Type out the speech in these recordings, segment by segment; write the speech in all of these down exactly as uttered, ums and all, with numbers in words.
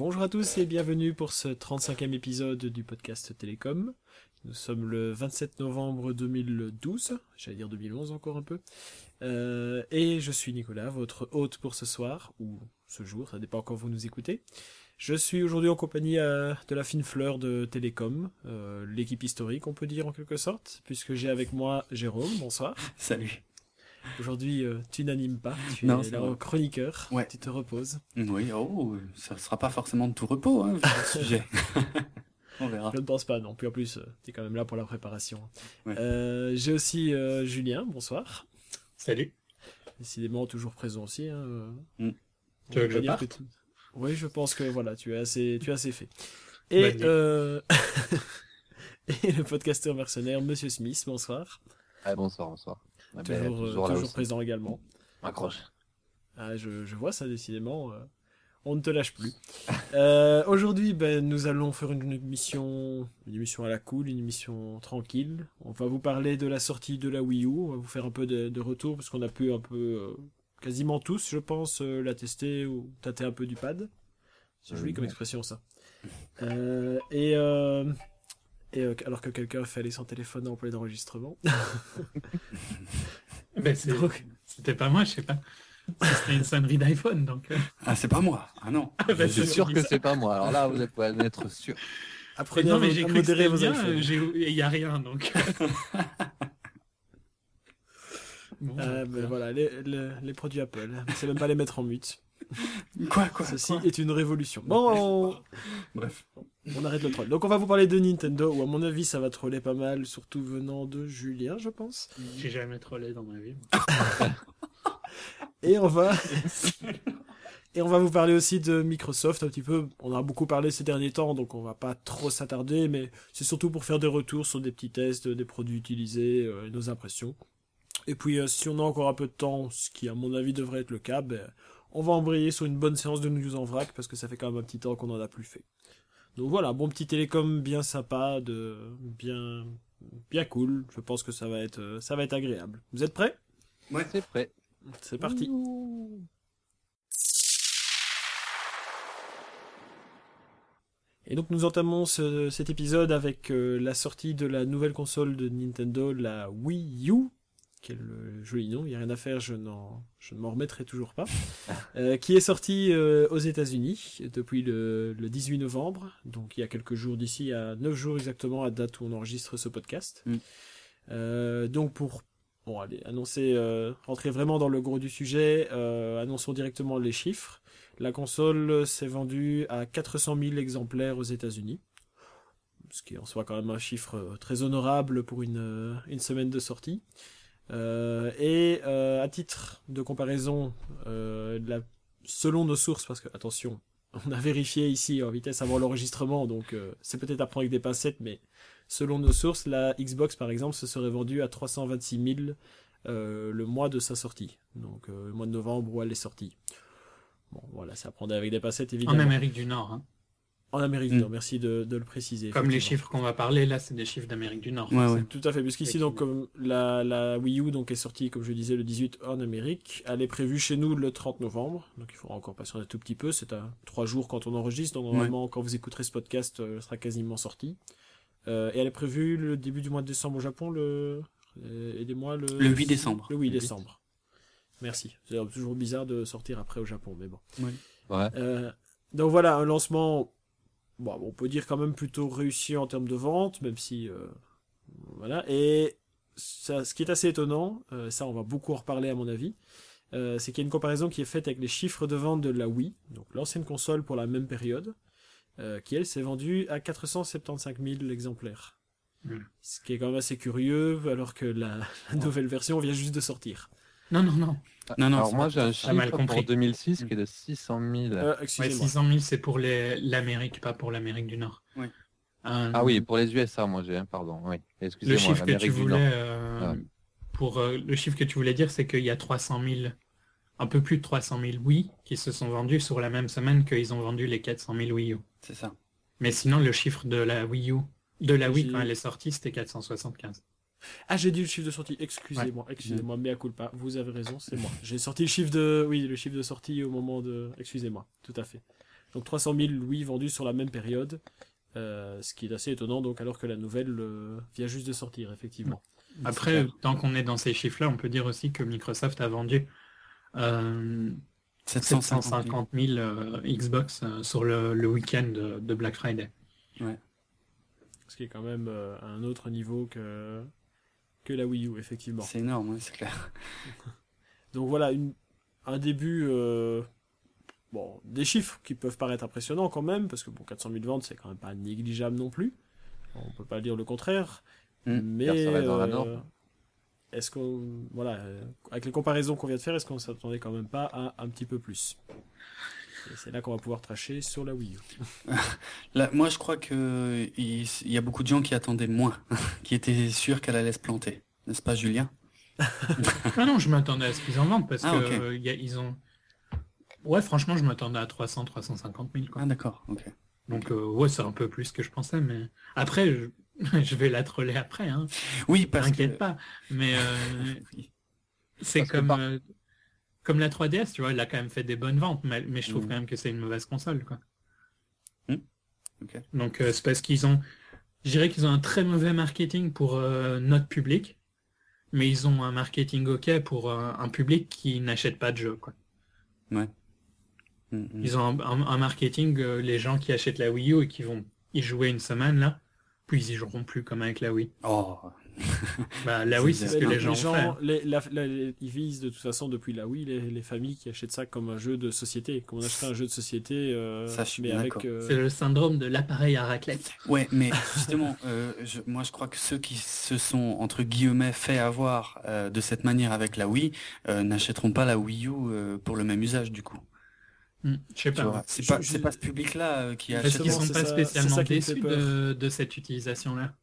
Bonjour à tous et bienvenue pour ce trente-cinquième épisode du podcast Télécom. Nous sommes le vingt-sept novembre deux mille douze, j'allais dire deux mille onze encore un peu. Euh, et je suis Nicolas, votre hôte pour ce soir, ou ce jour, ça dépend quand vous nous écoutez. Je suis aujourd'hui en compagnie euh, de la fine fleur de Télécom, euh, l'équipe historique on peut dire en quelque sorte, puisque j'ai avec moi Jérôme, bonsoir. Salut. Aujourd'hui, euh, tu n'animes pas, tu Non, es c'est là vrai. chroniqueur, Ouais. tu te reposes. Oui, oh, ça sera pas forcément de tout repos, hein, le sujet. On verra. Je ne pense pas non, puis en plus, euh, tu es quand même là pour la préparation. Ouais. Euh, j'ai aussi euh, Julien, bonsoir. Salut. Décidément toujours présent aussi. Hein, euh, Mm. on Tu veux va que je dire parte tout- Oui, je pense que voilà, tu es assez, tu es assez fait. Et, Bonne nuit. euh... et le podcasteur mercenaire, Monsieur Smith, bonsoir. Ah, bonsoir, bonsoir. Ah, ben, Toujours, euh, toujours là toujours aussi. présent également. Accroche. Ah, je, je vois ça décidément. euh, on ne te lâche plus. Euh, Aujourd'hui, ben, nous allons faire une émission, une émission à la cool, une émission tranquille. On va vous parler de la sortie de la Wii U. On va vous faire un peu de, de retour parce qu'on a pu un peu, euh, quasiment tous, je pense, euh, la tester ou tâter un peu du pad. C'est joli Euh, comme non. expression ça. Euh, et euh, et euh, alors que quelqu'un fait aller son téléphone en plein enregistrement. Ben, c'est- Donc, C'était pas moi, je sais pas. C'était une sonnerie d'iPhone, donc. euh, Ah, c'est pas moi. Ah non. ah, ben, Je suis c'est sûr dit que ça. c'est pas moi. Alors là, vous êtes- pouvez en être sûr. apprenez non, à, mais vo- j'ai à cru que modérer c'était vos bien, iPhones. euh, j'ai- il y a rien, donc. Bon, Euh, ben ça. voilà, les, les, les produits Apple. C'est même pas les mettre en mute. Quoi, quoi, Ceci quoi est une révolution. Bon, on, Bref. on arrête le troll. Donc on va vous parler de Nintendo, où à mon avis ça va troller pas mal, surtout venant de Julien, je pense. J'ai jamais trollé dans ma vie. Et on va... Et on va vous parler aussi de Microsoft un petit peu. On en a beaucoup parlé ces derniers temps, donc on va pas trop s'attarder, mais c'est surtout pour faire des retours sur des petits tests, des produits utilisés, euh, et nos impressions. Et puis euh, si on a encore un peu de temps, ce qui à mon avis devrait être le cas, ben, on va embrayer sur une bonne séance de news en vrac, parce que ça fait quand même un petit temps qu'on en a plus fait. Donc voilà, bon petit télécom bien sympa, de bien bien cool. Je pense que ça va être euh, ça va être agréable. Vous êtes prêts ? Ouais. C'est prêt. C'est parti. Et donc nous entamons ce- cet épisode avec euh, la sortie de la nouvelle console de Nintendo, la Wii U. Quel euh, joli nom, il n'y a rien à faire, je, n'en, je ne m'en remettrai toujours pas. Euh, qui est sortie euh, aux États-Unis depuis le, le dix-huit novembre, donc il y a quelques jours d'ici, il y a neuf jours exactement à date où on enregistre ce podcast. Mm. Euh, donc pour bon, allez, annoncer, euh, rentrer vraiment dans le gros du sujet, euh, annonçons directement les chiffres. La console s'est vendue à quatre cent mille exemplaires aux États-Unis, ce qui en soit quand même un chiffre euh, très honorable pour une, euh, une semaine de sortie. Euh, et euh, à titre de comparaison, euh, la, selon nos sources, parce que attention, on a vérifié ici en vitesse avant l'enregistrement, donc euh, c'est peut-être à prendre avec des pincettes, mais selon nos sources, la Xbox par exemple se serait vendue à trois cent vingt-six mille euh, le mois de sa sortie, donc euh, le mois de novembre où elle est sortie. Bon, voilà, c'est à prendre avec des pincettes évidemment. En Amérique du Nord, hein. En Amérique Mm. du Nord, merci de, de le préciser. Comme les effectivement. chiffres qu'on va parler, là, c'est des chiffres d'Amérique du Nord. Ouais, ouais. Tout à fait, puisqu'ici, donc, comme la, la Wii U donc, est sortie, comme je disais, le dix-huit en Amérique. Elle est prévue chez nous le trente novembre, donc il faudra encore patienter un tout petit peu. C'est à trois jours quand on enregistre, donc normalement, quand vous écouterez ce podcast, euh, elle sera quasiment sortie. Euh, et elle est prévue le début du mois de décembre au Japon, le... euh, aidez-moi, le... Le huit décembre. Le huit Le huit. décembre. Merci. C'est toujours bizarre de sortir après au Japon, mais bon. Ouais. Euh, donc voilà, un lancement, bon, on peut dire quand même plutôt réussi en termes de vente, même si, euh, voilà. Et ça, ce qui est assez étonnant, euh, ça on va beaucoup en reparler à mon avis, euh, c'est qu'il y a une comparaison qui est faite avec les chiffres de vente de la Wii, donc l'ancienne console pour la même période, euh, qui elle s'est vendue à quatre cent soixante-quinze mille exemplaires. Mm. Ce qui est quand même assez curieux, alors que la, la nouvelle version vient juste de sortir. Non, non, non. Non, non, Alors c'est moi, pas- j'ai un Ah, mal chiffre compris. pour deux mille six qui est de six cent mille. Euh, Ouais, excusez-moi. six cent mille, c'est pour les- l'Amérique, pas pour l'Amérique du Nord. Oui. Euh, Ah oui, pour les U S A, moi j'ai un, pardon. Oui. Le Excusez-moi, chiffre que tu l'Amérique du voulais, Nord. euh, Ah. pour euh, le chiffre que tu voulais dire, c'est qu'il y a trois cent mille, un peu plus de trois cent mille Wii qui se sont vendus sur la même semaine qu'ils ont vendu les quatre cent mille Wii U. C'est ça. Mais sinon, le chiffre de la Wii U, de la Wii J'ai- quand elle est sortie, c'était quatre cent soixante-quinze. Ah, j'ai dit le chiffre de sortie. Excusez-moi, excusez-moi, mea culpa. Vous avez raison, c'est moi. J'ai sorti le chiffre de, oui, le chiffre de sortie au moment de, excusez-moi, tout à fait. Donc trois cent mille Wii vendus sur la même période, euh, ce qui est assez étonnant, donc alors que la nouvelle euh, vient juste de sortir, effectivement. Après, tant qu'on est dans ces chiffres-là, on peut dire aussi que Microsoft a vendu euh, sept sept cent cent cinquante mille euh, Xbox euh, sur le, le week-end de, de Black Friday. Ouais. Ce qui est quand même euh, à un autre niveau que, que la Wii U, effectivement. C'est énorme, ouais, c'est clair. Donc voilà, une, un début... Euh, bon, des chiffres qui peuvent paraître impressionnants quand même, parce que bon, quatre cent mille ventes, c'est quand même pas négligeable non plus. On peut pas dire le contraire. Mm. Mais Ça reste dans la euh, norme. est-ce qu'on... Voilà, euh, avec les comparaisons qu'on vient de faire, est-ce qu'on s'attendait quand même pas à un petit peu plus? Et c'est là qu'on va pouvoir tracher sur la Wii U. Là, moi, je crois que il il y a beaucoup de gens qui attendaient moins, qui étaient sûrs qu'elle allait se planter. N'est-ce pas, Julien? Ah non, je m'attendais à ce qu'ils en vendent parce Ah, que ok. euh, y a- ils ont. Ouais, franchement, je m'attendais à trois cents, trois cent cinquante mille, quoi. Ah, d'accord, ok. Donc, euh, ouais, c'est un peu plus que je pensais, mais après, je, je vais la troller après, hein. Oui, parce T'inquiète que... pas. Mais euh, Oui. c'est Parce que comme, par- euh, comme la trois D S, tu vois, elle a quand même fait des bonnes ventes, mais, mais je trouve Mm. quand même que c'est une mauvaise console, quoi. Mm. Ok. Donc, euh, c'est parce qu'ils ont. Je dirais qu'ils ont un très mauvais marketing pour euh, notre public, mais ils ont un marketing ok pour euh, un public qui n'achète pas de jeux, quoi. Ouais. Mm, mm. Ils ont un, un- un marketing, euh, les gens qui achètent la Wii U et qui vont y jouer une semaine là, puis ils y joueront plus comme avec la Wii. Oh, Bah la C'est Wii, c'est ce bizarre. que les, les gens, les ont fait, hein. les- la- la- les- ils visent de toute façon depuis la Wii les, les familles qui achètent ça comme un jeu de société, comme on achèterait un jeu de société, euh, Ça, je suis mais bien avec d'accord. euh, C'est le syndrome de l'appareil à raclette. ouais, mais justement, euh, je- moi, je crois que ceux qui se sont, entre guillemets, fait avoir euh, de cette manière avec la Wii, euh, n'achèteront pas la Wii U euh, pour le même usage, du coup. Hmm, je sais Tu pas. vois, moi. c'est Je- pas, je- c'est pas ce public-là euh, qui Est-ce achète. qu'ils Justement, sont c'est pas ça- c'est spécialement ça qui me fait déçus peur. de, de cette utilisation-là?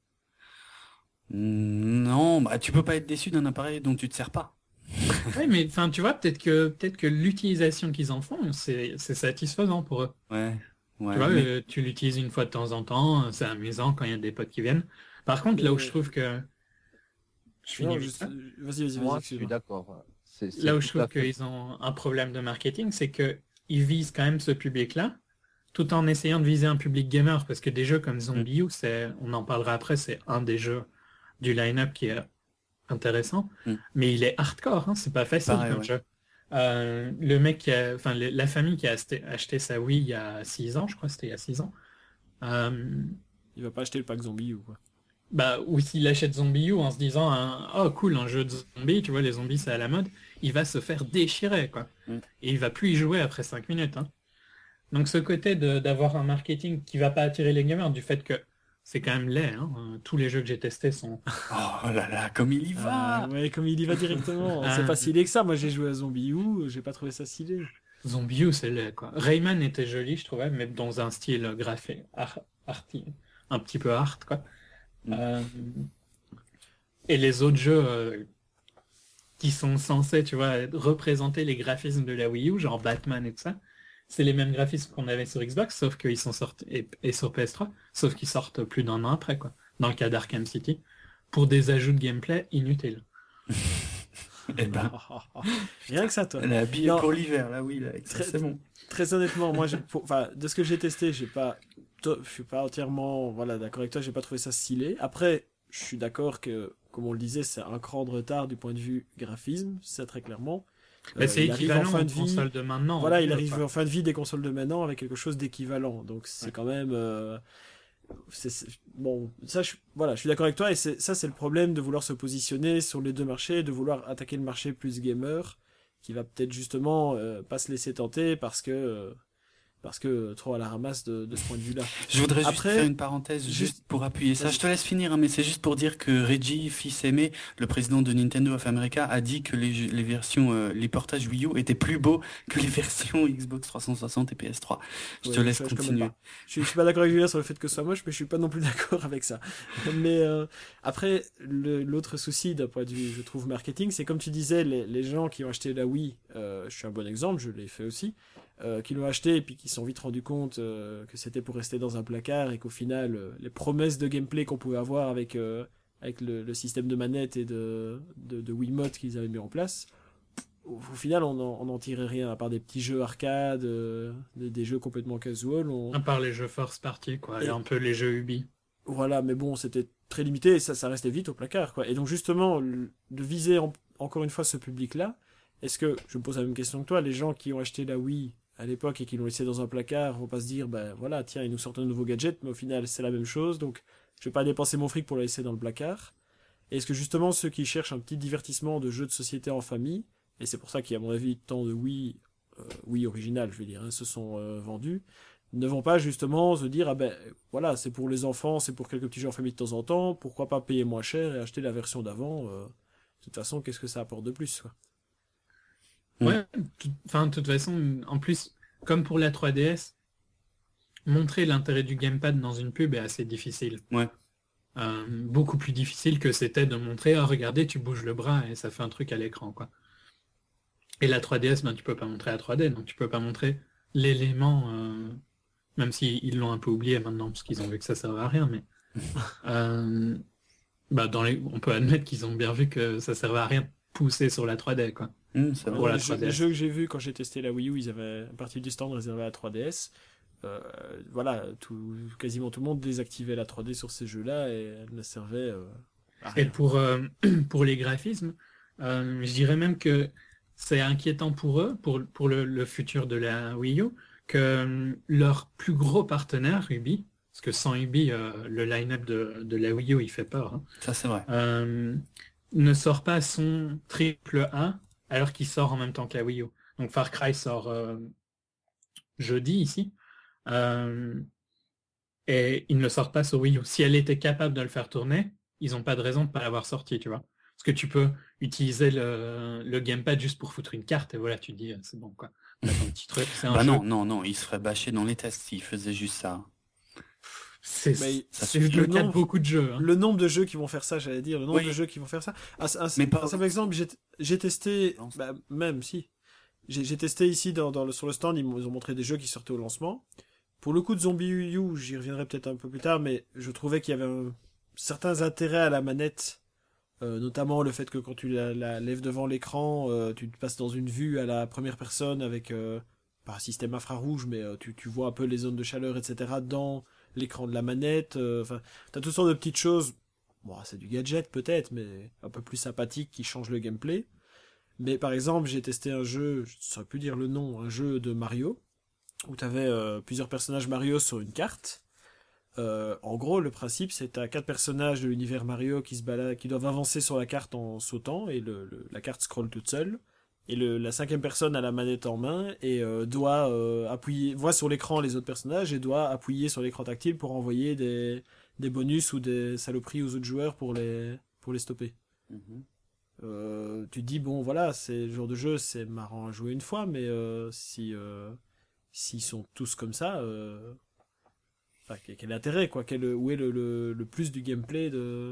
Non, bah tu peux pas être déçu d'un appareil dont tu te sers pas. Oui, mais enfin, tu vois, peut-être que peut-être que l'utilisation qu'ils en font, c'est c'est satisfaisant pour eux. Ouais, ouais. Tu vois, mais- euh, tu l'utilises une fois de temps en temps, euh, c'est amusant quand il y a des potes qui viennent. Par contre, là où Mais- je trouve que je finis non, vite, juste- hein. vas-y, vas-y, Moi, vas-y, je suis excuse-moi. d'accord. C'est- c'est Là où tout je trouve à fait- qu'ils ont un problème de marketing, c'est que ils visent quand même ce public-là, tout en essayant de viser un public gamer, parce que des jeux comme Zombie U, c'est, on en parlera après, c'est un des jeux du line-up qui est intéressant, Mm. mais il est hardcore, hein, c'est pas facile Pareil, comme ouais. jeu. Euh, le mec qui a, enfin le- la famille qui a acheté, acheté sa Wii il y a six ans, je crois, c'était il y a six ans. Euh, Il va pas acheter le pack zombie ou quoi. bah, ou s'il achète Zombie U en se disant un- oh cool, un jeu de zombies, tu vois, les zombies c'est à la mode, il va se faire déchirer, quoi. Mm. Et il va plus y jouer après cinq minutes, hein. Donc ce côté de- d'avoir un marketing qui va pas attirer les gamers, du fait que c'est quand même laid, hein. Euh, Tous les jeux que j'ai testés sont... Oh là là, comme il y va. Ah, ouais, comme il y va directement. Ah. C'est pas stylé que ça. Moi, j'ai joué à Zombie U, j'ai pas trouvé ça stylé. Zombie U, c'est laid, quoi. Rayman était joli, je trouvais, mais dans un style graphique, art, arty, un petit peu art, quoi. Mm. Euh, Et les autres jeux euh, qui sont censés, tu vois, représenter les graphismes de la Wii U, genre Batman et tout ça, c'est les mêmes graphismes qu'on avait sur Xbox, sauf qu'ils sont sortis, et, et sur P S trois, sauf qu'ils sortent plus d'un an après, quoi. Dans le cas d'Arkham City, pour des ajouts de gameplay inutiles. Eh ben, Rien que ça, toi. elle est habillée Non. pour l'hiver, là, oui, là, avec ça, Très- c'est bon. Très honnêtement, moi, j'ai- pour- enfin, de ce que j'ai testé, j'ai pas, to- je suis pas entièrement, voilà, d'accord avec toi, j'ai pas trouvé ça stylé. Après, je suis d'accord que, comme on le disait, c'est un cran de retard du point de vue graphisme, c'est très clairement. Bah, Euh, c'est il arrive en équivalent fin aux de vie. consoles de maintenant. Voilà, en il jeu, arrive quoi. en fin de vie des consoles de maintenant avec quelque chose d'équivalent. Donc c'est Ouais. quand même euh, c'est, c'est- bon, ça je voilà, je suis d'accord avec toi et c'est ça c'est le problème de vouloir se positionner sur les deux marchés, de vouloir attaquer le marché plus gamer qui va peut-être justement euh, pas se laisser tenter parce que euh, parce que trop à la ramasse de, de ce point de vue-là. Je voudrais juste Après, faire une parenthèse, juste- juste pour appuyer ça. Vas-y. Je te laisse finir, hein, mais c'est juste pour dire que Reggie Fils-Aimé, le président de Nintendo of America, a dit que les, les versions, euh, les portages Wii U étaient plus beaux que les versions Xbox trois cent soixante et P S trois. Je te Ouais, laisse ça, je connais continuer. pas. Je, suis- je suis pas d'accord avec Julien sur le fait que ce soit moche, mais je suis pas non plus d'accord avec ça. Mais euh, après, le- l'autre souci d'un point de vue, je trouve, marketing, c'est comme tu disais, les, les gens qui ont acheté la Wii, euh, je suis un bon exemple, je l'ai fait aussi, euh, qui l'ont acheté et puis qui se sont vite rendus compte euh, que c'était pour rester dans un placard et qu'au final, euh, les promesses de gameplay qu'on pouvait avoir avec, euh, avec le, le système de manette et de, de, de Wiimote qu'ils avaient mis en place, au, au final, on n'en on en tirait rien, à part des petits jeux arcade, euh, des, des jeux complètement casual. On... À part les jeux Force Party, quoi, et, Et- un peu les jeux Ubi. Voilà, mais bon, c'était très limité et ça, ça restait vite au placard, quoi. Et donc, justement, le- de viser en- encore une fois ce public-là, est-ce que, je me pose la même question que toi, les gens qui ont acheté la Wii à l'époque et qui l'ont laissé dans un placard vont pas se dire, ben voilà, tiens, ils nous sortent un nouveau gadget, mais au final, c'est la même chose, donc je vais pas dépenser mon fric pour la laisser dans le placard. Et est-ce que justement, ceux qui cherchent un petit divertissement de jeux de société en famille, et c'est pour ça qu'il y a, à mon avis, tant de Wii, euh, Wii original, je veux dire, hein, se sont euh, vendus, ne vont pas justement se dire, ah ben voilà, c'est pour les enfants, c'est pour quelques petits jeux en famille de temps en temps, pourquoi pas payer moins cher et acheter la version d'avant, euh, de toute façon, qu'est-ce que ça apporte de plus, quoi. Mm. Ouais, tout- enfin, de toute façon, en plus, comme pour la trois D S, montrer l'intérêt du gamepad dans une pub est assez difficile. Ouais. Euh, beaucoup plus difficile que c'était de montrer, ah regardez, tu bouges le bras et ça fait un truc à l'écran, quoi. Et la trois D S, ben, tu peux pas montrer la trois D, donc tu peux pas montrer l'élément, euh, même s'ils l'ont un peu oublié maintenant, parce qu'ils ont vu que ça servait à rien, mais euh, bah, dans les... on peut admettre qu'ils ont bien vu que ça servait à rien de pousser sur la trois D, quoi. Hum, c'est vrai. Pour la les, jeux, trois D S. les jeux que j'ai vus quand j'ai testé la Wii U, ils avaient une partie du stand réservée à la trois D S. Euh, voilà, tout, quasiment tout le monde désactivait la trois D sur ces jeux-là et elle ne servait euh, à Et rien. pour, euh, pour les graphismes, euh, je dirais même que c'est inquiétant pour eux, pour, pour le, le futur de la Wii U, que euh, leur plus gros partenaire, Ubi, parce que sans Ubi, euh, le line-up de, de la Wii U, il fait peur, hein, Ça, c'est vrai. euh, ne sort pas son triple A alors qu'il sort en même temps que la Wii U. Donc Far Cry sort euh, jeudi ici, euh, et ils ne le sortent pas sur Wii U. Si elle était capable de le faire tourner, ils n'ont pas de raison de ne pas l'avoir sorti, tu vois. Parce que tu peux utiliser le, le gamepad juste pour foutre une carte, et voilà, tu te dis, c'est bon, quoi. T'as ton petit truc, c'est un Bah jeu. non, non, non, il se ferait bâcher dans les tests s'il faisait juste ça. C'est Mais ça c'est suffit. le Le cas de nombre- beaucoup de jeux. hein. Le nombre de jeux qui vont faire ça, j'allais dire, le nombre Oui. de jeux qui vont faire ça. Un, un, Mais un pas- simple exemple, j'ai j'ai testé, Lance. bah, même si, j'ai j'ai testé ici dans, dans le, sur le stand, ils m'ont ils ont montré des jeux qui sortaient au lancement. Pour le coup de Zombie U, j'y reviendrai peut-être un peu plus tard, mais je trouvais qu'il y avait un- certains intérêts à la manette, euh, notamment le fait que quand tu la, la lèves devant l'écran, euh, tu te passes dans une vue à la première personne avec, euh, pas un système infrarouge, mais euh, tu, tu vois un peu les zones de chaleur, et cetera dans l'écran de la manette. euh, Enfin, t'as toutes sortes de petites choses. Bon, c'est du gadget peut-être, mais un peu plus sympathique qui change le gameplay. Mais par exemple, j'ai testé un jeu, je ne saurais plus dire le nom, un jeu de Mario, où tu avais euh, plusieurs personnages Mario sur une carte. Euh, en gros, le principe, c'est à quatre personnages de l'univers Mario qui se baladent, qui doivent avancer sur la carte en sautant, et le, le- la carte scrolle toute seule. Et le, la cinquième personne a la manette en main et euh, doit euh, appuyer, voit sur l'écran les autres personnages et doit appuyer sur l'écran tactile pour envoyer des, des bonus ou des saloperies aux autres joueurs pour les, pour les stopper. Mhm. Euh, tu te dis, bon, voilà, c'est le genre de jeu, c'est marrant à jouer une fois, mais euh, si euh, s'ils sont tous comme ça, euh, enfin, quel, quel intérêt, quoi, quel, où est le, le, le plus du gameplay de...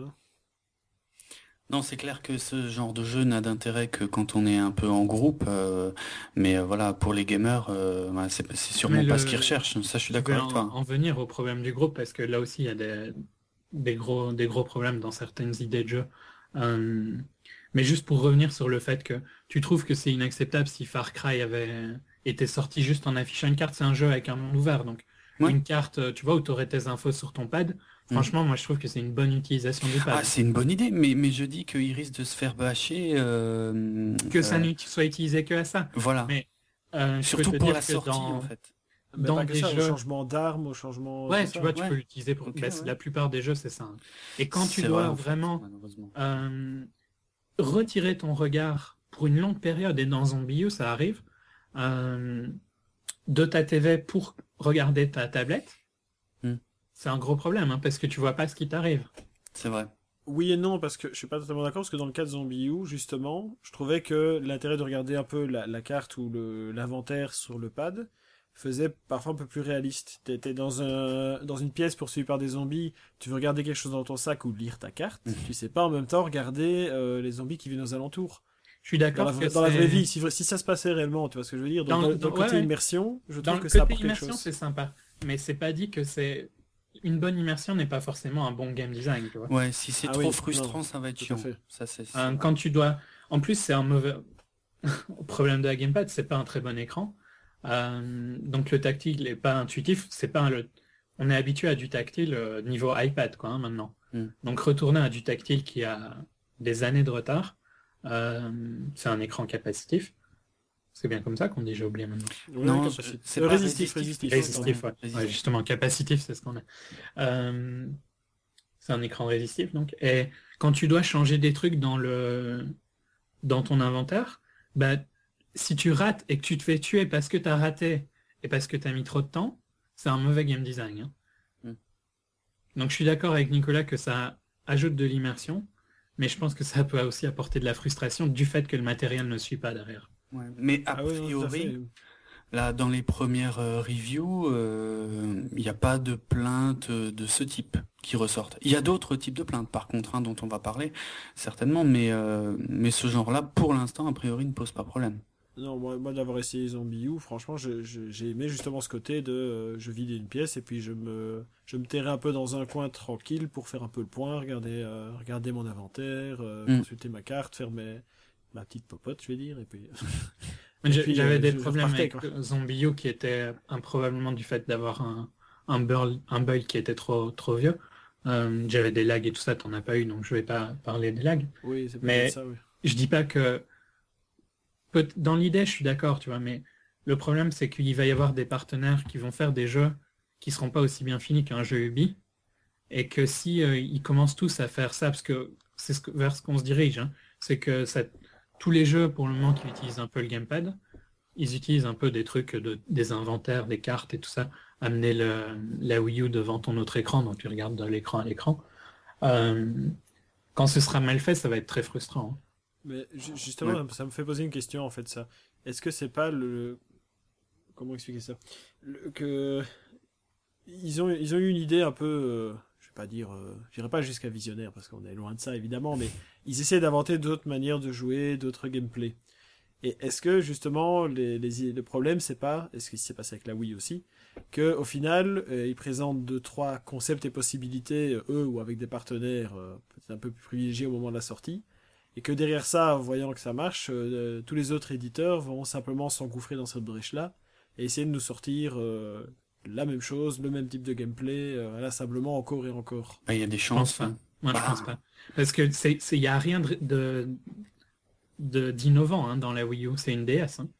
Non, c'est clair que ce genre de jeu n'a d'intérêt que quand on est un peu en groupe, euh, mais euh, voilà, pour les gamers, euh, bah, c'est c'est sûrement Mais pas le- ce qu'ils recherchent, ça je suis Je d'accord vais avec en, toi. en venir au problème du groupe, parce que là aussi, il y a des, des gros, des gros problèmes dans certaines idées de jeu. Euh, mais juste pour revenir sur le fait que tu trouves que c'est inacceptable si Far Cry avait été sorti juste en affichant une carte, c'est un jeu avec un monde ouvert, donc Ouais. une carte, tu vois, où tu aurais tes infos sur ton pad. Franchement, moi je trouve que c'est une bonne utilisation du pad. Ah, c'est une bonne idée, mais, mais je dis qu'il risque de se faire bâcher. euh, que ça euh, ne soit utilisé que à ça. Voilà, Mais euh, je peux surtout te pour dire la que sortie dans- en fait. Mais Dans pas que des ça, jeux- au changement d'armes, au changement... Ouais, tout tu ça. vois, tu Ouais. peux l'utiliser pour... Ok, bah, c'est- ouais. La plupart des jeux, c'est ça. hein. Et quand tu C'est dois vrai, en fait, vraiment malheureusement. euh, retirer ton regard pour une longue période, et dans Zombie U, ça arrive, euh, de ta T V pour regarder ta tablette, Hmm. c'est un gros problème, hein, parce que tu vois pas ce qui t'arrive. C'est vrai. Oui et non, parce que je suis pas totalement d'accord, parce que dans le cas de Zombie U, justement, je trouvais que l'intérêt de regarder un peu la, la carte ou le, l'inventaire sur le pad faisait parfois un peu plus réaliste. T'étais dans, un, dans une pièce poursuivie par des zombies, tu veux regarder quelque chose dans ton sac ou lire ta carte, Mhm. tu sais pas en même temps regarder euh, les zombies qui vivent aux alentours. Je suis Dans la, d'accord vraie- que dans la c'est- vraie vie, si, si ça se passait réellement, tu vois ce que je veux dire, dans, Dans- dans- dans- dans le côté ouais, ouais. immersion, je Dans trouve le que ça côté apporte quelque immersion, chose. c'est sympa. Mais c'est pas dit que c'est... Une bonne immersion n'est pas forcément un bon game design, tu vois. Ouais, si c'est Ah trop oui, frustrant, non, ça va être tout à chiant. fait. Ça, c'est Euh, c'est- quand tu dois... En plus, c'est un mauvais... le problème de la gamepad, c'est pas un très bon écran. Euh, donc le tactile n'est pas intuitif. C'est pas un, le... On est habitué à du tactile euh, niveau iPad quoi hein, maintenant. Mm. Donc retourner à du tactile qui a des années de retard, euh, c'est un écran capacitif. C'est bien comme ça qu'on dit, j'ai oublié maintenant. Ouais, Non, capacité. c'est Euh, pas résistif, résistif. résistif. Résistif, ouais. Résistif. Ouais, justement, capacitif, c'est ce qu'on a. Euh, c'est un écran résistif, donc. Et quand tu dois changer des trucs dans le dans ton inventaire, bah, si tu rates et que tu te fais tuer parce que tu as raté et parce que tu as mis trop de temps, c'est un mauvais game design. Hein. Mm. Donc je suis d'accord avec Nicolas que ça ajoute de l'immersion, mais je pense que ça peut aussi apporter de la frustration du fait que le matériel ne suit pas derrière. Ouais. Mais a Ah oui, non, tout à fait. priori, là, dans les premières euh, reviews, il n'y a pas de plaintes euh, de ce type qui ressortent. Il y a d'autres types de plaintes, par contre, hein, dont on va parler, certainement, mais, euh, mais ce genre-là, pour l'instant, a priori, ne pose pas problème. Non, moi, moi d'avoir essayé Zombie U, franchement, je- je- j'ai aimé justement ce côté de euh, je vidais une pièce et puis je me, je me terrais un peu dans un coin tranquille pour faire un peu le point, regarder, euh, regarder mon inventaire, euh, Mm. consulter ma carte, faire mes, ma petite popote, je vais dire, et puis. Mais j'ai- puis, J'avais euh, des je- je problèmes repartais, avec quoi. euh, Zombie U qui était improbablement du fait d'avoir un, un, burl- un build qui était trop, trop vieux. Euh, J'avais des lags et tout ça, t'en as pas eu, donc je vais pas parler des lags. Oui, c'est Mais- peut-être ça, oui. Je dis pas que... peut- Dans l'idée, je suis d'accord, tu vois, mais le problème, c'est qu'il va y avoir des partenaires qui vont faire des jeux qui seront pas aussi bien finis qu'un jeu Ubi, et que si euh, ils commencent tous à faire ça, parce que c'est ce que, vers ce qu'on se dirige, hein, c'est que ça, tous les jeux, pour le moment, qui utilisent un peu le gamepad, ils utilisent un peu des trucs, de, des inventaires, des cartes et tout ça, amener le, la Wii U devant ton autre écran, donc tu regardes de l'écran à l'écran. Euh, quand ce sera mal fait, ça va être très frustrant. Hein. Mais ju- justement, ça me fait poser une question en fait, ça. Est-ce que c'est pas le. Comment expliquer ça? Le- Que. Ils ont, ils ont eu une idée un peu. euh, Je vais pas dire. euh, J'irai pas jusqu'à visionnaire parce qu'on est loin de ça évidemment, mais ils essaient d'inventer d'autres manières de jouer, d'autres gameplays. Et est-ce que justement les, les, le problème c'est pas, est-ce que s'est passé avec la Wii aussi, que au final euh, ils présentent deux trois concepts et possibilités euh, eux ou avec des partenaires euh, peut-être un peu plus privilégiés au moment de la sortie, et que derrière ça, voyant que ça marche, euh, tous les autres éditeurs vont simplement s'engouffrer dans cette brèche là et essayer de nous sortir euh, la même chose, le même type de gameplay, euh, inlassablement encore et encore. Bah, il y a des Je pense chances. pas. hein. Moi, Bah. je pense pas. Parce que c'est, c'est, y a rien de, de, de- d'innovant hein, dans la Wii U. C'est une D S. Hein.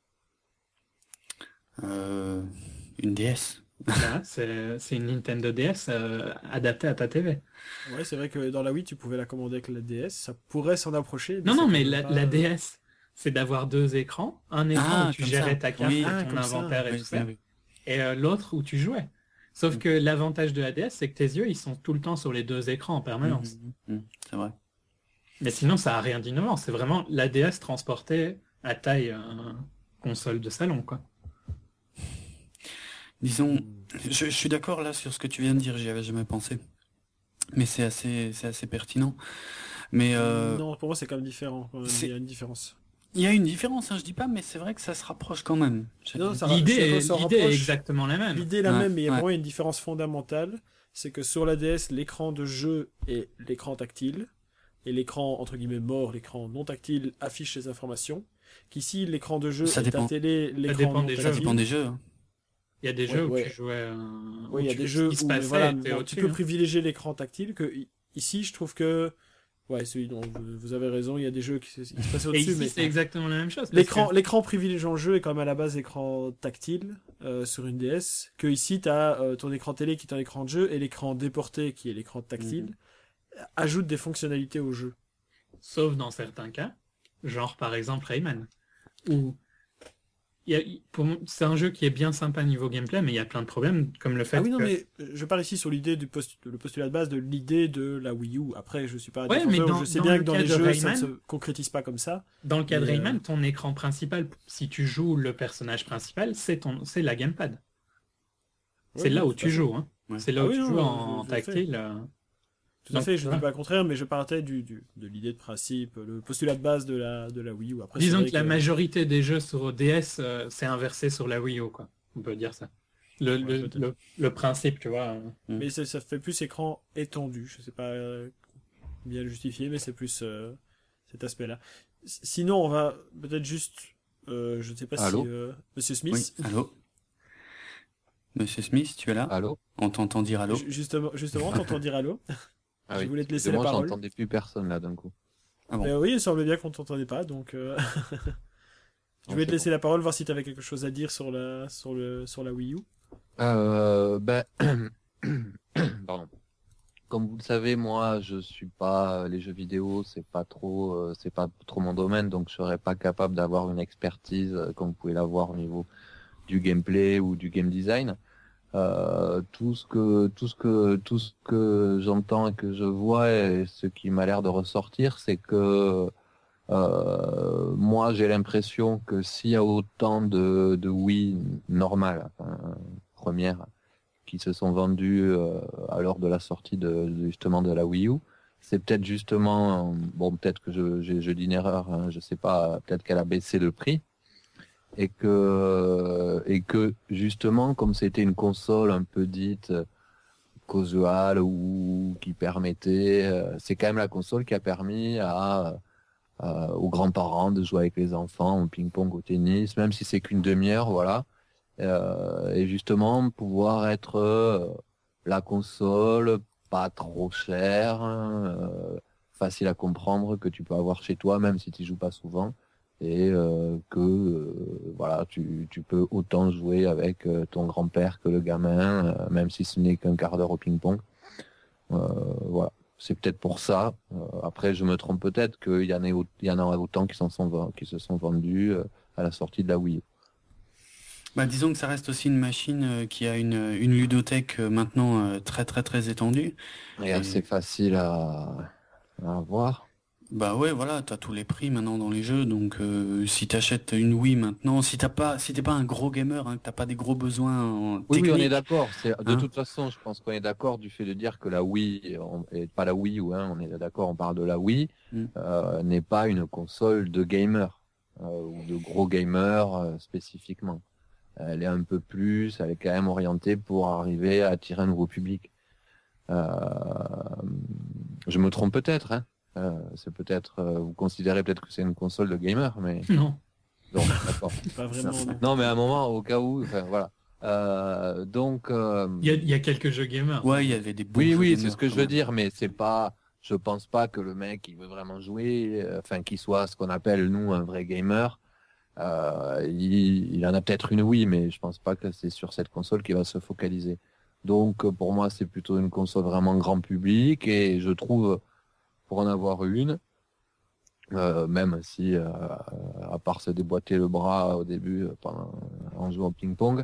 Euh, une D S. Voilà, c'est, c'est une Nintendo D S euh, adaptée à ta T V. Ouais, c'est vrai que dans la Wii tu pouvais la commander avec la D S, ça pourrait s'en approcher. Non, c'est non, quand mais même la, pas, la euh, D S, c'est d'avoir deux écrans. Un écran Ah, où tu comme gérais ça. ta carte Oui. et Ah, ton comme ça. inventaire et Ouais, tout c'est ça. vrai. Et euh, l'autre où tu jouais. Sauf Mm. que l'avantage de la D S, c'est que tes yeux, ils sont tout le temps sur les deux écrans en permanence. Mhm, mhm, c'est vrai. Mais sinon, ça a rien d'innovant. C'est vraiment la D S transportée à taille euh, console de salon, quoi. Disons, je, je suis d'accord là sur ce que tu viens de dire, j'y avais jamais pensé. Mais c'est assez, c'est assez pertinent. Mais euh, Non, pour moi c'est quand même différent. quand même, c'est- Il y a une différence. il y a une différence, hein, je dis pas, mais c'est vrai que ça se rapproche quand même. Je- Non, ça- L'idée, je- est, ça l'idée est rapproche. exactement la même. L'idée est la Ouais, même, mais il y a ouais. vraiment une différence fondamentale. C'est que sur la D S, l'écran de jeu est l'écran tactile. Et l'écran, entre guillemets, mort, l'écran non tactile, affiche les informations. Qu'ici, l'écran de jeu Ça est dépend. à télé, l'écran dépend non des jeux. Ça tactile. dépend des jeux. hein. Il y a des Ouais, jeux où ouais. tu jouais. euh, Oui, il y a tu- des ce jeux qui se où passait voilà, était bon, au-dessus, tu peux hein. privilégier l'écran tactile. Que i- ici, je trouve que, ouais, celui dont vous vous avez raison, il y a des jeux qui se, qui se passent Et au-dessus, ici, mais c'est exactement la même chose. parce l'écran, que- l'écran privilégié en jeu est quand même à la base écran tactile euh, sur une D S. Que ici, tu as ton écran télé qui est un écran de jeu et l'écran déporté qui est l'écran tactile Mhm. ajoute des fonctionnalités au jeu. Sauf dans certains cas, genre par exemple Rayman, où il y a- pour moi, c'est un jeu qui est bien sympa niveau gameplay, mais il y a plein de problèmes, comme le fait Ah oui, non, que... mais je parle ici sur l'idée du post- le postulat de base de l'idée de la Wii U. Après, je suis pas Ouais, défenseur, mais dans- je sais dans bien le que dans cas les de jeux, ça ne Rayman- se concrétise pas comme ça. Dans le cas de Mais, euh, Rayman, ton écran principal, si tu joues le personnage principal, c'est ton, c'est la gamepad. C'est Ouais, là non, où tout tu à fait. joues. Hein. Ouais. C'est là Ah où oui, tu non, joues je- en je le fais. tactile. euh. Tout à Donc, fait, je ne voilà. dis pas le contraire, mais je partais du, du- de l'idée de principe, le postulat de base de la, de la Wii U. Après, c'est Disons vrai que la majorité des jeux sur D S, euh, c'est inversé sur la Wii U, quoi. On peut dire ça. Le, Ouais, le, peut-être. le, le principe, tu vois. euh. Mais c'est- ça fait plus écran étendu. Je sais pas euh, bien le justifier, mais c'est plus euh, cet aspect-là. sinon, on va peut-être juste, euh, je ne sais pas Allô si euh, Monsieur Smith. Oui, allô Monsieur Smith, tu es là? Allô? On t'entend dire allô? Ju- Justement, justement, t'entends dire allô. Ah Je oui. voulais te laisser la Moi, parole. j'entendais plus personne là d'un coup. Ah bon. Euh, oui, il semblait bien qu'on t'entendait pas, donc euh, je Non, voulais te c'est laisser la parole, voir si tu avais quelque chose à dire sur la, sur le, sur la Wii U. Euh, ben, pardon. Comme vous le savez, moi, je suis pas les jeux vidéo, c'est pas trop, euh, c'est pas trop mon domaine, donc je serais pas capable d'avoir une expertise euh, comme vous pouvez l'avoir au niveau du gameplay ou du game design. Euh, tout ce que, tout ce que, tout ce que j'entends et que je vois et ce qui m'a l'air de ressortir, c'est que euh, moi, j'ai l'impression que s'il y a autant de, de Wii normales, enfin, premières, qui se sont vendues euh, à l'heure de la sortie de, de- justement de la Wii U, c'est peut-être justement, euh, bon, peut-être que je, je, je dis une erreur, hein, je sais pas, peut-être qu'elle a baissé le prix et que et que justement, comme c'était une console un peu dite casual ou qui permettait, euh, c'est quand même la console qui a permis à euh, aux grands-parents de jouer avec les enfants au ping-pong, au tennis, même si c'est qu'une demi-heure, voilà. Euh, et justement, pouvoir être euh, la console pas trop chère, euh, facile à comprendre, que tu peux avoir chez toi, même si tu joues pas souvent, et euh, que euh, voilà, tu, tu peux autant jouer avec euh, ton grand-père que le gamin, euh, même si ce n'est qu'un quart d'heure au ping-pong. Euh, voilà. C'est peut-être pour ça. Euh, après, je me trompe peut-être qu'il y en a, au- il y en a autant qui, s'en sont, ven- qui se sont vendus euh, à la sortie de la Wii U. Bah, disons que ça reste aussi une machine euh, qui a une, une ludothèque euh, maintenant euh, très très très étendue. Et Et- assez facile à, à avoir. Bah ouais, voilà, t'as tous les prix maintenant dans les jeux, donc euh, si t'achètes une Wii maintenant, si t'as pas, si t'es pas un gros gamer, hein, que t'as pas des gros besoins en Oui, oui, technique, on est d'accord. C'est, de hein. toute façon, je pense qu'on est d'accord du fait de dire que la Wii, on- et pas la Wii U, hein, on est d'accord, on parle de la Wii, Mm. euh, n'est pas une console de gamer, euh, ou de gros gamers euh, spécifiquement. Elle est un peu plus, elle est quand même orientée pour arriver à attirer un nouveau public. Euh, je me trompe peut-être, hein. Euh, c'est peut-être, euh, vous considérez peut-être que c'est une console de gamer, mais Non. donc d'accord. Pas vraiment, non. Non, mais à un moment, au cas où, enfin voilà. Euh, donc, euh, Il y a, il y a quelques jeux gamers. Ouais, il y avait des bons oui, jeux oui, gamers, c'est ce que je quand veux même. dire, mais c'est pas, je pense pas que le mec, il veut vraiment jouer, euh, enfin, qu'il soit ce qu'on appelle nous un vrai gamer. Euh, il, il en a peut-être une, oui, mais je pense pas que c'est sur cette console qu'il va se focaliser. Donc, euh, pour moi, c'est plutôt une console vraiment grand public, et je trouve, pour en avoir une, euh, même si, euh, à part se déboîter le bras au début euh, pendant, en jouant au ping-pong,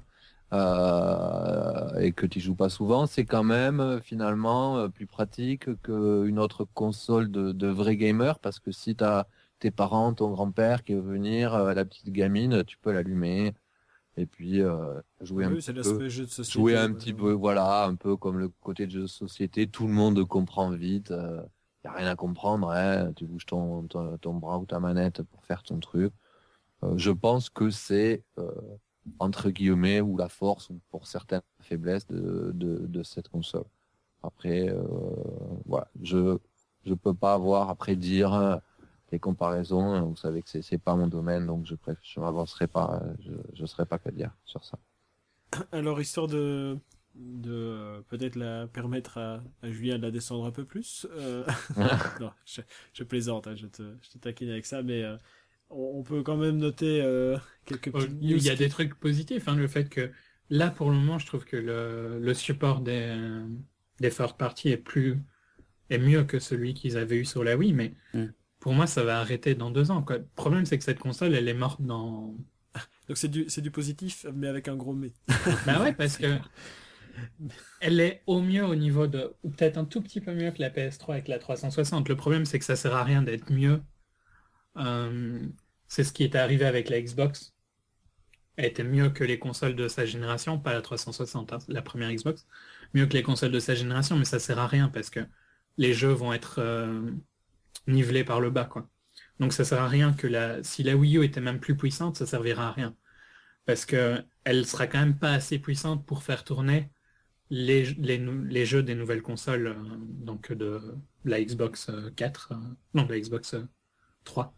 euh, et que tu joues pas souvent, c'est quand même euh, finalement euh, plus pratique qu'une autre console de, de vrai gamer, parce que si tu as tes parents, ton grand-père qui veut venir, euh, la petite gamine, tu peux l'allumer et puis euh, jouer un Oui, petit c'est peu. l'aspect jeu de société. Jouer un quoi. petit peu, voilà, un peu comme le côté de jeu de société, tout le monde comprend vite, euh, y a rien à comprendre, hein, tu bouges ton, ton, ton bras ou ta manette pour faire ton truc. Euh, je pense que c'est, euh, entre guillemets, ou la force, ou pour certaines faiblesses de, de, de cette console. Après, euh, voilà, je je peux pas avoir, après dire euh, les comparaisons, hein, vous savez que c'est c'est pas mon domaine, donc je préfère, je m'avancerai pas, euh, je, je serai pas qu'à dire sur ça. Alors, histoire de, de euh, peut-être la permettre à, à Julien de la descendre un peu plus. euh, non, je, je plaisante, hein, je, te, je te taquine avec ça, mais euh, on, on peut quand même noter euh, quelques Euh, petites news. Il y a qui- des trucs positifs, hein, le fait que là, pour le moment, je trouve que le, le support des, des third party est plus est mieux que celui qu'ils avaient eu sur la Wii, mais Mm. pour moi, ça va arrêter dans deux ans, quoi. Le problème, c'est que cette console, elle est morte dans... Donc, c'est du, c'est du positif, mais avec un gros mais. Bah ouais, parce que elle est au mieux au niveau de... ou peut-être un tout petit peu mieux que la P S trois avec la trois cent soixante. Le problème, c'est que ça sert à rien d'être mieux. Euh, c'est ce qui est arrivé avec la Xbox. Elle était mieux que les consoles de sa génération, pas la trois cent soixante, hein, la première Xbox. Mieux que les consoles de sa génération, mais ça sert à rien parce que les jeux vont être euh, nivelés par le bas, quoi. Donc ça sert à rien que la... si la Wii U était même plus puissante, ça servira à rien. Parce que elle sera quand même pas assez puissante pour faire tourner les, les, nou- les jeux des nouvelles consoles, euh, donc de la Xbox euh, quatre, euh, non, de la Xbox euh, trois.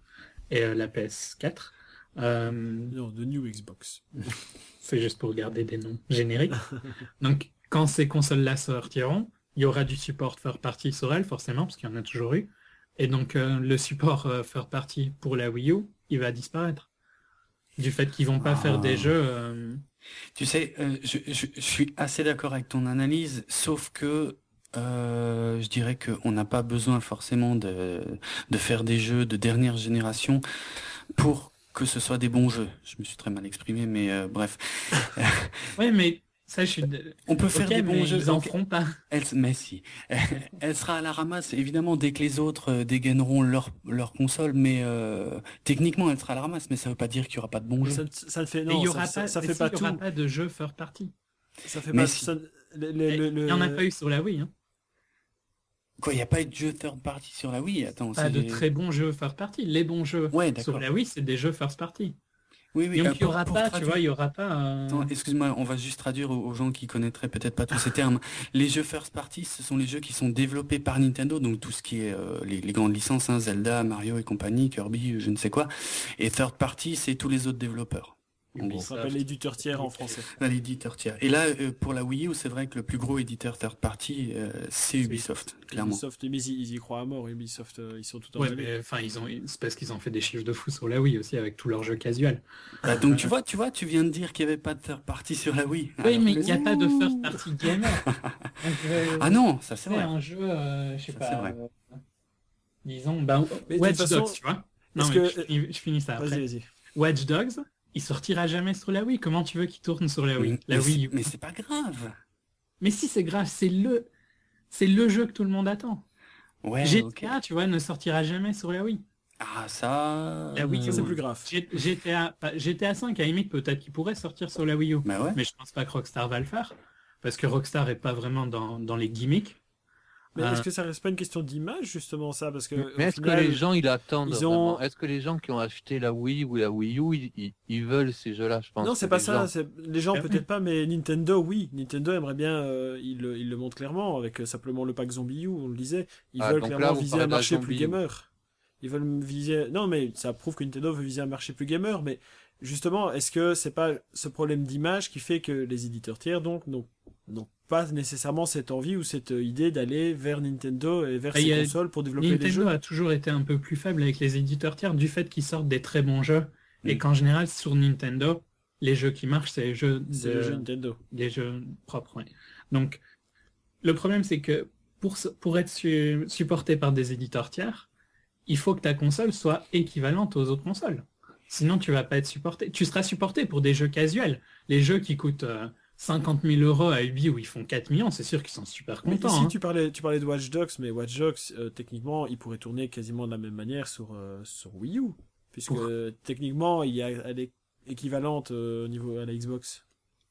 et euh, la P S quatre. Euh, Non, de New Xbox. c'est juste pour garder des noms génériques. Donc, quand ces consoles-là sortiront, il y aura du support third party sur elles, forcément, parce qu'il y en a toujours eu. Et donc, euh, le support euh, third party pour la Wii U, il va disparaître. Du fait qu'ils vont pas Ah. faire des jeux... euh, Tu sais, euh, je, je, je suis assez d'accord avec ton analyse, sauf que euh, je dirais qu'on n'a pas besoin forcément de, de faire des jeux de dernière génération pour que ce soit des bons jeux. Je me suis très mal exprimé, mais euh, bref. Ouais, mais ça, je suis... de- On peut faire Ok, des mais bons jeux. ils en donc, feront pas. elle, mais si. Elle sera à la ramasse, évidemment, dès que les autres euh, dégaineront leur, leur console, mais euh, techniquement, elle sera à la ramasse, mais ça veut pas dire qu'il y aura pas de bons Mais jeux. ça, ça ne fait Et non, il y ça, aura ça, pas, ça mais fait si, pas il y aura tout. pas de jeux third party. Ça fait Mais pas. si. ça- le- le- Et le- Il y en a le- pas eu sur la Wii. Hein. Quoi, il n'y a pas eu de jeu third party sur la Wii? Attends, Pas c'est... de très bons jeux first party. Les bons jeux Ouais, sur d'accord. la Wii, c'est des jeux first party. Oui, oui. Donc euh, il y pour- aura pour pas, tu traduire- vois, il y aura pas. un- Attends, excuse-moi, on va juste traduire aux, aux gens qui connaîtraient peut-être pas tous ces termes. Les jeux first party, ce sont les jeux qui sont développés par Nintendo, donc tout ce qui est euh, les, les grandes licences, hein, Zelda, Mario et compagnie, Kirby, je ne sais quoi. Et third party, c'est tous les autres développeurs. En gros. Ça s'appelle éditeur tiers en français. À l'éditeur tiers. Et là, euh, pour la Wii U, c'est vrai que le plus gros éditeur third party, euh, c'est Ubisoft, clairement. Ubisoft, mais ils, ils y croient à mort. Ubisoft, euh, ils sont tout en Ouais, train de- mais enfin, ils ont, c'est parce qu'ils ont fait des chiffres de fou sur la Wii aussi avec tous leurs jeux casuels. Bah, donc tu vois, tu vois, tu viens de dire qu'il n'y avait pas de third party sur la Wii. Oui, Alors mais que- il n'y a pas de first party gamer. Donc, euh, Ah non, ça c'est c'est vrai. un jeu, euh, je sais Ça, pas. c'est vrai. euh, disons, ben, Mais de Watch toute Dogs, façon, tu vois. Non, est-ce mais que- je, finis, je finis ça Vas-y, après. vas-y. Watch Dogs, il sortira jamais sur la Wii. Comment tu veux qu'il tourne sur la Wii Mais, La mais Wii c'est- U. mais c'est pas grave. Mais si, c'est grave, c'est le, c'est le jeu que tout le monde attend. Ouais, G ok. T A, tu vois, ne sortira jamais sur la Wii. Ah ça. La Wii Ça, U. c'est plus grave. G- GTA, pas- G T A cinq, à la limite, peut-être qu'il pourrait sortir sur la Wii U. Bah ouais. Mais je pense pas que Rockstar va le faire. Parce que Rockstar est pas vraiment dans, dans les gimmicks. Mais Euh, est-ce que ça reste pas une question d'image, justement, ça? Parce que, Mais au est-ce final, que les gens ils attendent ils ont- vraiment Est-ce que les gens qui ont acheté la Wii ou la Wii U, ils, ils- ils veulent ces jeux-là, je pense Non, c'est que pas les ça. gens- c'est- Les gens, Ah oui. peut-être pas, mais Nintendo, oui. Nintendo aimerait bien, euh, il, le- il le montre clairement, avec euh, simplement le pack Zombie U, on le disait. Ils Ah, veulent donc clairement là, vous viser parlez un de la marché Zombie plus U. gamer. Ils veulent viser. Non, mais ça prouve que Nintendo veut viser un marché plus gamer. Mais justement, est-ce que c'est pas ce problème d'image qui fait que les éditeurs tiers, donc, n'ont n'ont pas nécessairement cette envie ou cette euh, idée d'aller vers Nintendo et vers Bah, il y ces a- consoles pour développer les jeux? Nintendo a toujours été un peu plus faible avec les éditeurs tiers du fait qu'ils sortent des très bons jeux. Et Mm. qu'en général, sur Nintendo, les jeux qui marchent, c'est les jeux, C'est de- le jeu Nintendo. les jeux propres. Ouais. Donc, le problème, c'est que pour, se- pour être su- supporté par des éditeurs tiers, il faut que ta console soit équivalente aux autres consoles. Sinon, tu vas pas être supporté. Tu seras supporté pour des jeux casuels. Les jeux qui coûtent euh, cinquante mille euros à Ubi où ils font quatre millions, c'est sûr qu'ils sont super Mais contents. ici, hein. tu parlais, tu parlais de Watch Dogs, mais Watch Dogs, euh, techniquement, il pourrait tourner quasiment de la même manière sur, euh, sur Wii U. Puisque Ouf. euh, techniquement, il y a, elle est équivalente euh, au niveau à la Xbox.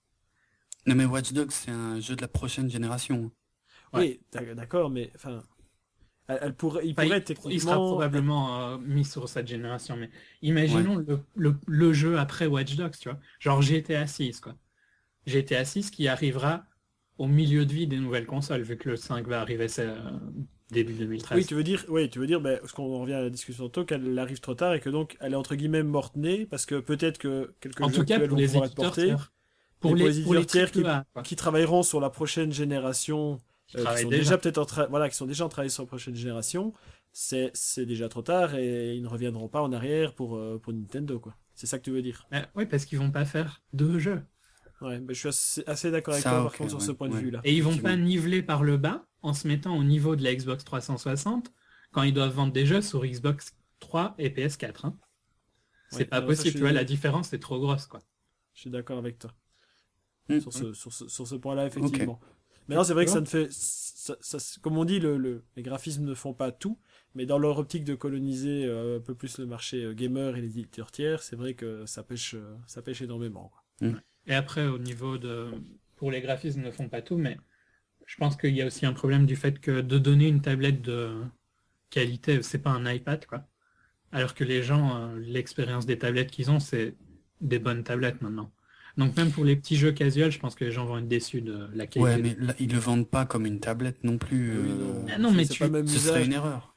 Non mais Watch Dogs, c'est un jeu de la prochaine génération. Ouais. Oui, d'ac- d'accord, mais enfin, elle, elle pourrait, il Enfin, pourrait il, techniquement. il sera probablement euh, mis sur cette génération, mais imaginons le, le, le jeu après Watch Dogs, tu vois. Genre G T A six, quoi. G T A six qui arrivera au milieu de vie des nouvelles consoles, vu que le cinq va arriver c'est, euh, début deux mille treize. Oui, tu veux dire, oui, tu veux dire, ben, parce qu'on revient à la discussion tantôt, qu'elle arrive trop tard et que donc elle est entre guillemets morte-née, parce que peut-être que quelques en jeux tout cas, actuels pour vont les pouvoir être éditeurs portés, tiers. Pour pour les, les pour les éditeurs tiers triple A, quoi, qui travailleront sur la prochaine génération. qui Euh, qui travaillent sont déjà. déjà, peut-être en train, voilà, qui sont déjà en train sur la prochaine génération, c'est c'est déjà trop tard et ils ne reviendront pas en arrière pour euh, pour Nintendo, quoi. C'est ça que tu veux dire? Euh, oui, parce qu'ils vont pas faire deux jeux. Ouais, ben, je suis assez, assez d'accord avec Ça, toi ok, par contre sur ouais, ce point de ouais. vue-là. Et ils vont pas Effectivement. niveler par le bas en se mettant au niveau de la Xbox trois cent soixante quand ils doivent vendre des jeux sur Xbox trois et P S quatre. Hein. C'est Ouais, pas non, ça, possible, je tu vois, suis- la différence est trop grosse, quoi. Je suis d'accord avec toi Mm. sur ce sur ce, sur ce point-là effectivement. Maintenant, c'est vrai que Tu ça vois ne fait, ça, ça- comme on dit, le, le- les graphismes ne font pas tout, mais dans leur optique de coloniser euh, un peu plus le marché euh, gamer et les éditeurs tiers, c'est vrai que ça pêche, euh, ça pêche énormément, quoi. Et après, au niveau de... Pour les graphismes ne font pas tout, mais je pense qu'il y a aussi un problème du fait que de donner une tablette de qualité, c'est pas un iPad, quoi. Alors que les gens, euh, l'expérience des tablettes qu'ils ont, c'est des bonnes tablettes maintenant. Donc même pour les petits jeux casuels, je pense que les gens vont être déçus de la qualité. Ouais, mais là, ils le vendent pas comme une tablette non plus. Oui, euh, non. Ah non, mais c'est tu- pas le même Ce serait usage. une erreur.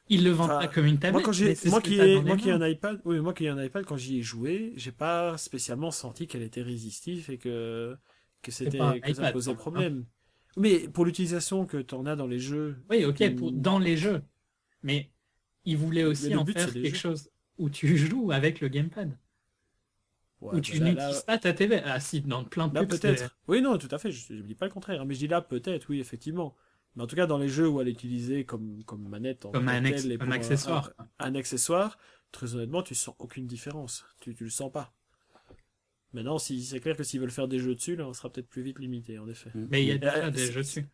Ils le vendent Enfin, pas comme une tablette. Moi, quand j'ai, mais c'est moi ce que qui t'as ai, dans les moi qui ai mains. un iPad, oui, moi qui ai un iPad, quand j'y ai joué, j'ai pas spécialement senti qu'elle était résistive et que, que C'est pas un c'était, que ça iPad, posait quand même, hein. problème. Mais pour l'utilisation que t'en as dans les jeux, Oui, ok, tu- pour, dans les jeux. Mais ils voulaient aussi Mais le en but, faire c'est les quelque jeux. chose où tu joues avec le gamepad. ouais, Où bah tu là, n'utilises là, pas ta T V. Ah si, dans plein de là, pubs, c'est... peut-être. Oui, non, tout à fait, je, je dis pas le contraire, hein, mais je dis là, peut-être, oui, effectivement. Mais en tout cas, dans les jeux où elle est utilisée comme, comme manette en Comme tant un, que ex- telle et un pour un, accessoire. un, un accessoire, très honnêtement, tu sens aucune différence. Tu, tu le sens pas. Maintenant, si, c'est clair que s'ils veulent faire des jeux dessus, là, on sera peut-être plus vite limité, en effet. Mais il y a Euh, déjà des c'est- jeux dessus.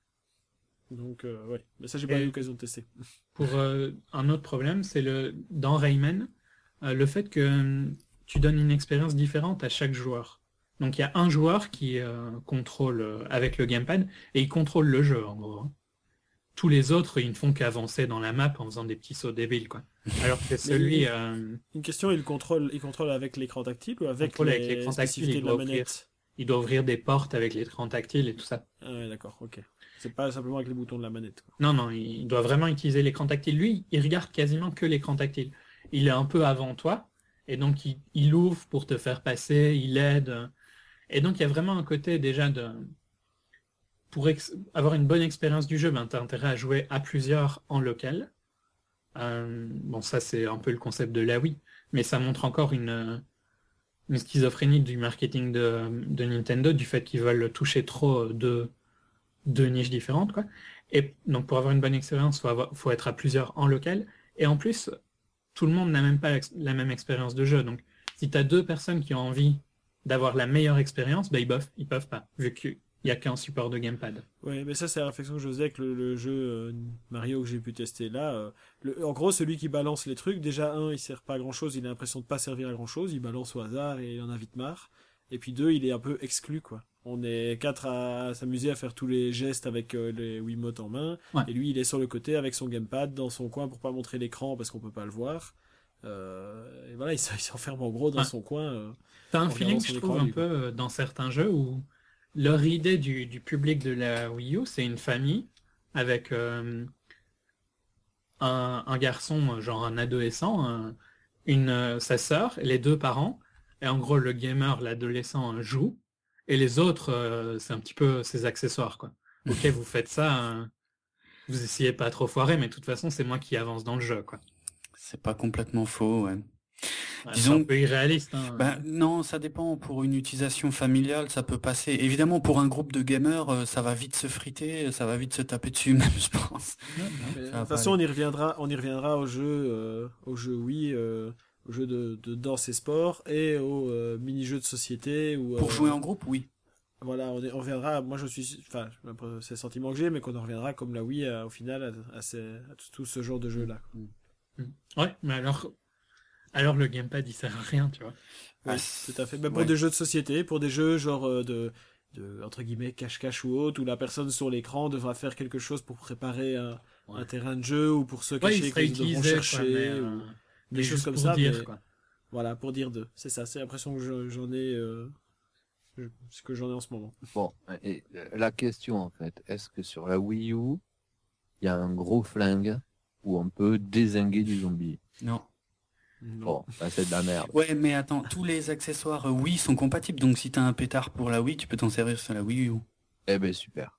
Donc, euh, ouais. Mais ça, j'ai pas Et- eu l'occasion de tester. Pour euh, un autre problème, c'est le dans Rayman, euh, le fait que euh, tu donnes une expérience différente à chaque joueur. Donc il y a un joueur qui euh, contrôle euh, avec le gamepad et il contrôle le jeu en gros, hein. Tous les autres, ils ne font qu'avancer dans la map en faisant des petits sauts débiles, quoi. Alors que celui il- euh, Une question, il contrôle, il contrôle avec l'écran tactile ou avec Contrôle les avec l'écran tactile, spécificités il de la doit ouvrir. manette? il doit ouvrir des portes avec l'écran tactile et tout ça. Ah ouais, d'accord, ok. C'est pas simplement avec les boutons de la manette, quoi. Non, non, il doit vraiment utiliser l'écran tactile. Lui, il regarde quasiment que l'écran tactile. Il est un peu avant toi, et donc il, il ouvre pour te faire passer, il aide. Et donc il y a vraiment un côté déjà de... Pour ex- avoir une bonne expérience du jeu, ben, tu as intérêt à jouer à plusieurs en local. Euh, bon, ça c'est un peu le concept de la Wii, mais ça montre encore une, une schizophrénie du marketing de, de Nintendo, du fait qu'ils veulent toucher trop de, de niches différentes, quoi. Et donc pour avoir une bonne expérience, faut avoir, faut être à plusieurs en local. Et en plus, tout le monde n'a même pas l'ex- la même expérience de jeu. Donc si tu as deux personnes qui ont envie d'avoir la meilleure expérience, ben ils peuvent, ils peuvent pas, vu qu'il n'y a qu'un support de gamepad. Ouais, mais ça, c'est la réflexion que je faisais avec le, le jeu euh, Mario que j'ai pu tester là. euh, le- en gros, celui qui balance les trucs, déjà, un, il sert pas à grand chose, il a l'impression de pas servir à grand chose, il balance au hasard et il en a vite marre. Et puis deux, il est un peu exclu, quoi. On est quatre à s'amuser à faire tous les gestes avec euh, les Wiimotes en main, Ouais. et lui, il est sur le côté avec son gamepad dans son coin pour pas montrer l'écran parce qu'on peut pas le voir. Euh, et voilà, il s- il s'enferme en gros dans Ouais. son coin. euh, T'as un en feeling, regardant je son trouve, écran, un lui, peu euh, dans certains jeux où leur idée du, du public de la Wii U, c'est une famille avec euh, un, un garçon, genre un adolescent, un- une, euh, sa sœur, et les deux parents. Et en gros, le gamer, l'adolescent, euh, joue. Et les autres, euh, c'est un petit peu ses accessoires, quoi. Ok, vous faites ça, hein, vous essayez pas trop foirer, mais de toute façon, c'est moi qui avance dans le jeu, quoi. C'est pas complètement faux, ouais. Ouais, Disons- C'est un peu irréaliste, hein. Ben, non, ça dépend. Pour une utilisation familiale, ça peut passer. Évidemment, pour un groupe de gamers, euh, ça va vite se friter, ça va vite se taper dessus, même, je pense. Mais, Ça de va toute pas façon, on y reviendra, on y reviendra au jeu, euh, au jeu Wii, euh, au jeu de, de danse et sport et au euh, mini-jeu de société. Où, Pour euh, jouer en groupe, oui. Voilà, on, est- on reviendra. Moi, je suis, enfin, après, c'est le sentiment que j'ai, mais qu'on en reviendra comme la Wii à- au final à, à ces- à tout, tout ce genre de jeu-là. Ouais, mais alors, alors le gamepad, il sert à rien, tu vois. Oui, Ah, tout à fait. Bah, pour ouais. des jeux de société, pour des jeux genre euh, de, de entre guillemets cache-cache ou autre, où la personne sur l'écran devra faire quelque chose pour préparer un, Ouais. un terrain de jeu ou pour se Ouais, cacher il serait qu'ils devront utilisé, quoi, chercher. mais, euh, ou- mais des juste choses comme pour ça, dire, mais- quoi. Voilà, pour dire deux. C'est ça, c'est l'impression que je- j'en ai, euh, je- ce que j'en ai en ce moment. Bon, et euh, la question en fait, est-ce que sur la Wii U, il y a un gros flingue où on peut dézinguer du zombie? Non. Bon, bah, c'est de la merde. Ouais, mais attends, tous les accessoires euh, Wii sont compatibles, donc si t'as un pétard pour la Wii, tu peux t'en servir sur la Wii U. Eh ben super.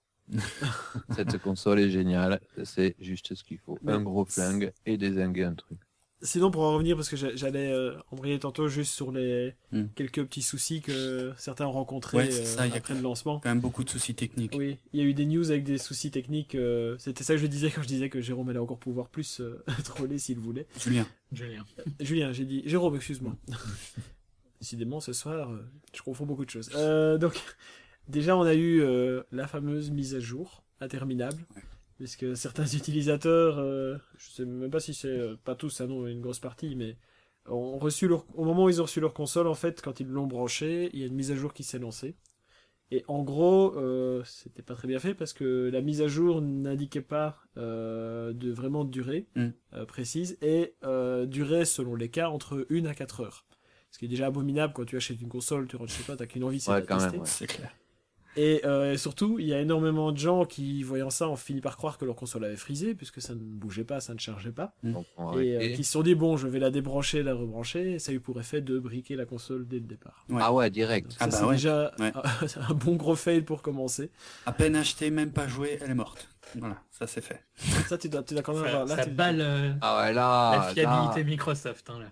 Cette console est géniale, c'est juste ce qu'il faut. Mais Un gros flingue et dézinguer un truc. Sinon, pour en revenir, parce que j'a- j'allais euh, embrayer tantôt juste sur les Hmm. quelques petits soucis que certains ont rencontrés Ouais, c'est euh, ça, il y a après le lancement. Quand même beaucoup de soucis techniques. Oui, il y a eu des news avec des soucis techniques. euh, C'était ça que je disais quand je disais que Jérôme allait encore pouvoir plus euh, troller s'il voulait. Julien. Julien. Julien, j'ai dit Jérôme, excuse-moi. Décidément, ce soir, euh, je confonds beaucoup de choses. Euh, donc, déjà, on a eu euh, la fameuse mise à jour interminable, Ouais. puisque certains utilisateurs, euh, je sais même pas si c'est euh, pas tous, hein, non, une grosse partie, mais ont reçu leur, au moment où ils ont reçu leur console, en fait, quand ils l'ont branché, il y a une mise à jour qui s'est lancée. Et en gros, euh, c'était pas très bien fait parce que la mise à jour n'indiquait pas euh, de vraiment de durée Mm. euh, précise et euh, durait selon les cas entre une à quatre heures. Ce qui est déjà abominable quand tu achètes une console, tu rentres chez toi, t'as qu'une envie, c'est Ouais, de la quand tester. même, ouais. C'est clair. Et, euh, et surtout, il y a énormément de gens qui, voyant ça, ont fini par croire que leur console avait frisé, puisque ça ne bougeait pas, ça ne chargeait pas. Donc, on va Et euh, arrêter. qui se sont dit, bon, je vais la débrancher, la rebrancher, et ça a eu pour effet de briquer la console dès le départ. Ouais. Ah ouais, direct. Ça, Ah bah c'est ouais. déjà Ouais. un bon gros fail pour commencer. À peine acheté, même pas joué, elle est morte. Voilà, ça c'est fait. Ça, tu dois, tu dois quand même Ça, avoir... Là, ça tu- bat le- Ah ouais, la là, fiabilité là, Microsoft. Hein, là.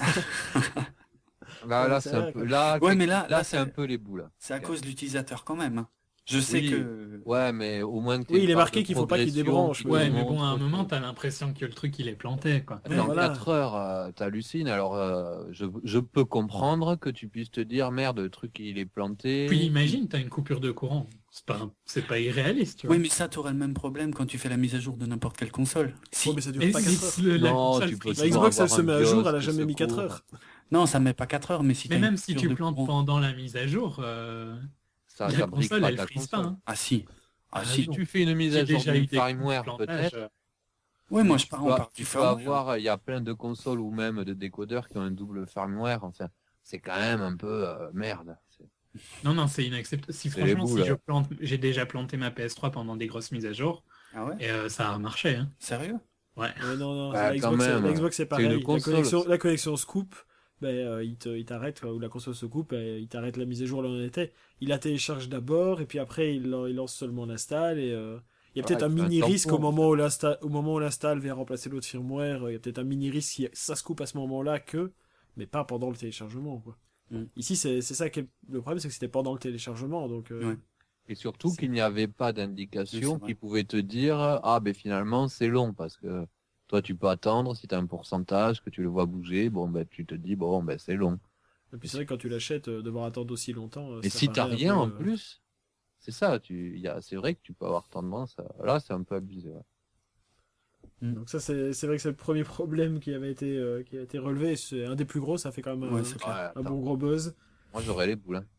là, là, C'est c'est un vrai, peu, quoi. là, Ouais, mais là, là, là, c'est c'est un peu les bouts, là. c'est à cause de l'utilisateur quand même. hein. Je sais Oui. que. Ouais, mais au moins que Oui, t'aies il est une part marqué de qu'il faut pas qu'il progression débranche, qui oui. Ouais, te mais bon, montre à un que- moment, t'as l'impression que le truc, il est planté, quoi. Ouais, Dans voilà. quatre heures, euh, t'hallucines. Alors, euh, je, je peux comprendre que tu puisses te dire, merde, le truc, il est planté. Puis imagine, t'as une coupure de courant. C'est pas, un- c'est pas irréaliste, tu vois. Oui, mais ça, t'auras le même problème quand tu fais la mise à jour de n'importe quelle console. Si... Ouais, mais ça dure Et pas si quatre heures. le- la Non, console tu peux frise La toujours Xbox, elle avoir se un met à jour, BIOS elle a qui jamais mis secourt. quatre heures. Non, ça met pas quatre heures, mais si Mais t'as même une si coupure tu de plantes courant- pendant la mise à jour, euh, Ça, la ça brique console, pas elle ta frise pas. console. Hein. Ah si. Ah Ah, si. Si tu fais une mise J'ai à jour déjà du eu des firmware, plantages, peut-être. euh, Ouais, moi je pars, Tu on peux, part tu du peux firmware. avoir, il y a plein de consoles ou même de décodeurs qui ont un double firmware. Enfin, c'est quand même un peu euh, merde. C'est- Non, non, c'est inacceptable. Si C'est les franchement, bouts, si là. je plante, j'ai déjà planté ma P S trois pendant des grosses mises à jour, Ah ouais? et euh, ça a marché. Hein. Sérieux? Ouais. Ouais, non, non, Bah, la, quand Xbox, c'est- même, la Xbox, c'est pareil. une console. La connexion, la connexion se coupe, ben, euh, il te- il t'arrête, quoi, ou la console se coupe, et il t'arrête la mise à jour là où on était. Il la télécharge d'abord, et puis après, il, il lance seulement l'install, et euh, il y a Ouais, peut-être un il fait un mini tampon, risque au en moment où l'insta- au moment où l'install vient remplacer l'autre firmware, euh, il y a peut-être un mini risque si ça se coupe à ce moment-là que, mais pas pendant le téléchargement, quoi. Mm. Ici, c'est c'est ça qui est le problème, c'est que c'était pendant le téléchargement, donc. euh, Ouais. Et surtout qu'il n'y avait pas Oui, d'indication c'est vrai. qui pouvait te dire, ah ben finalement c'est long parce que toi tu peux attendre si tu as un pourcentage que tu le vois bouger, bon ben tu te dis bon ben c'est long. Et puis c'est vrai que quand tu l'achètes, euh, devoir attendre aussi longtemps. euh, Et ça si t'as paraît un rien peu, en euh, plus, c'est ça, tu, il y a, c'est vrai que tu peux avoir tendance à, là c'est un peu abusé. Ouais. Donc ça, c'est c'est vrai que c'est le premier problème qui avait été, euh, qui a été relevé. C'est un des plus gros, ça fait quand même un, Ouais, c'est clair. un attends, bon gros buzz. moi j'aurais les boules. Hein.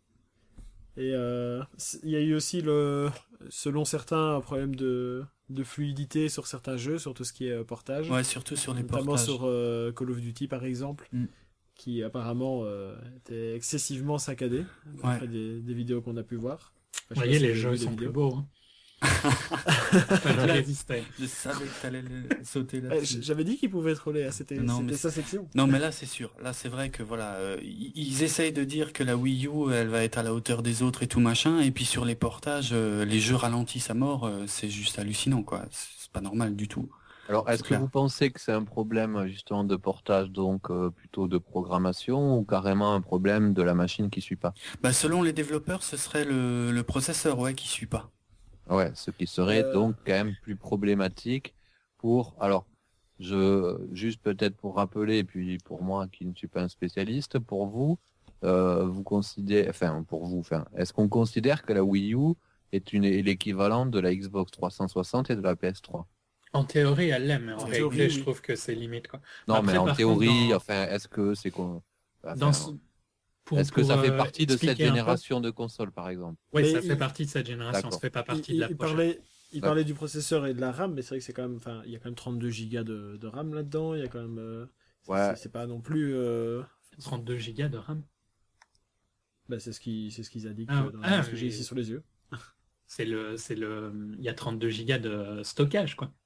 Et euh, c- il y a eu aussi, le, selon certains, un problème de, de fluidité sur certains jeux, sur tout ce qui est euh, portage. Ouais, surtout sur les Notamment portages. sur euh, Call of Duty par exemple, Mm. qui apparemment euh, était excessivement saccadé, Ouais. après des, des vidéos qu'on a pu voir. Enfin, je Vous sais voyez, pas si les vous jeux avez vu sont des plus vidéos. beaux. Hein. Pas de résister. Je savais que t'allais le- sauter Ouais, là-dessus. J'avais dit qu'ils pouvaient troller, hein, c'était Non, c'était mais sa section. Non, mais là, c'est sûr. Là, c'est vrai que voilà, euh, ils ils essayent de dire que la Wii U, elle va être à la hauteur des autres et tout machin. Et puis sur les portages, euh, les jeux ralentissent à mort. euh, c'est juste hallucinant, quoi. C'est c'est pas normal du tout. Alors est-ce C'est que clair. vous pensez que c'est un problème justement de portage, donc euh, plutôt de programmation, ou carrément un problème de la machine qui suit pas? Bah, selon les développeurs, ce serait le, le processeur, ouais, qui suit pas. Ouais, ce qui serait Euh. donc quand même plus problématique pour, alors, je, juste peut-être pour rappeler, et puis pour moi qui ne suis pas un spécialiste, pour vous, euh, vous considérez, enfin, pour vous, enfin, est-ce qu'on considère que la Wii U est une, est l'équivalent de la Xbox trois cent soixante et de la P S trois? En théorie, elle l'aime, mais en En réalité, théorie, je oui. trouve que c'est limite, quoi. Non, Après, mais en par théorie, contre, dans- enfin, est-ce que c'est qu'on, enfin, Dans ce- pour- est-ce que pour, ça fait euh, partie de cette expliquer un peu- génération de consoles, par exemple? Oui, Mais ça il- fait partie de cette génération, D'accord. ça fait pas partie il, de la il prochaine. parlait, il D'accord. parlait du processeur et de la RAM, mais c'est vrai que c'est quand même, enfin, il y a quand même trente-deux gigas de, de RAM là-dedans. Il y a quand même, euh, c'est- Ouais. c'est- c'est pas non plus, euh, trente-deux gigas de RAM. bah, c'est ce qui, c'est ce qu'ils indiquent Ah, euh, dans ah, ce que j'ai mais- ici sur les yeux. C'est le, c'est le, il y a trente-deux gigas de stockage, quoi.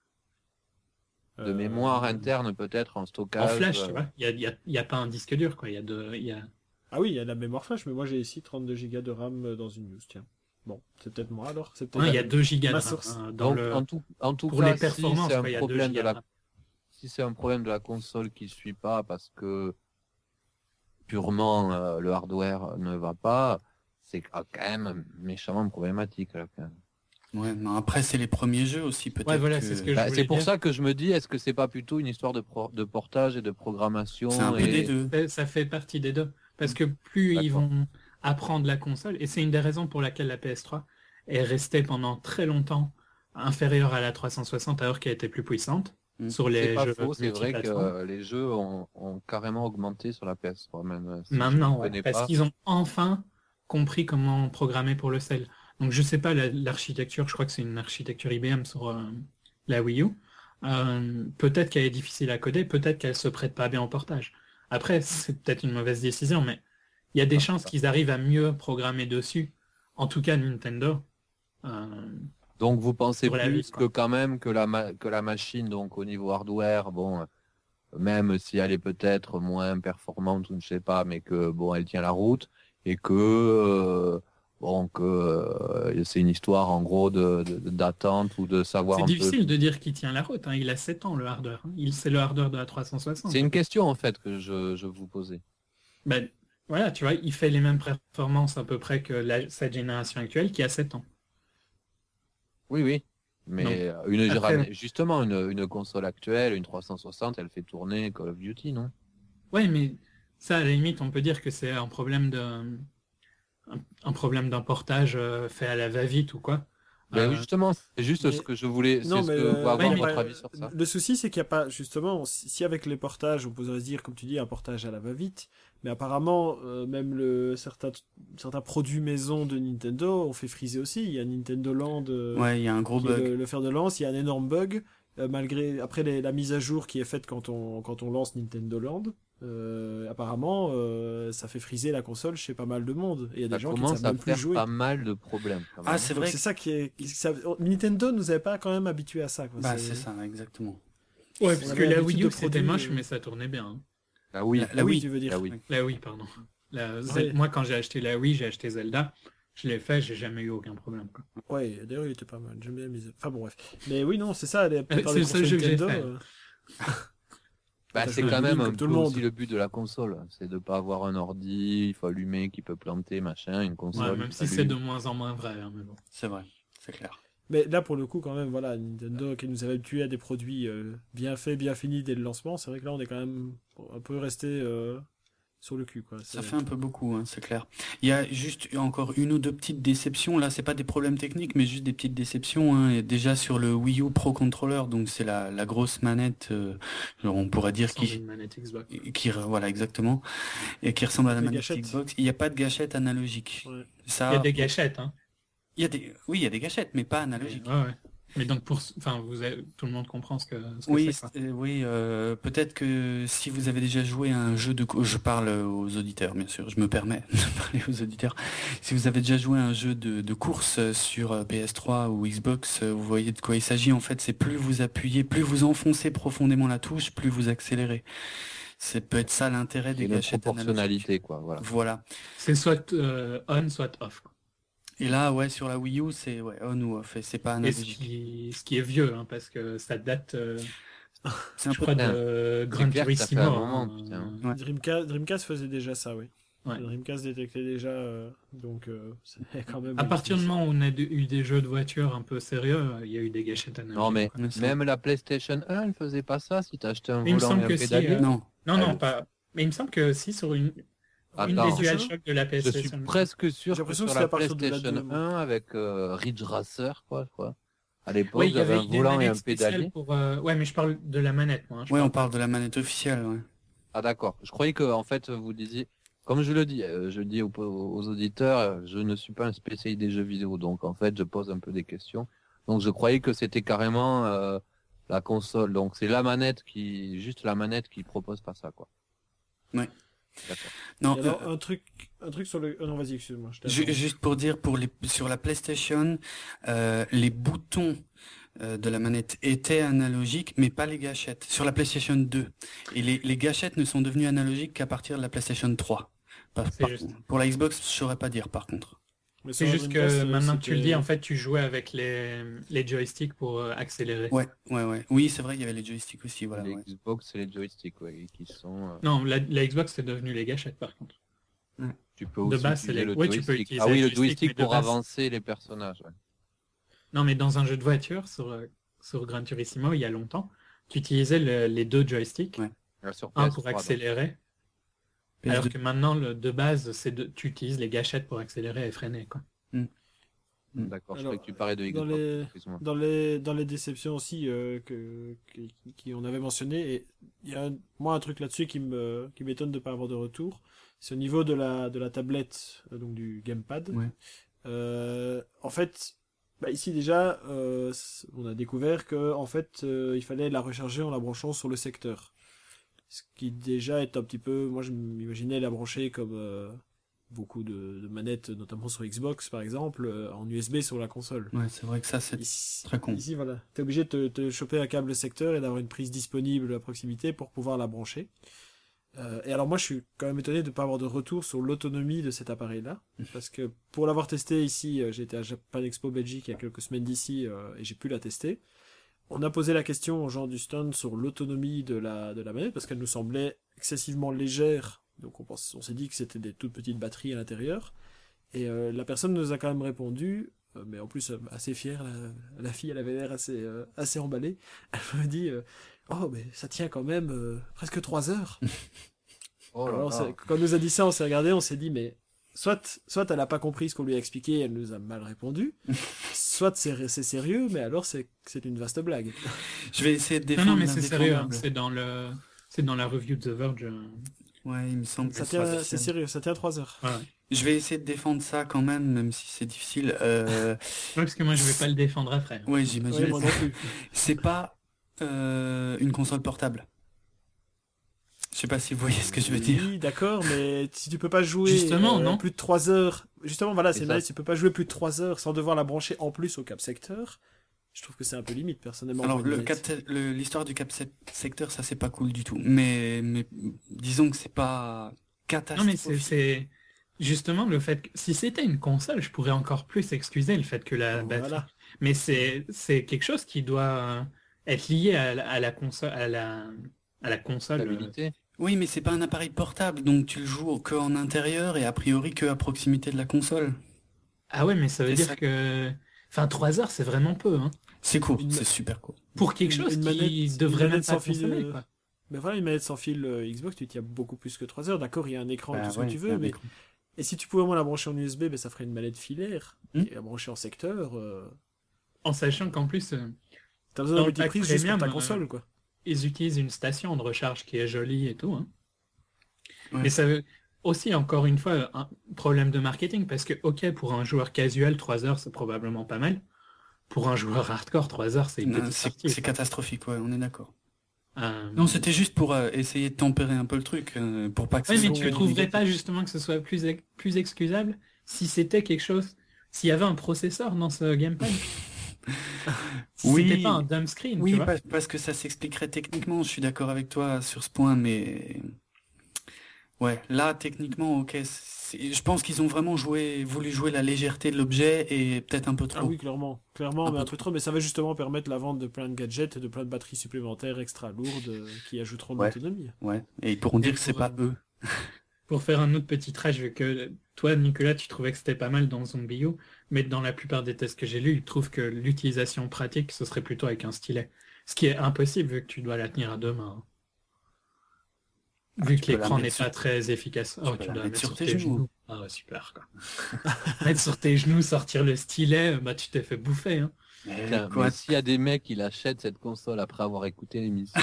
De Euh, mémoire interne, peut-être, en En stockage. flash, euh, tu vois. Il y a, il y a, il y a pas un disque dur, quoi. Il y a de, il y a... Ah oui, il y a de la mémoire flash, mais moi j'ai ici trente-deux gigas de RAM euh, dans une news. Tiens, bon, c'est peut-être moi alors. C'est peut-être Ouais, il y a la- deux gigas de ma RAM, source. hein, dans Donc, le... en tout, en tout Pour cas, les performances, si c'est quoi, il y un a deux problème de gigas de la, RAM. si c'est un problème de la console qui suit pas parce que purement euh, le hardware ne va pas, c'est quand même méchamment problématique. Là, quand même. Ouais, mais après, c'est les premiers jeux aussi, peut-être. Ouais, voilà, que- c'est ce que je Bah, voulais c'est pour dire. ça que je me dis, est-ce que c'est pas plutôt une histoire de, pro- de portage et de programmation C'est un peu et... des deux. Ça- Ça fait partie des deux. Parce que plus ils D'accord. vont apprendre la console, et c'est une des raisons pour laquelle la P S trois est restée pendant très longtemps inférieure à la trois cent soixante alors qu'elle était plus puissante Mm. sur les C'est pas jeux faux, c'est vrai que multiplateformes. euh, les jeux ont, ont carrément augmenté sur la P S trois même. euh, si Maintenant, je ne ouais, connais parce pas. qu'ils ont enfin compris comment programmer pour le sel. Donc je sais pas la- l'architecture, je crois que c'est une architecture I B M sur euh, la Wii U. Euh, peut-être qu'elle est difficile à coder, peut-être qu'elle se prête pas bien au portage. Après, c'est peut-être une mauvaise décision, mais il y a des Ah, chances ça. qu'ils arrivent à mieux programmer dessus en tout cas Nintendo. Euh, Donc vous pensez Sur la plus liste, que quoi. quand même que la ma- que la machine, donc au niveau hardware, bon, euh, même si elle est peut-être moins performante ou je sais pas, mais que bon, elle tient la route et que euh, bon que euh, c'est une histoire en gros de de- de- d'attente ou de savoir c'est un peu. difficile de dire qu'il tient la route. Hein. Il a sept ans le hardware. Hein. Il, c'est le hardware de la trois cent soixante. C'est une question en fait que je je vous posais. Ben, voilà, tu vois, il fait les mêmes performances à peu près que la, sa génération actuelle qui a sept ans. Oui, oui. Mais euh, une après- géra- justement une une console actuelle, une trois cent soixante, elle fait tourner Call of Duty, non? Ouais, mais ça, à la limite, on peut dire que c'est un problème de, un, un problème d'un portage euh, fait à la va-vite ou quoi. Ben Euh, justement, c'est juste mais- ce que je voulais, Non, c'est ce mais que euh, pour avoir ouais, mais votre pas- avis sur ça. le souci, c'est qu'il n'y a pas, justement, si, si avec les portages, on pourrait se dire, comme tu dis, un portage à la va-vite, mais apparemment, euh, même le, certains, certains produits maison de Nintendo ont fait friser aussi. Il y a Nintendo Land, euh, Ouais, il y a un gros qui est bug. le, le fer de lance, il y a un énorme bug, euh, malgré, après les- la mise à jour qui est faite quand on, quand on lance Nintendo Land. Euh, apparemment, euh, ça fait friser la console chez pas mal de monde. Et il y a des Ça gens qui ne commence savent à même plus faire jouer. pas mal de problèmes. Quand même. Ah, c'est Donc vrai. c'est ça qui est, qui- ça- Nintendo nous avait pas quand même habitué à ça, quoi. Bah, c'est ça, exactement. Ouais, On parce avait que la l'habitude Wii de U c'était produits, moche, euh, mais ça tournait bien. Hein. Ah oui, La- La Wii, Wii. tu veux dire. ah oui. La Wii, pardon. La Ouais. Zel- Moi, quand j'ai acheté la Wii, j'ai acheté Zelda. Je l'ai fait, j'ai jamais eu aucun problème. Quoi. Ouais, d'ailleurs, il était pas mal. J'aime bien mes... Enfin bon, bref. Mais oui, non, c'est ça. Les... plupart c'est des le seul consoles jeu que j'ai Nintendo, fait. euh, Bah, T'as c'est joué quand au même Wii un comme tout peu le monde. aussi le but de la console, c'est de pas avoir un ordi, il faut allumer, qui peut planter, machin, une console. Ouais, même si allume. c'est de moins en moins vrai. Hein, mais bon. C'est vrai, c'est clair. Mais là, pour le coup, quand même, voilà, Nintendo qui nous avait habitués à des produits euh, bien faits, bien finis dès le lancement, c'est vrai que là, on est quand même un peu resté euh, sur le cul, quoi. Ça C'est- fait un peu beaucoup, hein, c'est clair. Il y a juste encore une ou deux petites déceptions. Là, c'est pas des problèmes techniques, mais juste des petites déceptions. Hein. Et déjà sur le Wii U Pro Controller, donc c'est la, la grosse manette, euh, genre, on pourrait dire Sans qui, une manette Xbox. qui, voilà exactement, et qui ressemble à la Des manette gâchettes. Xbox. Il n'y a pas de gâchette analogique. Ouais. Ça, Il y a des gâchettes, hein. il y a des, oui, il y a des gâchettes, mais pas analogiques. Ouais, ouais. Mais donc pour, enfin, vous avez... tout le monde comprend ce que, ce que Oui, c'est. Quoi. c'est- euh, oui. euh, peut-être que si vous avez déjà joué à un jeu de, cou- je parle aux auditeurs, bien sûr, je me permets de parler aux auditeurs. Si vous avez déjà joué à un jeu de, de course sur euh, P S trois ou Xbox, euh, vous voyez de quoi il s'agit. En fait, c'est plus vous appuyez, plus vous enfoncez profondément la touche, plus vous accélérez. C'est peut être ça l'intérêt des Et une gâchettes analogiques. proportionnalité, quoi, voilà. Voilà. C'est soit euh, on, soit off. Quoi. Et là, ouais, sur la Wii U, c'est ouais, on ou off, et c'est pas Et ce analogique. qui, ce qui est vieux, hein, parce que ça date, euh, C'est un je peu crois, bien. de C'est Gran clair que ça fait Turisimo. un moment, hein. putain. Ouais. Dreamcast, Dreamcast faisait déjà ça, oui. Ouais. Dreamcast détectait déjà, euh, donc euh, c'est quand même... À partir du moment où on a de- eu des jeux de voiture un peu sérieux, euh, il y a eu des gâchettes analogiques. Non, mais quoi. Ouais, c'est- même la PlayStation un, elle faisait pas ça si t'achetais un Mais il me volant semble et un que si, pédalier. euh, Non. Non, Ah, non, le- pas. Mais il me semble que si sur une, une Attends. des DualShock de la Je suis PlayStation. presque sûr J'ai que l'impression sur que c'est la à partir de la PlayStation deux, moi. un avec euh, Ridge Racer, quoi, je crois. À l'époque, Oui, il y j'avais avait un des volant et un manettes spéciales pédalier. pour. euh, Ouais, mais je parle de la manette, moi. hein, je Ouais, parle on parle de la manette officielle, ouais. Ah d'accord. Je croyais que en fait vous disiez, comme je le dis, euh, je dis aux, aux auditeurs, euh, je ne suis pas un spécialiste des jeux vidéo, donc en fait je pose un peu des questions. Donc je croyais que c'était carrément euh, la console. Donc c'est la manette qui, juste la manette qui propose pas ça, quoi. Ouais. D'accord. Non, Et alors, euh, un truc, un truc sur le... Oh non, vas-y, excuse-moi. je t'ai ju- interrompu. juste pour dire, pour les, sur la PlayStation, euh, les boutons euh, de la manette étaient analogiques, mais pas les gâchettes. Sur la PlayStation deux. Et les, les gâchettes ne sont devenues analogiques qu'à partir de la PlayStation trois. Par- C'est par- juste. Pour la Xbox, je saurais pas dire, par contre. Mais C'est sur juste Dreamcast, que euh, maintenant que tu le c'était- dis, en fait, tu jouais avec les, les joysticks pour euh, accélérer. Ouais, ouais, ouais. Oui, c'est vrai, il y avait les joysticks aussi, voilà. les Ouais. Xbox et les joysticks, ouais, qui sont. euh, Non, la, la Xbox, c'est devenu les gâchettes, par contre. Tu peux De aussi base, c'est utiliser les- le ouais, tu peux joystick. utiliser Ah oui, le le joystick, mais joystick de pour base- avancer les personnages. Ouais. Non, mais dans un jeu de voiture, sur, euh, sur Gran Turismo, il y a longtemps, tu utilisais le- les deux joysticks, Ouais. Ah, sur un P S pour trois, donc. accélérer, P S deux. alors que maintenant, le, de base, c'est de, tu utilises les gâchettes pour accélérer et freiner. Quoi. D'accord, je Alors, croyais que tu parlais de dans Xbox. les- excuse-moi. Dans les, dans les déceptions aussi euh, que, que, qui on avait mentionné, et il y a un- moi un truc là-dessus qui me qui m'étonne de pas avoir de retour, c'est au niveau de la de la tablette, euh, donc du gamepad. Ouais. Euh, en fait, bah ici déjà, euh, c- on a découvert que en fait euh, il fallait la recharger en la branchant sur le secteur, ce qui déjà est un petit peu, moi je m'imaginais la brancher comme euh, beaucoup de, de manettes, notamment sur Xbox par exemple, euh, en U S B sur la console. Ouais, c'est vrai que ça, c'est Ici, très con. ici voilà, t'es obligé de te, te choper un câble secteur et d'avoir une prise disponible à proximité pour pouvoir la brancher. Euh, et alors moi je suis quand même étonné de ne pas avoir de retour sur l'autonomie de cet appareil-là, parce que pour l'avoir testé ici, euh, j'ai été à Japan Expo Belgique il y a quelques semaines d'ici euh, et j'ai pu la tester. On a posé la question aux gens du stand sur l'autonomie de la, de la manette, parce qu'elle nous semblait excessivement légère, donc on, pense, on s'est dit que c'était des toutes petites batteries à l'intérieur, et euh, la personne nous a quand même répondu, euh, mais en plus euh, assez fière, la, la fille elle avait l'air assez, euh, assez emballée, elle me dit euh, oh mais ça tient quand même euh, presque trois heures. Oh là Alors, là. c'est- quand on nous a dit ça, on s'est regardé, on s'est dit, mais soit, soit elle a pas compris ce qu'on lui a expliqué, elle nous a mal répondu, soit c'est c'est sérieux, mais alors c'est c'est une vaste blague. Je vais essayer de Non, défendre non, mais c'est sérieux. hein. l'indéfendable. C'est dans le, c'est dans la review de The Verge. euh. Ouais, il me semble Ça que soit tient, c'est officiel. sérieux, ça tient trois heures. Ouais, ouais. Je vais essayer de défendre ça quand même, même si c'est difficile. Euh... Ouais, parce que moi, je vais pas le défendre après. hein. Ouais, j'imagine. Ouais, moi non plus. C'est pas euh, une console portable. Je sais pas si vous voyez ce que je veux dire. Oui, d'accord, mais si tu peux pas jouer Justement, euh, non plus de trois heures, justement, voilà, c'est Et une ça- manette, tu peux pas jouer plus de trois heures sans devoir la brancher en plus au cap secteur. Je trouve que c'est un peu limite, personnellement. Alors, pour une le manette. cap- le- l'histoire du cap se- secteur, ça c'est pas cool du tout. Mais, mais disons que c'est pas Non, catastrophique. mais c'est, c'est justement le fait que si c'était une console, je pourrais encore plus excuser le fait que la batterie. Voilà. Mais c'est, c'est quelque chose qui doit euh, être lié à, la- à la console, à la, à la console. euh, Stabilité. Oui, mais c'est pas un appareil portable, donc tu le joues que en intérieur et a priori que à proximité de la console. Ah ouais, mais ça veut C'est dire ça. que, enfin, trois heures, c'est vraiment peu, hein. C'est court, Une- c'est super court. Pour quelque Une- chose une qui manette- devrait une même manette pas sans fil, consommer, euh, quoi. Mais voilà, une manette sans fil euh, Xbox, tu tiens beaucoup plus que trois heures. D'accord, il y a un écran, Bah tout ce ouais, que tu il y a veux, un mais écran. et si tu pouvais au moins la brancher en U S B, ben, ça ferait une manette filaire. Hmm. Et la brancher en secteur, euh, En sachant qu'en plus, euh, t'as besoin Dans d'un le pack multiprise juste pour ta premium, console, euh, quoi. ils utilisent une station de recharge qui est jolie et tout, hein. Ouais. Mais ça veut aussi, encore une fois, un problème de marketing, parce que, ok, pour un joueur casual, trois heures, c'est probablement pas mal. Pour un joueur hardcore, trois heures, c'est une Non, petite C'est partie. c'est catastrophique, ouais, on est d'accord. Euh, Non, c'était juste pour euh, essayer de tempérer un peu le truc, euh, pour pas que Ouais, ça mais soit tu sont trouverais négatif. pas justement que ce soit plus, ex- plus excusable si c'était quelque chose, s'il y avait un processeur dans ce gamepad? Si Oui. c'était pas un dumb screen, tu Oui, vois? pa- parce que ça s'expliquerait techniquement, je suis d'accord avec toi sur ce point, mais ouais, là techniquement, ok, c'est- je pense qu'ils ont vraiment joué, voulu jouer la légèreté de l'objet et peut-être un peu Ah trop. oui, clairement. Clairement, Un mais peu un peu trop. Mais ça va justement permettre la vente de plein de gadgets et de plein de batteries supplémentaires extra lourdes euh, qui ajouteront de Ouais. l'autonomie. Ouais, et ils pourront dire Et que c'est pour, pas euh, eux. Pour faire un autre petit trash, vu que toi, Nicolas, tu trouvais que c'était pas mal dans Zombie U, mais dans la plupart des tests que j'ai lus, ils trouvent que l'utilisation pratique, ce serait plutôt avec un stylet. Ce qui est impossible vu que tu dois la tenir à deux mains. Ah, Vu tu que peux la l'écran mettre n'est sur- pas très efficace. Oh, peux tu la dois la mettre sur tes genoux. Ah ouais, super, quoi. Mettre sur tes genoux, sortir le stylet, bah tu t'es fait bouffer, hein. Mais Putain, quoi, mais s'il y a des mecs qui l'achètent cette console après avoir écouté l'émission,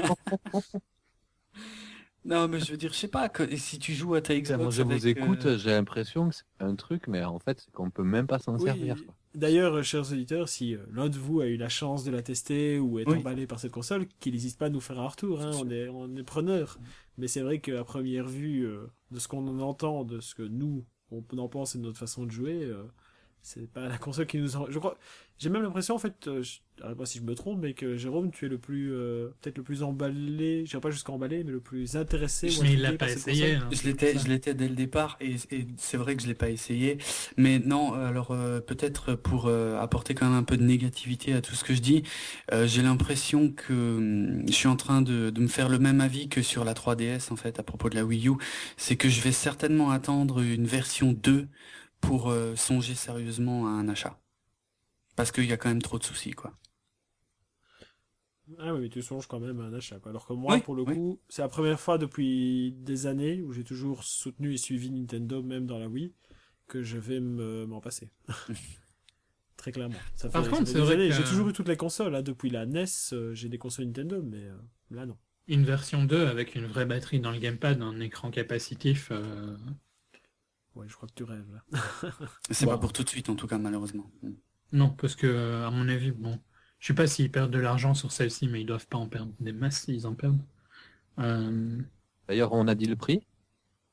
Non, mais je veux dire, je sais pas, que, et si tu joues à ta Xbox moi je vous avec, écoute, euh, j'ai l'impression que c'est un truc, mais en fait, c'est qu'on peut même pas s'en Oui. servir. Quoi. D'ailleurs, euh, chers auditeurs, si euh, l'un de vous a eu la chance de la tester ou est Oui. emballé par cette console, qu'il n'hésite pas à nous faire un retour. Hein, on est, on est preneur. Mais c'est vrai qu'à première vue, euh, de ce qu'on en entend, de ce que nous on en pense et de notre façon de jouer, euh, c'est pas la console qui nous en... Je crois, j'ai même l'impression en fait, euh, je... arrête pas si je me trompe, mais que Jérôme, tu es le plus, euh, peut-être le plus emballé, je dirais pas jusqu'à emballé, mais le plus intéressé. ou Mais il l'a intrigué pas par cette essayé. console. hein. Je l'étais, C'est ça. je l'étais dès le départ et, et c'est vrai que je l'ai pas essayé. Mais non, alors euh, peut-être pour euh, apporter quand même un peu de négativité à tout ce que je dis, euh, j'ai l'impression que hum, je suis en train de, de me faire le même avis que sur la trois D S en fait à propos de la Wii U. C'est que je vais certainement attendre une version deux pour euh, songer sérieusement à un achat. Parce qu'il y a quand même trop de soucis quoi. Ah oui, mais tu songes quand même à un achat, quoi. Alors que moi, Oui, pour le oui. coup, c'est la première fois depuis des années où j'ai toujours soutenu et suivi Nintendo, même dans la Wii, que je vais me, m'en passer. Très clairement. Ça fait, Par ça contre, fait c'est des vrai années. que- J'ai toujours eu toutes les consoles, hein. Depuis la N E S, euh, j'ai des consoles Nintendo, mais euh, là, non. Une version deux avec une vraie batterie dans le gamepad, un écran capacitif. euh, Ouais, je crois que tu rêves, là. C'est Bon. pas pour tout de suite en tout cas malheureusement. Non, parce que, euh, à mon avis, bon, je sais pas s'ils perdent de l'argent sur celle-ci, mais ils doivent pas en perdre des masses s'ils en perdent. Euh, D'ailleurs, on a dit le prix.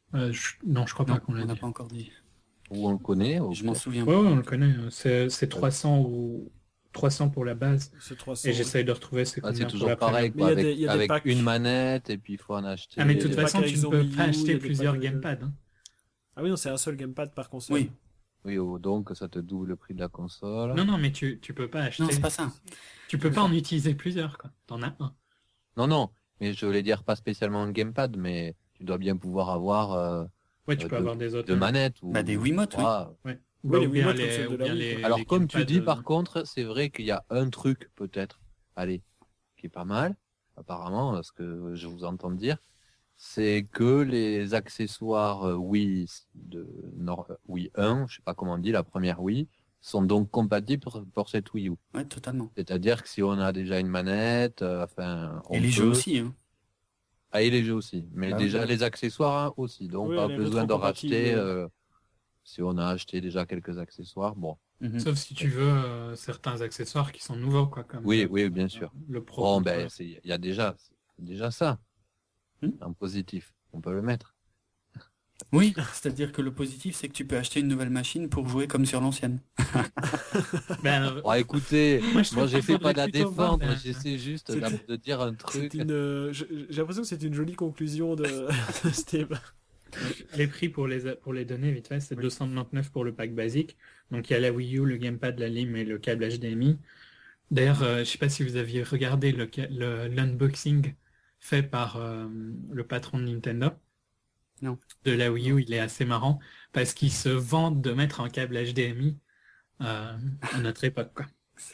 Euh, je- Non, je crois Non, pas qu'on on l'a n'a dit. pas encore dit. Ou on le connaît. au Je m'en pire. souviens Ouais, pas. ouais, on le connaît. C'est c'est trois cents ou trois cents pour la base. C'est trois cents. Et j'essaye de retrouver c'est Ah, combien c'est pour la toujours pareil, premium. quoi, Mais il y a avec, des- il y a des avec packs. une manette, et puis il faut en acheter. Ah, mais de toute des façon, packs tu avec ne peux Zombie pas U, il y acheter a des plusieurs packs de- gamepads. hein. Ah oui, non, c'est un seul gamepad par console. Oui. Oui, oh, donc ça te double le prix de la console. Non, non, mais tu, tu peux pas acheter. Non, c'est pas ça. Tu peux pas en utiliser plusieurs, quoi. T'en as un. Non, non, mais je voulais dire pas spécialement un gamepad, mais tu dois bien pouvoir avoir euh, Ouais, tu Euh, peux de- avoir des autres. de manettes. Ou... Bah, des Wiimotes, oui. Ah. Ouais. Oui, Bah, les ou bien Wiimotes comme les- celles de ou la bien Wii. les- Alors les comme tu gamepads, dis, euh, par contre, c'est vrai qu'il y a un truc peut-être, allez, qui est pas mal, apparemment, ce que je vous entends dire, c'est que les accessoires euh, Wii de Nord- euh, Wii un, je sais pas comment on dit, la première Wii, sont donc compatibles pour, pour cette Wii U. Ouais, totalement. C'est-à-dire que si on a déjà une manette, euh, enfin, on Et les peut... jeux aussi, hein. Ah, et les jeux aussi, mais Bah déjà oui. les accessoires hein, aussi, donc Oui, pas les besoin d'en rétro-compatibles, racheter. ouais. euh, si on a acheté déjà quelques accessoires, bon. Mhm. Sauf si tu veux euh, certains accessoires qui sont nouveaux, quoi. Comme Oui, le- oui, bien sûr. Le Pro. Bon, Controller. ben, c'est- il y a déjà, c'est déjà ça, Hmm. en positif. On peut le mettre. Oui, c'est-à-dire que le positif, c'est que tu peux acheter une nouvelle machine pour jouer comme sur l'ancienne. Ben, euh, Bon, écoutez, Moi, je moi trouve j'ai qu'il fait pas de la faudrait plutôt voir, défendre, ben, j'essaie juste c'est- d'a- de dire un C'est truc. une, euh, je- j'ai l'impression que c'est une jolie conclusion de, de ce débat. les prix pour les, pour les données, vite fait, c'est deux cent quatre-vingt-dix pour le pack basique. Donc il y a la Wii U, le gamepad, la lime et le câble H D M I. D'ailleurs, euh, je sais pas si vous aviez regardé le, ca- le- l'unboxing fait par euh, le patron de Nintendo. Non. De la Wii U, il est assez marrant parce qu'il se vante de mettre un câble H D M I euh, à notre époque, quoi.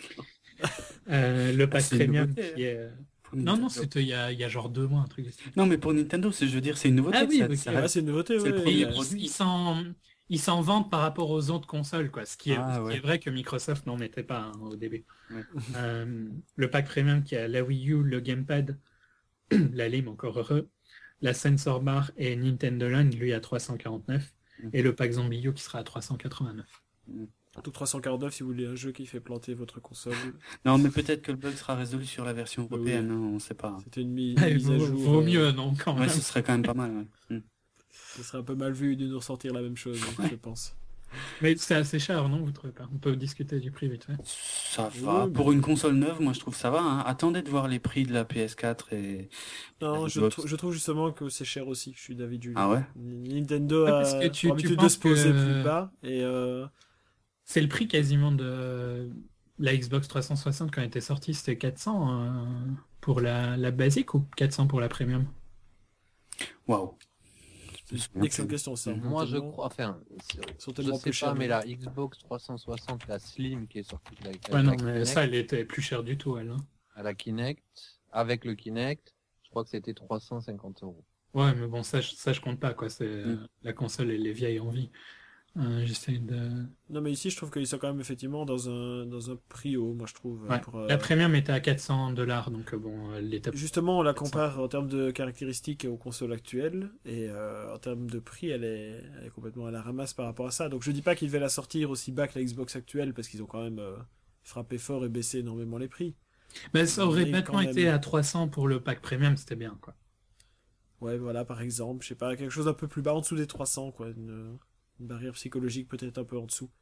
Euh, le pack C'est une premium nouveauté, qui est... Pour Non, non, Nintendo. c'était il y a, il y a genre deux mois, un truc de ça. Non, mais pour Nintendo, c'est, je veux dire, c'est une nouveauté. Ah oui, ça- ok. ça Ah, reste- c'est une nouveauté, c'est le ouais. premier il y a- produit. Ils s'en, ils s'en vantent par rapport aux autres consoles, quoi. Ce qui est, Ah, ce qui ouais. est vrai que Microsoft n'en mettait pas hein, au début. Ouais. Euh, le pack premium qui a la Wii U, le gamepad, la lime encore heureux, la sensor bar et Nintendo Land, lui à trois cent quarante-neuf, Mm. et le pack Zombie U qui sera à trois cent quatre-vingt-neuf. Tout trois cent quarante-neuf si vous voulez un jeu qui fait planter votre console. Non, mais peut-être que le bug sera résolu sur la version européenne, hein, on sait pas. C'était une, mi- une mise à Vaut, jour. vaut euh, mieux, non, quand Ouais, même. ce serait quand même pas mal. Ouais. Mm. Ce serait un peu mal vu de nous ressortir la même chose, je pense. Mais c'est assez cher, non, vous trouvez pas? On peut discuter du prix vite fait. Ça va. Oui, Pour une console neuve, moi je trouve ça va. Hein. Attendez de voir les prix de la P S quatre et. Non, La je, Xbox. trou- je trouve justement que c'est cher aussi. Je suis d'avis de Julien. Ah ouais Nintendo Ouais, a parce que tu- pour tu l'habitude de penses se poser que- plus bas et euh, C'est le prix quasiment de la Xbox trois cent soixante quand elle était sortie, c'était quatre cents euh, pour la, la basique ou quatre cents pour la premium? Waouh. c'est une excellente question ça. Moi je Tellement- crois, enfin, c'est- ils sont je tellement sais plus chers. pas, mais la Xbox trois cent soixante, la Slim qui est sortie de la, Ouais, la non, mais Kinect, ça, elle était plus chère du tout, elle. hein. à la Kinect, avec le Kinect, je crois que c'était trois cent cinquante euros. Ouais, mais bon, ça, je- ça je compte pas, quoi. C'est euh, Mm. la console, elle est vieille en vie. Euh, J'essaie de. Non, mais ici je trouve qu'ils sont quand même effectivement dans un dans un prix haut, moi je trouve. Ouais. pour, euh, La premium était à quatre cents dollars, donc euh, bon, elle était. Justement, on la compare en termes de caractéristiques aux consoles actuelles, et euh, en termes de prix, elle est, elle est complètement à la ramasse par rapport à ça. Donc je dis pas qu'ils devaient la sortir aussi bas que la Xbox actuelle, parce qu'ils ont quand même euh, frappé fort et baissé énormément les prix. Mais ça aurait Mais bêtement quand même. été à trois cents pour le pack premium, c'était bien, quoi. Ouais, voilà, par exemple, je sais pas, quelque chose d'un peu plus bas, en dessous des trois cents, quoi. Une, une barrière psychologique peut-être un peu en dessous.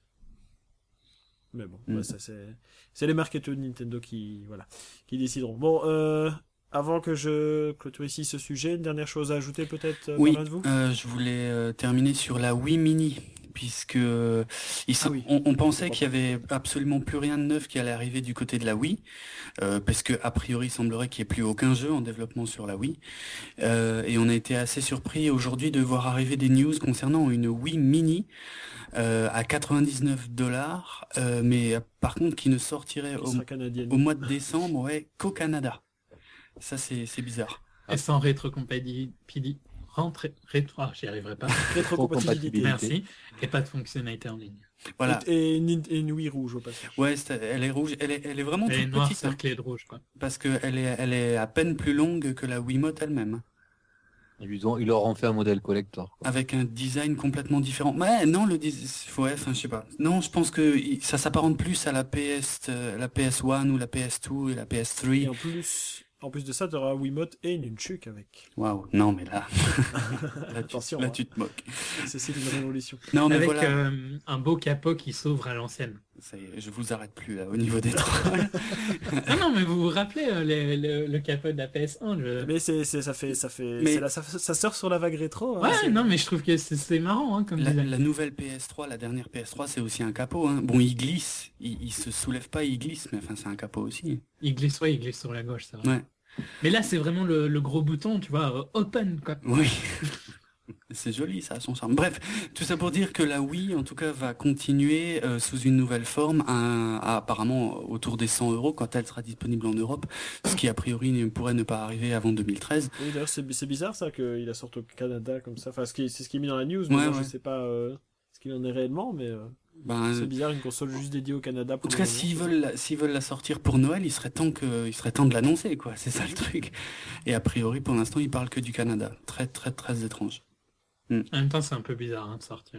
Mais bon, Mm. ouais, ça c'est, c'est les marketeurs de Nintendo qui, voilà, qui décideront. Bon, euh, avant que je clôture ici ce sujet, une dernière chose à ajouter peut-être euh, Oui, par l'un de vous? euh, je voulais euh, terminer sur la Wii Mini, puisque euh, ils sont- Ah oui. on, on pensait qu'il y avait absolument plus rien de neuf qui allait arriver du côté de la Wii, euh, parce que a priori il semblerait qu'il n'y ait plus aucun jeu en développement sur la Wii, Euh, et on a été assez surpris aujourd'hui de voir arriver des news concernant une Wii Mini euh, à quatre-vingt-dix-neuf dollars, euh, mais euh, par contre qui ne sortirait Qui au, sera canadienne. au mois de décembre, ouais, qu'au Canada. Ça c'est c'est bizarre. Et sans rétrocompatibilité. Rentre, rétro, ah, j'y arriverai pas. Rétrocompatibilité. Merci. Et pas de fonctionnalité en ligne. Voilà. Et, et une, et une Wii rouge au passage. Ouais, c'est- elle est rouge, elle est, elle est vraiment Elle est toute noire petite, hein, cerclée de rouge, quoi. parce que elle est, elle est à peine plus longue que la Wiimote elle-même, Ils, ont, ils leur ont fait un modèle collector, quoi. avec un design complètement différent. Mais non, le design, ouais, enfin, je sais pas. Non, je pense que il- ça s'apparente plus à la P S, euh, la P S un ou la P S deux et la P S Et trois. en plus, en plus de ça, tu auras Wiimote et Nunchuk avec. Waouh, non mais là, là, tu, Attention, là hein. tu te moques. C'est c'est une révolution. Non mais Avec voilà, euh, un beau capot qui s'ouvre à l'ancienne. ça y est, je vous arrête plus là au niveau des trolls. Non, non, mais vous vous rappelez euh, les- le, le capot de la P S un je... Mais c'est, c'est, ça fait, ça fait, Mais- c'est là, ça, ça sort sur la vague rétro. hein, Ouais, c'est- non, mais je trouve que c'est c'est marrant, hein, comme La, design. la nouvelle P S trois, la dernière P S trois, c'est aussi un capot. Hein. Bon, il glisse, il, il se soulève pas, il glisse, mais enfin c'est un capot aussi. Il glisse, ouais, il glisse sur la gauche, c'est vrai. Ouais, Mais là, c'est vraiment le, le gros bouton, tu vois, euh, open, quoi. oui. C'est joli, ça a son charme. Bref, tout ça pour dire que la Wii, en tout cas, va continuer euh, sous une nouvelle forme, à, à apparemment autour des cent euros quand elle sera disponible en Europe, ce qui a priori ne pourrait ne pas arriver avant deux mille treize. Oui, d'ailleurs, c'est, c'est bizarre ça qu'il a sorti au Canada comme ça. Enfin, ce qui, c'est ce qui est mis dans la news, Ouais, mais moi, ouais. je sais pas euh, ce qu'il en est réellement, mais euh, Ben, c'est bizarre une console juste dédiée au Canada. en Pour tout le cas, moment. s'ils veulent, la- s'ils veulent la sortir pour Noël, il serait temps que, il serait temps de l'annoncer, quoi. C'est ça le truc. Et a priori, pour l'instant, ils parlent que du Canada. Très, très, très étrange. En même temps, c'est un peu bizarre hein, de sortir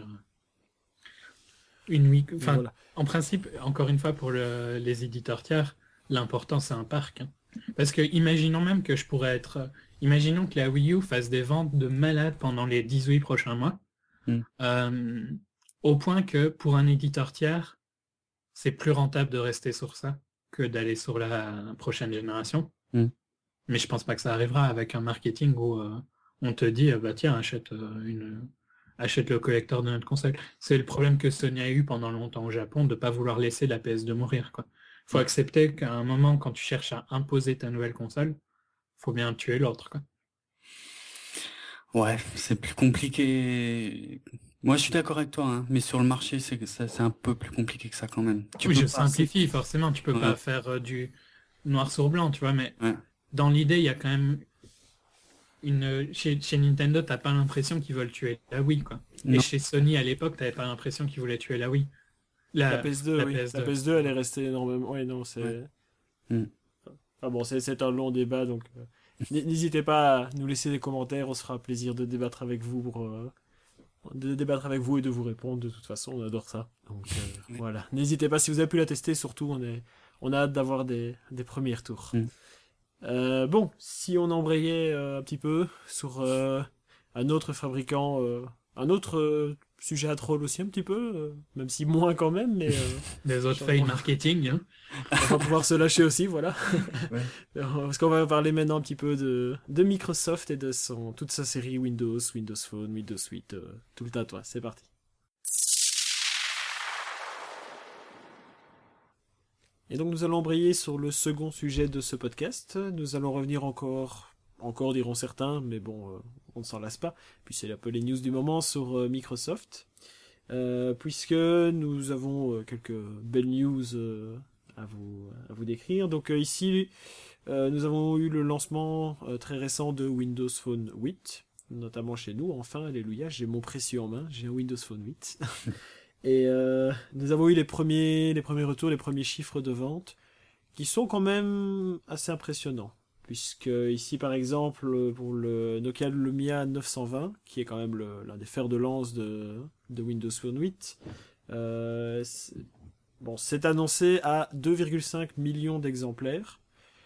une Wii. Enfin, Voilà. en principe, encore une fois, pour le- les éditeurs tiers, l'important, c'est un parc. hein. Parce que, imaginons même que je pourrais être... euh, Imaginons que la Wii U fasse des ventes de malade pendant les dix-huit prochains mois. Mm. Euh, au point que, pour un éditeur tiers, c'est plus rentable de rester sur ça que d'aller sur la prochaine génération. Mm. Mais je pense pas que ça arrivera avec un marketing où euh, on te dit, euh, bah tiens, achète euh, une... achète le collector de notre console. C'est le problème que Sony a eu pendant longtemps au Japon de pas vouloir laisser la P S deux mourir, quoi. Faut accepter qu'à un moment, quand tu cherches à imposer ta nouvelle console, faut bien tuer l'autre, quoi. Ouais, c'est plus compliqué. Moi, je suis d'accord avec toi, hein, mais sur le marché, c'est que ça- c'est un peu plus compliqué que ça quand même. Tu oui, peux je pas- simplifie, forcément, tu peux Ouais. pas faire euh, du noir sur blanc, tu vois, mais Ouais. dans l'idée, il y a quand même une... Chez, chez Nintendo, t'as pas l'impression qu'ils veulent tuer la Wii, quoi. Et Non. chez Sony, à l'époque, t'avais pas l'impression qu'ils voulaient tuer la Wii. La P S deux, la oui. P S deux. La P S deux, elle est restée énormément. Oui, non, c'est. Ouais. Mm. Ah bon, c'est, c'est un long débat, donc euh, n- n'hésitez pas à nous laisser des commentaires. On se fera plaisir de débattre avec vous, pour, euh, de débattre avec vous et de vous répondre. De toute façon, on adore ça. Donc euh, Oui. voilà. N'hésitez pas si vous avez pu la tester. Surtout, on est, on a hâte d'avoir des, des premiers retours. Mm. Euh, bon, si on embrayait euh, un petit peu sur euh, un autre fabricant, euh, un autre euh, sujet à troll aussi un petit peu, euh, même si moins quand même, mais euh, Des autres Sûrement. fails marketing, hein. on va pouvoir se lâcher aussi, voilà. Ouais. Parce qu'on va parler maintenant un petit peu de, de Microsoft et de son, toute sa série Windows, Windows Phone, Windows Suite, euh, tout le tatouage. C'est parti. Et donc nous allons embrayer sur le second sujet de ce podcast. Nous allons revenir encore, encore diront certains, mais bon, euh, on ne s'en lasse pas. Puis c'est un peu les news du moment sur euh, Microsoft. Euh, puisque nous avons euh, quelques belles news euh, à vous, à vous décrire. Donc euh, ici, euh, nous avons eu le lancement euh, très récent de Windows Phone huit, notamment chez nous. Enfin, alléluia, j'ai mon précieux en main, j'ai un Windows Phone huit. Et euh, nous avons eu les premiers, les premiers retours, les premiers chiffres de vente, qui sont quand même assez impressionnants. Puisque ici, par exemple, pour le Nokia Lumia neuf cent vingt, qui est quand même le- l'un des fers de lance de, de Windows Phone huit, euh, c'est- bon, c'est annoncé à deux virgule cinq millions d'exemplaires.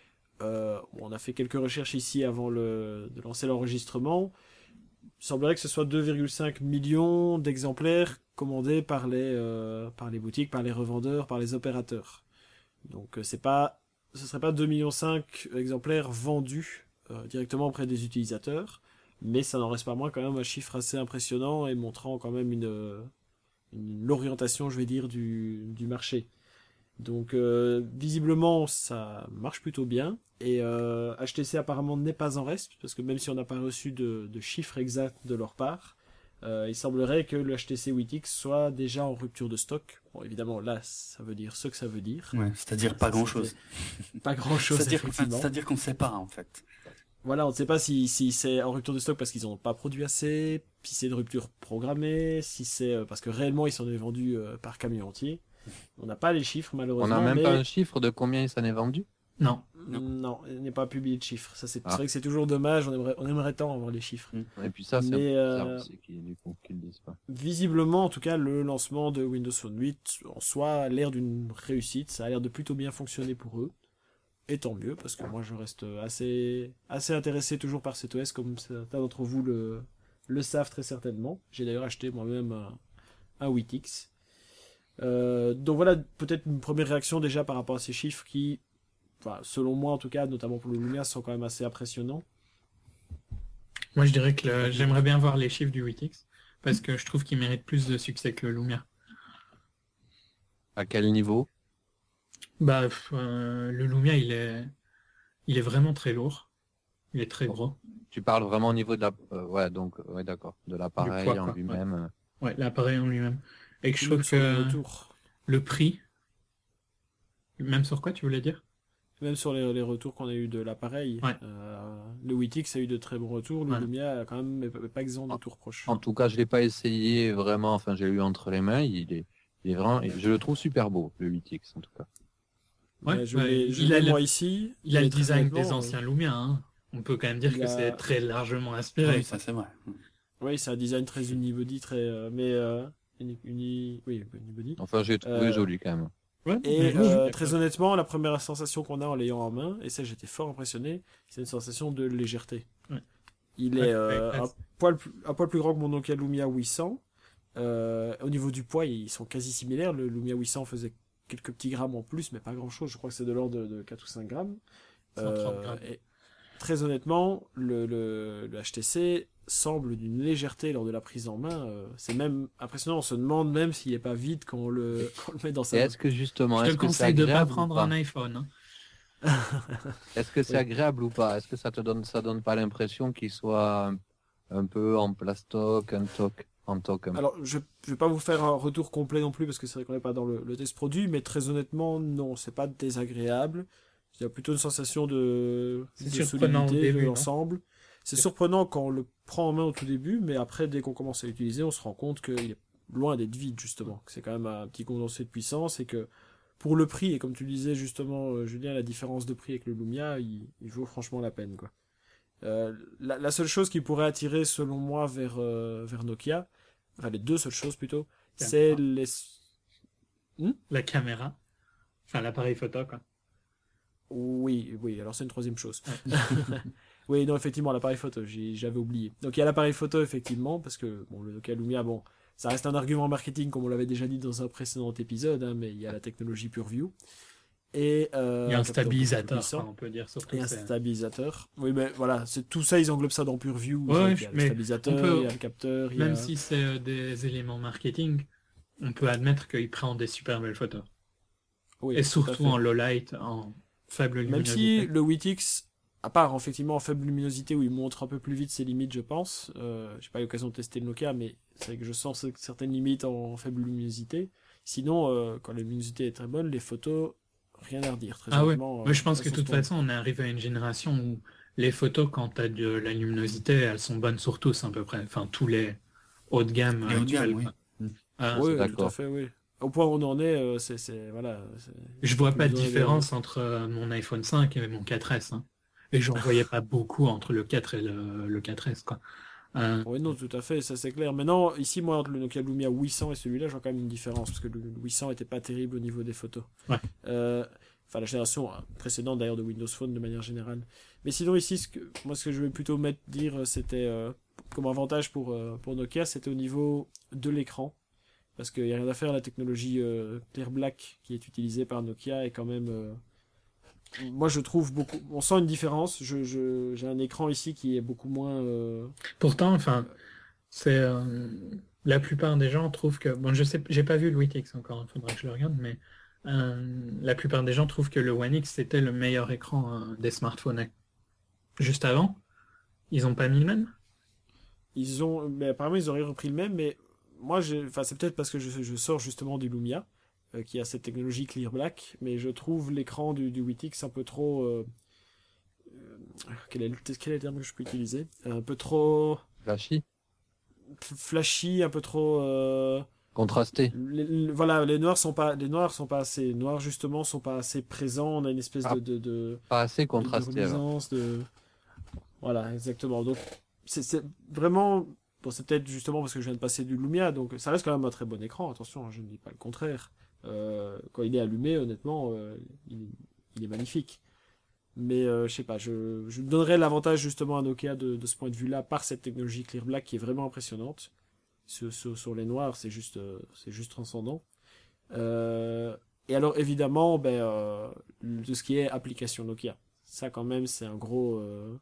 Euh, on a fait quelques recherches ici avant le, de lancer l'enregistrement. Il semblerait que ce soit deux virgule cinq millions d'exemplaires commandés par les, euh, par les boutiques, par les revendeurs, par les opérateurs. Donc euh, c'est pas, ce serait pas deux virgule cinq millions d'exemplaires vendus euh, directement auprès des utilisateurs, mais ça n'en reste pas moins quand même un chiffre assez impressionnant et montrant quand même une, une l'orientation, je vais dire, du, du marché. Donc euh, visiblement ça marche plutôt bien et euh, H T C apparemment n'est pas en reste parce que même si on n'a pas reçu de, de chiffres exacts de leur part, euh, il semblerait que le H T C huit X soit déjà en rupture de stock. Bon évidemment là ça veut dire ce que ça veut dire. Ouais, c'est-à-dire pas Ça, grand-chose. c'était Pas grand chose C'est-à-dire effectivement. c'est-à-dire qu'on sait pas en fait. Voilà, on ne sait pas si, si c'est en rupture de stock parce qu'ils n'ont pas produit assez, si c'est une rupture programmée, si c'est euh, parce que réellement ils s'en est vendu euh, par camion entier. On n'a pas les chiffres On malheureusement. n'a même mais... pas un chiffre de combien il s'en est vendu. Non. Non. Non, il n'est pas publié de chiffres. Ça, c'est Ah. c'est vrai que c'est toujours dommage. On aimerait, on aimerait tant avoir les chiffres. Et puis ça, c'est Mais, un euh, peu bizarre aussi qu'ils du coup, qu'ils le disent pas. Visiblement, en tout cas, le lancement de Windows Phone huit en soi a l'air d'une réussite. Ça a l'air de plutôt bien fonctionner pour eux. et tant mieux, parce que moi je reste assez, assez intéressé toujours par cet O S, comme certains d'entre vous le, le savent très certainement. J'ai d'ailleurs acheté moi-même un, un huit X. Euh, donc voilà, peut-être une première réaction déjà par rapport à ces chiffres qui, enfin, selon moi en tout cas, notamment pour le Lumia, sont quand même assez impressionnants. Moi, je dirais que le- j'aimerais bien voir les chiffres du huit X, parce que je trouve qu'il mérite plus de succès que le Lumia. À quel niveau? Bah, pff, euh, le Lumia, il est, il est vraiment très lourd. Il est très gros. Tu parles vraiment au niveau de la... euh, ouais, donc, ouais, d'accord. De l'appareil poids, en quoi, lui-même. euh. Ouais, l'appareil en lui-même. Et que je Même trouve sur les que retours. le prix, même sur quoi tu voulais dire? Même sur les, les retours qu'on a eu de l'appareil, Ouais. euh, le huit X a eu de très bons retours, le Voilà. Lumia a quand même est pas- pas exempt de tours proches. En tout cas, je l'ai pas essayé vraiment. Enfin, j'ai eu entre les mains. Il est, il est vraiment... Je le trouve super beau, le huit X, en tout cas. Ouais, Ouais, je ouais, l'ai je il l'ai, a le- moi ici. Il a le et très design honnêtement, des euh, anciens Lumia, hein. On peut quand même dire il que a- c'est très largement inspiré. Oui, ça c'est vrai. Oui, c'est un design très unibody, très. euh, mais. Euh, uni, uni- oui, unibody. Enfin, j'ai trouvé Euh, joli quand même. Ouais, Et mais oui, euh, oui, très honnêtement, la première sensation qu'on a en l'ayant en main, et ça j'étais fort impressionné, c'est une sensation de légèreté. Ouais. Il Ouais, est euh, ouais, un, poil, plus- un poil plus grand que mon Nokia Lumia huit cents. Euh, au niveau du poids, ils sont quasi similaires. Le Lumia huit cents faisait quelques petits grammes en plus, mais pas grand chose. Je crois que c'est de l'ordre de, de quatre ou cinq grammes. cent trente grammes. Et très honnêtement, le, le, le H T C semble d'une légèreté lors de la prise en main. euh, c'est même impressionnant. On se demande même s'il n'est pas vide quand on le, quand on le met dans Et sa main. est-ce que justement, Je te est-ce que c'est conseille de pas agréable ou prendre pas? un iPhone, hein. Est-ce que c'est Oui. agréable ou pas? Est-ce que ça te donne, ça donne pas l'impression qu'il soit un, un peu en plastoc, un toc, en toc un peu? Alors, je, je vais pas vous faire un retour complet non plus parce que c'est vrai qu'on n'est pas dans le, le test produit, mais très honnêtement, non, c'est pas désagréable. Il y a plutôt une sensation de, C'est de surprenant au solidité début, de non? l'ensemble. C'est surprenant quand on le prend en main au tout début, mais après, dès qu'on commence à l'utiliser, on se rend compte qu'il est loin d'être vide, justement. Que c'est quand même un petit condensé de puissance et que pour le prix, et comme tu le disais justement, euh, Julien, la différence de prix avec le Lumia, il, il vaut franchement la peine, quoi. Euh, la, la seule chose qui pourrait attirer, selon moi, vers, euh, vers Nokia, enfin les deux seules choses plutôt, c'est les... La caméra. Enfin, l'appareil photo, quoi. Oui, oui, alors c'est une troisième chose. Oui, non, effectivement, l'appareil photo, j'ai- j'avais oublié. Donc il y a l'appareil photo, effectivement, parce que bon, le Nokia Lumia, bon, ça reste un argument marketing, comme on l'avait déjà dit dans un précédent épisode, hein, mais il y a la technologie PureView. Et, euh, Il y a un capteur beaucoup plus stabilisateur, puissant. quoi, on peut dire surtout. Et un c'est- stabilisateur. Oui, mais voilà, c'est tout ça, ils englobent ça dans PureView. Ouais, Donc, ouais, il y a le mais stabilisateur, on peut- il y a le capteur, il y a... Même si c'est euh, des éléments marketing, on peut admettre qu'il prend des super belles photos. Oui, Et tout à surtout fait. en low light, en faible Même luminosité. si le huit X, à part effectivement en faible luminosité où il montre un peu plus vite ses limites, je pense, euh, j'ai pas eu l'occasion de tester le Nokia, mais c'est vrai que je sens certaines limites en faible luminosité. Sinon, euh, quand la luminosité est très bonne, les photos, rien à redire. Très Ah ouais, honnêtement, moi je euh, pense elles que de sont toute splendide. façon, on est arrivé à une génération où les photos, quand tu as de la luminosité, elles sont bonnes sur tous à peu près. Enfin, tous les haut de gamme Les haut de gamme, actuels, oui. quoi. Ah, Oui, tout à d'accord. fait, oui. Au point où on en est, euh, c'est, c'est, voilà. c'est- je vois pas de besoin de- différence entre euh, mon iPhone cinq et mon quatre S, hein. Et j'en voyais pas beaucoup entre le quatre et le, le quatre S, quoi. Euh, Oui, non, tout à fait, ça c'est clair. Maintenant, ici, moi, entre le Nokia Lumia huit cents et celui-là, je vois quand même une différence, parce que le huit cents était pas terrible au niveau des photos. Ouais. Euh, Enfin, la génération hein, précédente d'ailleurs de Windows Phone de manière générale. Mais sinon, ici, ce que, moi, ce que je vais plutôt mettre, dire, c'était, euh, comme avantage pour, euh, pour Nokia, c'était au niveau de l'écran. Parce qu'il n'y a rien à faire, la technologie euh, Clear Black qui est utilisée par Nokia est quand même... euh, moi, je trouve beaucoup... On sent une différence. Je, je, j'ai un écran ici qui est beaucoup moins... euh, Pourtant, enfin, c'est euh, la plupart des gens trouvent que bon, je sais, j'ai pas vu le huit X encore, il faudra que je le regarde, mais euh, la plupart des gens trouvent que le One X c'était le meilleur écran euh, des smartphones. Juste avant, ils ont pas mis le même. Ils ont, mais apparemment ils auraient repris le même, mais moi, j'ai, enfin c'est peut-être parce que je, je sors justement du Lumia, euh, qui a cette technologie Clear Black, mais je trouve l'écran du, du huit X un peu trop, euh, euh, quel est le, quel est le terme que je peux utiliser, un peu trop Flashy, flashy, un peu trop, euh, contrasté. les- les- voilà, les noirs sont pas, les noirs sont pas assez, les noirs justement sont pas assez présents. On a une espèce Ah. de, de, de Pas assez de contrasté. alors. reluisance, de... Voilà, exactement. Donc, c'est c'est vraiment... Bon, c'est peut-être justement parce que je viens de passer du Lumia, donc ça reste quand même un très bon écran, attention, hein, je ne dis pas le contraire. Euh, quand il est allumé, honnêtement, euh, il, il est magnifique. Mais euh, je sais pas, je, je donnerais l'avantage justement à Nokia de, de ce point de vue-là par cette technologie Clear Black qui est vraiment impressionnante. Sur, sur, sur les noirs, c'est juste, euh, c'est juste transcendant. Euh, et alors évidemment, ben, euh, de ce qui est application Nokia. Ça quand même, c'est un gros, euh,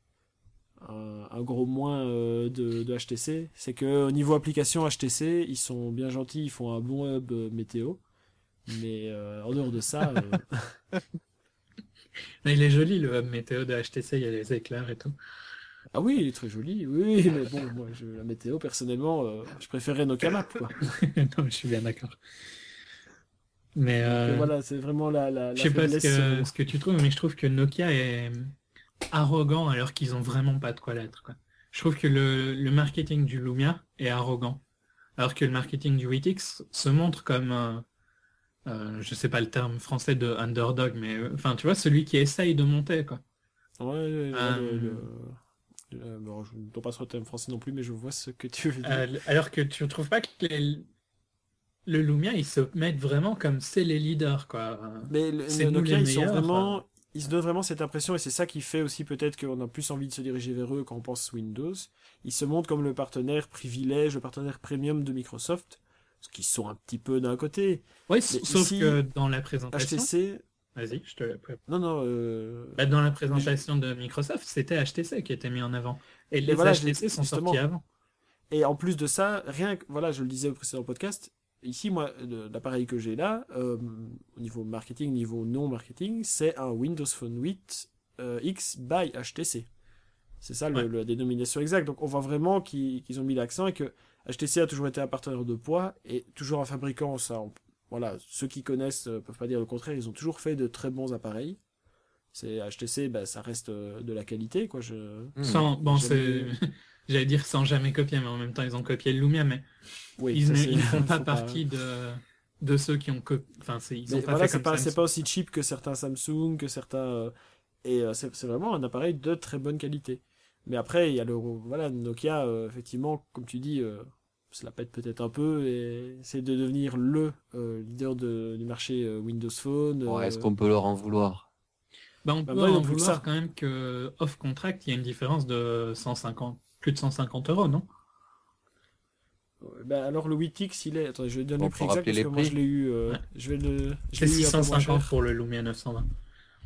un, un gros moins euh, de, de H T C. C'est que au niveau application H T C, ils sont bien gentils, ils font un bon hub euh, météo. Mais euh, en dehors de ça... Euh... Mais il est joli le hub météo de H T C, il y a les éclairs et tout. Ah oui, il est très joli, oui, mais bon, moi, je, la météo, personnellement, euh, je préférais Nokia Map, quoi. Non, je suis bien d'accord. Mais euh... Donc, voilà, c'est vraiment la, la, la je sais pas ce que, euh... ce que tu trouves, mais je trouve que Nokia est arrogant alors qu'ils ont vraiment pas de quoi l'être, quoi. Je trouve que le, le marketing du Lumia est arrogant, alors que le marketing du huit X se montre comme un... Euh, je sais pas le terme français de underdog, mais enfin, euh, tu vois, celui qui essaye de monter, quoi. Ouais, euh... le, le, le... le... Bon, je ne dois pas sur le terme français non plus, mais je vois ce que tu veux dire. Euh, alors que tu ne trouves pas que les... le Lumia, ils se mettent vraiment comme c'est les leaders, quoi. Mais le, c'est le Nokia, ils sont vraiment... Enfin... Ils se donnent vraiment cette impression, et c'est ça qui fait aussi peut-être qu'on a plus envie de se diriger vers eux quand on pense Windows. Ils se montrent comme le partenaire privilège, le partenaire premium de Microsoft. Qui sont un petit peu d'un côté. Oui, sauf ici, que dans la présentation... H T C... Vas-y, je te... Non, non... Euh... Bah, dans la présentation de Microsoft, c'était H T C qui était mis en avant. Et les et voilà, H T C sont justement. sortis avant. Et en plus de ça, rien que... Voilà, je le disais au précédent podcast, ici, moi, l'appareil que j'ai là, euh, au niveau marketing, niveau non-marketing, c'est un Windows Phone huit euh, X by H T C. C'est ça le, ouais. le, la dénomination exacte. Donc on voit vraiment qu'ils, qu'ils ont mis l'accent et que H T C a toujours été un partenaire de poids et toujours un fabricant. Ça, on, voilà, ceux qui connaissent ne peuvent pas dire le contraire. Ils ont toujours fait de très bons appareils. C'est H T C, bah, ça reste de la qualité, quoi. Je... Sans, bon, c'est, j'allais dire sans jamais copier, mais en même temps ils ont copié le Lumia, mais oui, ils, ne, ils font pas partie pas... de de ceux qui ont copié. Enfin, c'est, ils ont pas voilà, fait c'est comme pas, c'est pas aussi cheap que certains Samsung, que certains. Euh, et euh, c'est, c'est vraiment un appareil de très bonne qualité. Mais après, il y a le voilà, Nokia, euh, effectivement, comme tu dis, euh, se la pète peut-être un peu et c'est de devenir le euh, leader de, du marché euh, Windows Phone. Ouais, euh... est-ce qu'on peut leur en vouloir? Bah, on bah, peut en vouloir ça. Quand même que off contract, il y a une différence de cent cinquante, plus de cent cinquante euros, non? Bah, alors le huit X, il est. Attends, je vais donner bon, le prix exact parce que prix. Moi je l'ai eu. Euh, ouais. Je vais le. Je c'est six cent cinquante pour le Lumia neuf cent vingt.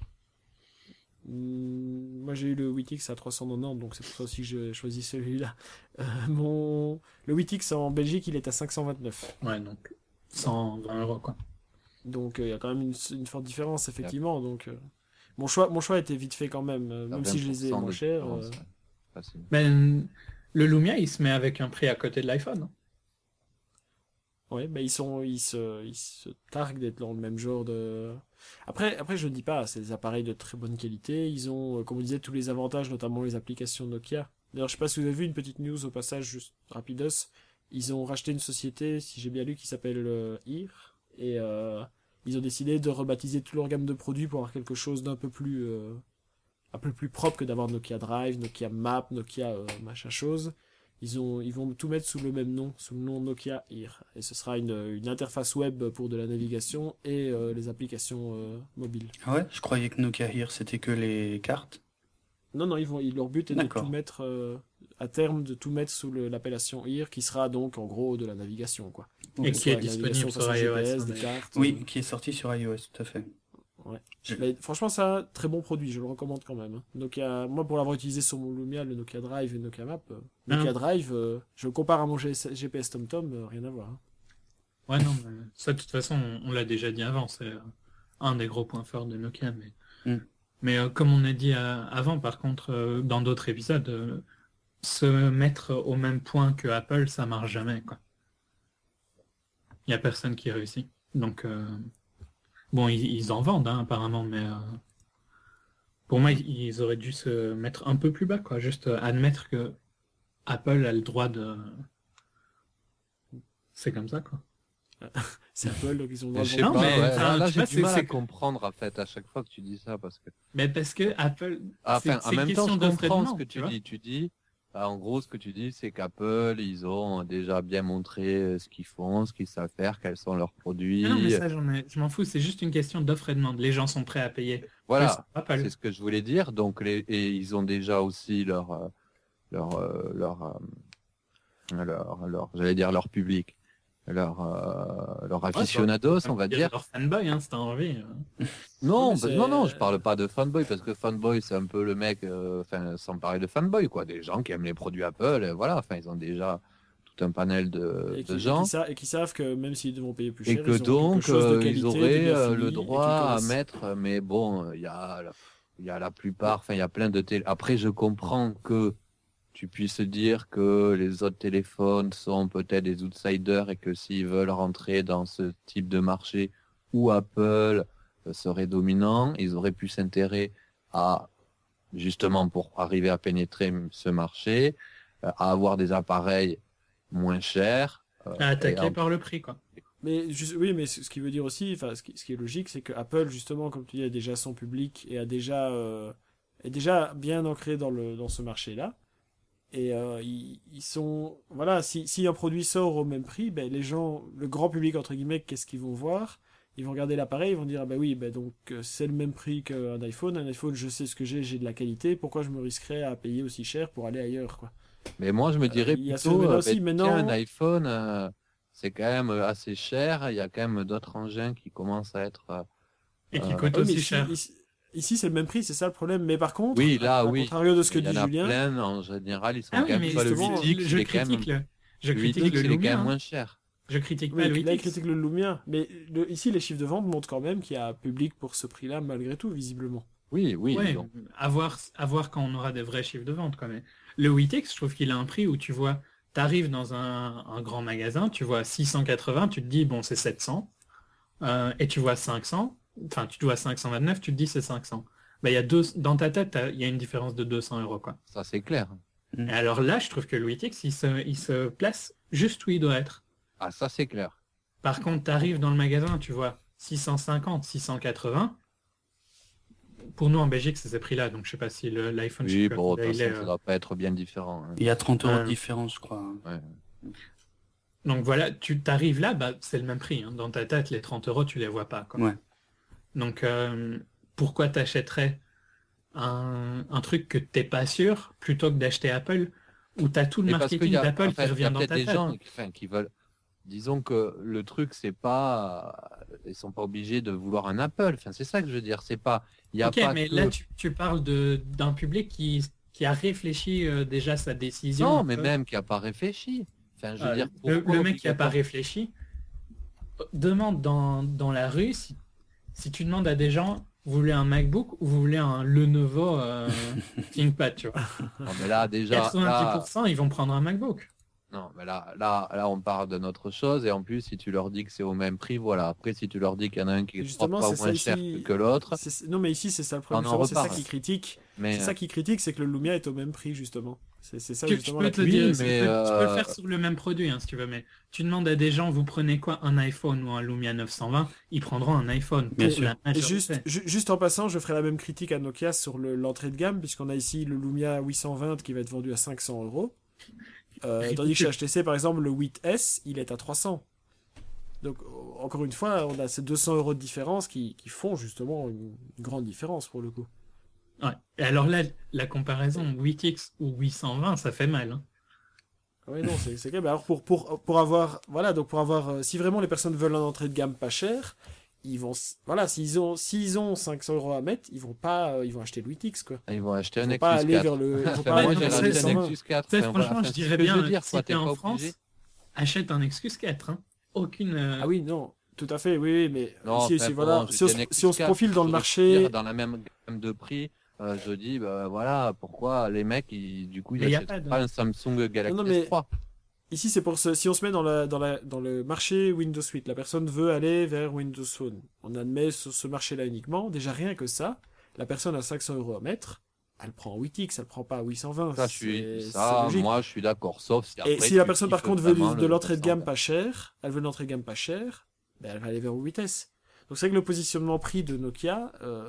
Mmh, moi j'ai eu le huit X à trois cent quatre-vingt-dix, donc c'est pour ça aussi que j'ai choisi celui-là. Euh, mon... Le huit X en Belgique il est à cinq cent vingt-neuf. Ouais, donc cent vingt euros quoi. Donc il euh, y a quand même une, une forte différence effectivement. Ouais. Donc euh, mon choix, mon choix était vite fait quand même, euh, même si je les ai moins chers. Euh... Ben, le Lumia il se met avec un prix à côté de l'iPhone. Hein. Ouais, bah ils sont, ils se, ils se targuent d'être dans le même genre de. Après, après je ne dis pas, c'est des appareils de très bonne qualité. Ils ont, comme on disait, tous les avantages, notamment les applications Nokia. D'ailleurs, je sais pas si vous avez vu une petite news au passage, juste rapidos. Ils ont racheté une société, si j'ai bien lu, qui s'appelle euh, I R, et euh, ils ont décidé de rebaptiser toute leur gamme de produits pour avoir quelque chose d'un peu plus, euh, un peu plus propre que d'avoir Nokia Drive, Nokia Map, Nokia euh, machin chose. Ils, ont, ils vont tout mettre sous le même nom, sous le nom Nokia I R. Et ce sera une, une interface web pour de la navigation et euh, les applications euh, mobiles. Ah ouais, je croyais que Nokia I R c'était que les cartes. Non, non, ils vont, ils, leur but est D'accord. de tout mettre, euh, à terme, de tout mettre sous le, l'appellation I R, qui sera donc en gros de la navigation, quoi. Donc, et qui est disponible sur iOS. G P S, des cartes, oui, euh... qui est sorti sur iOS, tout à fait. Ouais. Je... Mais, franchement, ça, très bon produit, je le recommande quand même. Nokia, moi, pour l'avoir utilisé sur mon Lumia, le Nokia Drive et le Nokia Map, euh, Nokia ah. Drive, euh, je le compare à mon G P S TomTom, euh, rien à voir. Hein. Ouais, non, mais ça, de toute façon, on, on l'a déjà dit avant, c'est euh, un des gros points forts de Nokia. Mais, mm. mais euh, comme on a dit euh, avant, par contre, euh, dans d'autres épisodes, euh, se mettre au même point que Apple, ça marche jamais, quoi. Il y a personne qui réussit. Donc... Euh... Bon, ils, ils en vendent, hein, apparemment, mais euh, pour moi, ils auraient dû se mettre un peu plus bas, quoi. Juste admettre que Apple a le droit de... C'est comme ça, quoi. C'est Apple, donc ils ont le droit de vendre. Non, mais ouais, là, là j'ai du mal à comprendre, en fait, à chaque fois que tu dis ça, parce que... Mais parce que Apple... Ah, enfin, en même temps, je comprends ce que tu dis. Tu dis, Bah, en gros, ce que tu dis, c'est qu'Apple, ils ont déjà bien montré euh, ce qu'ils font, ce qu'ils savent faire, quels sont leurs produits. Ah non, mais ça, j'en ai- je m'en fous. C'est juste une question d'offre et demande. Les gens sont prêts à payer. Voilà, Ouais, c'est Apple. c'est ce que je voulais dire. Donc, les, et ils ont déjà aussi leur, euh, leur, euh, leur, euh, leur, leur, j'allais dire leur public, leur, euh, leur aficionados, on va dire. Leur fanboy, hein, si t'as envie. Non, Oui, bah, c'est- non, non, je parle pas de fanboy parce que fanboy c'est un peu le mec, euh, enfin, sans parler de fanboy, quoi, des gens qui aiment les produits Apple, et voilà, enfin, ils ont déjà tout un panel de, Et de qui, gens. et qui sa- et qui savent que même s'ils devront payer plus Et cher, que ils auront donc quelque chose de euh, qualité, ils de auraient bien euh, fini, le et qu'ils droit à connaissent. mettre, mais bon, il y a, la- il y a la plupart, enfin, il y a plein de télé. Après, je comprends que tu puisses dire que les autres téléphones sont peut-être des outsiders et que s'ils veulent rentrer dans ce type de marché où Apple euh, serait dominant, ils auraient plus intérêt à, justement, pour arriver à pénétrer ce marché, euh, à avoir des appareils moins chers. euh, À et attaquer en- par le prix, quoi. Mais juste- oui, mais ce ce qui veut dire aussi, enfin, ce qui, ce qui est logique, c'est que Apple, justement, comme tu dis, a déjà son public et a déjà, euh, est déjà bien ancré dans le dans ce marché-là. Et euh, ils, ils sont, voilà, si si un produit sort au même prix, ben les gens, le grand public entre guillemets, qu'est-ce qu'ils vont voir? Ils vont regarder l'appareil, ils vont dire, ah ben oui, ben donc euh, c'est le même prix qu'un iPhone. Un iPhone, je sais ce que j'ai, j'ai de la qualité. Pourquoi je me risquerais à payer aussi cher pour aller ailleurs, quoi? Mais moi, je me dirais il y a ce plutôt, phénomène euh, aussi, ben, maintenant- tiens, un iPhone, euh, c'est quand même euh, assez cher. Il y a quand même d'autres engins qui commencent à être. euh, Et qui Euh, coûte Oui, mais aussi ici, cher. ici, ici, c'est le même prix, c'est ça le problème. Mais par contre, Oui, là, à, à oui. contrario de ce que Il y dit en a Julien, plein, en général, ils sont Ah quand oui, même mais pas le justement, huit X, je il est quand critique même. le, je Le huit critique X, le il est quand Lumia. même hein. moins cher. Je critique oui, pas là, le il huit X. critique le Lumia. Mais le- ici, les chiffres de vente montrent quand même qu'il y a un public pour ce prix-là, malgré tout, visiblement. Oui, oui. Ouais, donc, à voir, à voir quand on aura des vrais chiffres de vente, quand même. Le huit X, je trouve qu'il a un prix où tu vois, t'arrives dans un, un grand magasin, tu vois six cent quatre-vingts, tu te dis, bon, c'est sept cents, euh, et tu vois cinq cents, enfin, tu vois cinq cent vingt-neuf, tu te dis, c'est cinq cents. Bah, il y a deux, dans ta tête, t'as- il y a une différence de deux cents euros, quoi. ça, c'est clair. Et alors là, je trouve que le huit X, il se, il se place juste où il doit être. Ah, ça, c'est clair. Par contre, tu arrives dans le magasin, tu vois six cent cinquante, six cent quatre-vingts. Pour nous en Belgique, c'est ces prix-là, donc je sais pas si le- l'iPhone, je sais Oui, pas bon, de combien toute il est, façon, ça euh. doit pas être bien différent. hein. Il y a trente euros Euh, de différence, je crois. Ouais. Donc voilà, tu t'arrives là, bah, c'est le même prix. hein. Dans ta tête, les trente euros, tu les vois pas. Quoi. Ouais. Donc euh, pourquoi t'achèterais un, un truc que t'es pas sûr plutôt que d'acheter Apple où t'as tout le Et parce qu'il marketing y a, d'Apple en fait, qui il y revient a dans peut-être ta des tête. gens qui, enfin, qui veulent. Disons que le truc, c'est pas. Ils sont pas obligés de vouloir un Apple. Enfin, c'est ça que je veux dire. C'est pas. Il y a Ok, pas mais que- là tu, tu parles de d'un public qui, qui a réfléchi euh, déjà sa décision. Non, un mais peu. même qui a pas réfléchi. Enfin, je veux Euh, dire. le, pourquoi le mec qui a pas obligatoire- réfléchi euh, demande dans, dans la rue si, si tu demandes à des gens vous voulez un MacBook ou vous voulez un Lenovo euh, ThinkPad, tu vois. Non, mais là, déjà. quatre-vingt-dix Là, pour cent ils vont prendre un MacBook. non, mais là, là, là, on parle d'une autre chose. Et en plus, si tu leur dis que c'est au même prix, voilà. Après, si tu leur dis qu'il y en a un qui est trois Justement, fois c'est ça moins cher ici. que l'autre, C'est- Non, mais ici, c'est ça le problème. On en Justement, C'est ça reparle. qui critique. mais. C'est ça qui critique, c'est que le Lumia est au même prix, justement. C'est c'est ça, Tu, tu justement, peux la te le Oui, dire, critique. tu peux- mais, tu peux le euh, faire sur le même produit hein, si tu veux, mais tu demandes à des gens vous prenez quoi, un iPhone ou un Lumia neuf cent vingt, ils prendront un iPhone. Bien Pour sûr. la Et majorité. juste, ju- juste en passant, je ferai la même critique à Nokia sur le- l'entrée de gamme, puisqu'on a ici le Lumia huit cent vingt qui va être vendu à cinq cents euros. Euh, tandis que chez H T C, par exemple, le huit S, il est à trois cents. Donc, euh, encore une fois, on a ces deux cents euros de différence qui, qui font justement une grande différence pour le coup. Ouais. Et alors là, la comparaison huit X ou huit cent vingt, ça fait mal. hein. Oui, non, c'est c'est clair. Mais alors, pour, pour, pour avoir, voilà, donc pour avoir, euh, si vraiment les personnes veulent une entrée de gamme pas chère, ils vont, s- voilà, s'ils ont, s'ils ont cinq cents euros à mettre, ils vont pas, euh, ils vont acheter le huit X, quoi. Ils vont acheter Ils un vont Nexus pas aller quatre. vers le, ils vont Enfin, pas Ouais, moi, aller non, j'ai vers ça, le racheté c'est- un huit cent vingt. Nexus quatre. Ça, Enfin, voilà. franchement, Enfin, je c'est ce dirais que bien, veux dire, si quoi, t'es t'es en pas France, obligé. achète un Nexus quatre. Hein. Aucune. euh, Ah oui, non, tout à fait, oui, oui, mais Non, si, enfin, si, bon, voilà, je si on, dis se- un Nexus si on se quatre, profile dans le je marché, respire dans la même gamme de prix, euh, je dis, bah, voilà, pourquoi les mecs, ils, du coup, ils Mais y a achètent pas de- pas un Samsung Galaxy Non, non, mais- S trois. ici c'est pour ce, si on se met dans la, dans la, dans le marché Windows Suite, la personne veut aller vers Windows Phone. On admet sur ce marché-là uniquement, déjà rien que ça, la personne a cinq cents euros à mettre, elle prend huit X, elle prend pas huit cent vingt. Ça, je suis, c'est- c'est ça, logique. moi, je suis d'accord, sauf si Et après, si la tu personne par kiffes contre veut vraiment de le l'entrée de gamme neuf cent vingt. pas chère, elle veut une entrée de gamme pas chère, ben elle va aller vers le huit S. Donc c'est vrai que le positionnement prix de Nokia, euh,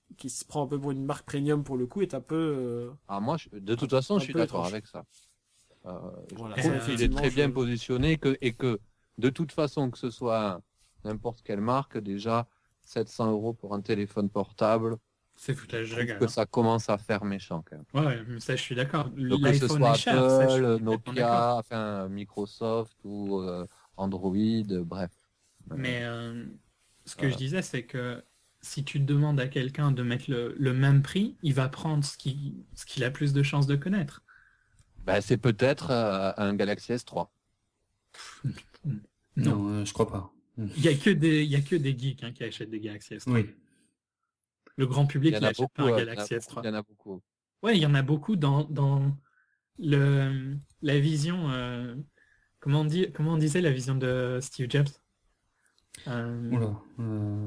qui se prend un peu pour une marque premium pour le coup est un peu. Euh... Ah moi, je, de toute façon, un je suis peu d'accord étrange. avec ça. Euh, Voilà, je ça, trouve qu'il est effectivement, très je- bien positionné que, et que de toute façon, que ce soit n'importe quelle marque, déjà sept cents euros pour un téléphone portable, C'est foutage je de trouve gueule. que hein. ça commence à faire méchant quand même. Ouais, mais ça je suis d'accord. Donc que ce L'iPhone soit est cher, ça je suis Apple, complètement d'accord. Nokia, enfin Microsoft ou euh, Android, euh, bref. Mais euh, ce que Voilà. je disais, c'est que si tu demandes à quelqu'un de mettre le, le même prix, il va prendre ce qu'il ce qu'il a plus de chances de connaître. Ben, c'est peut-être euh, un Galaxy S trois. Non, Non, euh, je crois pas. il y a que des, il y a que des geeks hein, qui achètent des Galaxy S trois. Oui. Le grand Il public y en a n'achète pas beaucoup. un euh, il y en a Galaxy S beaucoup, trois. il y en a beaucoup. Ouais, il y en a beaucoup dans, dans le, la vision. euh, comment, on dit, comment on disait la vision de Steve Jobs Euh, Oula. euh,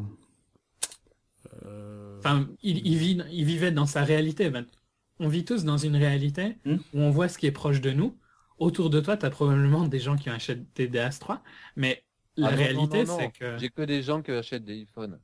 Euh, Enfin, il, il, vit, il vivait dans sa réalité. Ben, on vit tous dans une réalité Hmm. où on voit ce qui est proche de nous. Autour de toi, tu as probablement des gens qui ont acheté des S trois, mais la Ah non, non, réalité, non, non. c'est que... J'ai que des gens qui achètent des iPhones.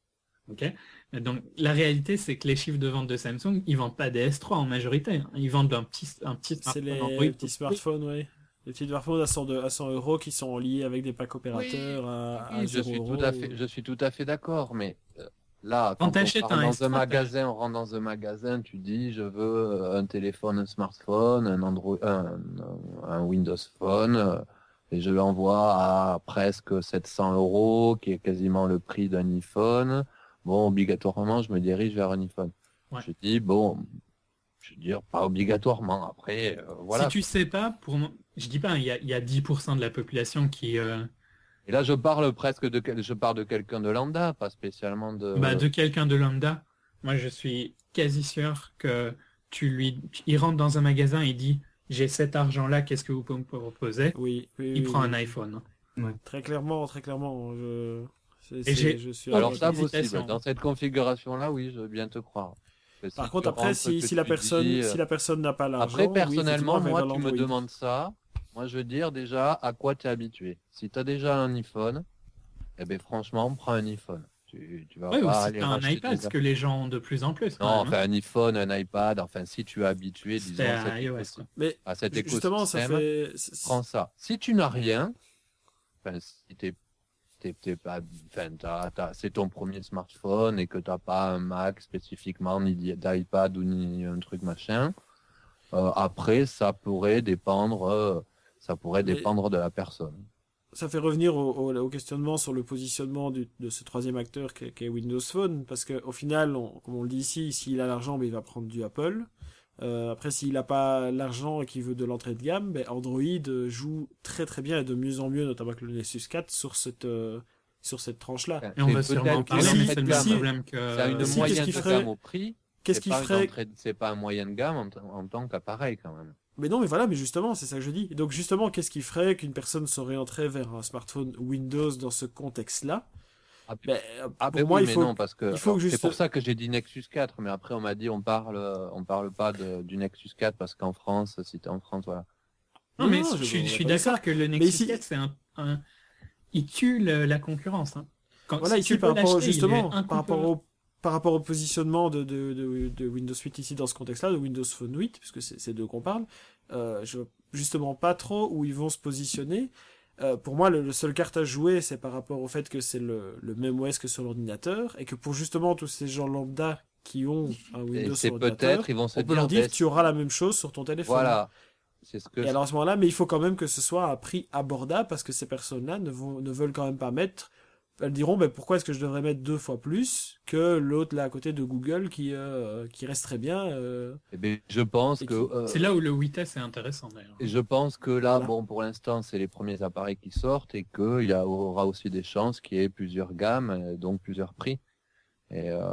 Ok. Mais donc, la réalité, c'est que les chiffres de vente de Samsung, ils vendent pas des S trois en majorité. hein. Ils vendent un petit, un petit c'est smartphone les Android. petits smartphones, ouais. Les petits smartphones à cent, de- à cent euros qui sont liés avec des packs opérateurs à, à Oui, je zéro suis euros. tout à fait, je suis tout à fait d'accord, mais euh, là, Quand quand on t'achètes part un dans S trois, un t'as- magasin, on rentre dans un magasin, tu dis, je veux euh, un téléphone, un smartphone, un Android, un, un- un Windows Phone, euh, et je l'envoie à presque sept cents euros, qui est quasiment le prix d'un iPhone. Bon, obligatoirement, je me dirige vers un iPhone. Ouais. Je dis, bon, je veux dire, pas obligatoirement. Après, euh, voilà. Si tu sais pas, pour moi, je dis pas, il y a, il y a dix pour cent de la population qui... euh, Et là, je parle presque de, quel- je parle de quelqu'un de lambda, pas spécialement de. Bah, de quelqu'un de lambda, moi je suis quasi sûr que tu lui, il rentre dans un magasin et dit j'ai cet argent-là, qu'est-ce que vous pouvez me proposer? Oui, oui, Il oui, prend oui. un iPhone. Très clairement, très clairement. Je, c'est- Et c'est- j'ai- je suis Alors avec ça toi. hésitation. possible. Dans cette configuration-là, oui, je veux bien te croire. Parce que Par si contre, tu après, rentres, si, que si la tu personne, dis, euh, si la personne n'a pas l'argent, Après, oui, personnellement, effectivement, elle va moi, vers tu me l'Android. demandes ça. Moi, je veux dire déjà à quoi tu es habitué. Si tu as déjà un iPhone, eh ben franchement, prends un iPhone. Tu, tu vas Ouais, ou pas si aller t'as un racheter iPad, des- ce que les gens ont de plus en plus. quand Non, même, hein. enfin un iPhone, un iPad, enfin si tu es habitué, disons, C'était à à cet, iOS, écosystème- quoi. Mais à cet ju- justement, ça écosystème, fait. c'est- prends ça. Si tu n'as rien, enfin, si t'es, t'es, t'es pas, enfin, t'as- t'as- c'est ton premier smartphone et que t'as pas un Mac spécifiquement, ni d'i- d'iPad ou ni un truc machin, euh, après, ça pourrait dépendre, euh, ça pourrait Mais- dépendre de la personne. Ça fait revenir au, au- au questionnement sur le positionnement du- de ce troisième acteur qui est, qui est Windows Phone, parce qu'au final, on- comme on le dit ici, s'il a l'argent, ben, il va prendre du Apple. Euh, après, s'il n'a pas l'argent et qu'il veut de l'entrée de gamme, ben, Android euh, joue très très bien et de mieux en mieux, notamment avec le Nexus quatre, sur cette, euh, sur cette tranche-là. Et on C'est va sûrement en peut-être parler, une mais entrée c'est de le même gamme. problème que... C'est une si, moyenne qu'est-ce qu'il de ferait gamme au prix. Qu'est-ce C'est qui pas une ferait entrée- c'est pas un moyen de gamme en, t- en tant qu'appareil quand même. Mais non, mais voilà, mais justement, c'est ça que je dis. Donc justement, qu'est-ce qui ferait qu'une personne s'orienterait vers un smartphone Windows dans ce contexte-là? Ah, Ben, euh, Ah pour ben moi, oui, il mais faut, non, parce que il faut alors, que c'est juste- pour ça que j'ai dit Nexus quatre, mais après on m'a dit on parle euh, on parle pas de, du Nexus quatre parce qu'en France, si t'es en France, voilà. Non, Non, mais non, je, je- suis- on je va suis pas dire d'accord ça. que le Mais Nexus ici- quatre, c'est un, un- Il tue le- la concurrence. Hein. Quand, Voilà, si ici, tu par peux rapport, l'acheter, il est justement, par incompar- rapport, au, par rapport au positionnement de, de, de, de Windows huit ici dans ce contexte-là, de Windows Phone huit, puisque c'est c'est d'eux qu'on parle, euh, je vois justement pas trop où ils vont se positionner. Euh, pour moi, le, le seul carte à jouer, c'est par rapport au fait que c'est le, le même O S que sur l'ordinateur, et que pour justement tous ces gens lambda qui ont un Et Windows c'est sur l'ordinateur, peut-être ils vont se on peut dire leur dire ben, que tu auras la même chose sur ton téléphone. voilà, c'est ce que Et alors à ce moment-là, mais il faut quand même que ce soit à prix abordable parce que ces personnes-là ne, vont, ne veulent quand même pas mettre. Elles diront ben, pourquoi est-ce que je devrais mettre deux fois plus que l'autre là à côté de Google qui, euh, qui reste très bien. euh. eh ben, je pense Et que qui- euh, C'est là où le huit S est intéressant d'ailleurs. et je pense que là, Voilà. bon, pour l'instant, c'est les premiers appareils qui sortent et qu'il y a- aura aussi des chances qu'il y ait plusieurs gammes, et donc plusieurs prix. Et euh,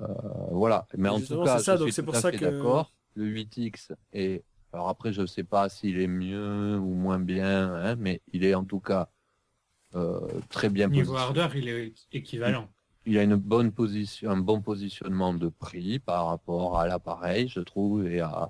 voilà. Mais Et en tout justement, cas, c'est ça, je donc suis c'est tout pour à ça fait que- d'accord. Le huit X est, alors après, je sais pas s'il est mieux ou moins bien, hein, mais il est en tout cas euh, très bien Niveau positionné. hardware, il est équivalent. Il a une bonne position, un bon positionnement de prix par rapport à l'appareil, je trouve, et à,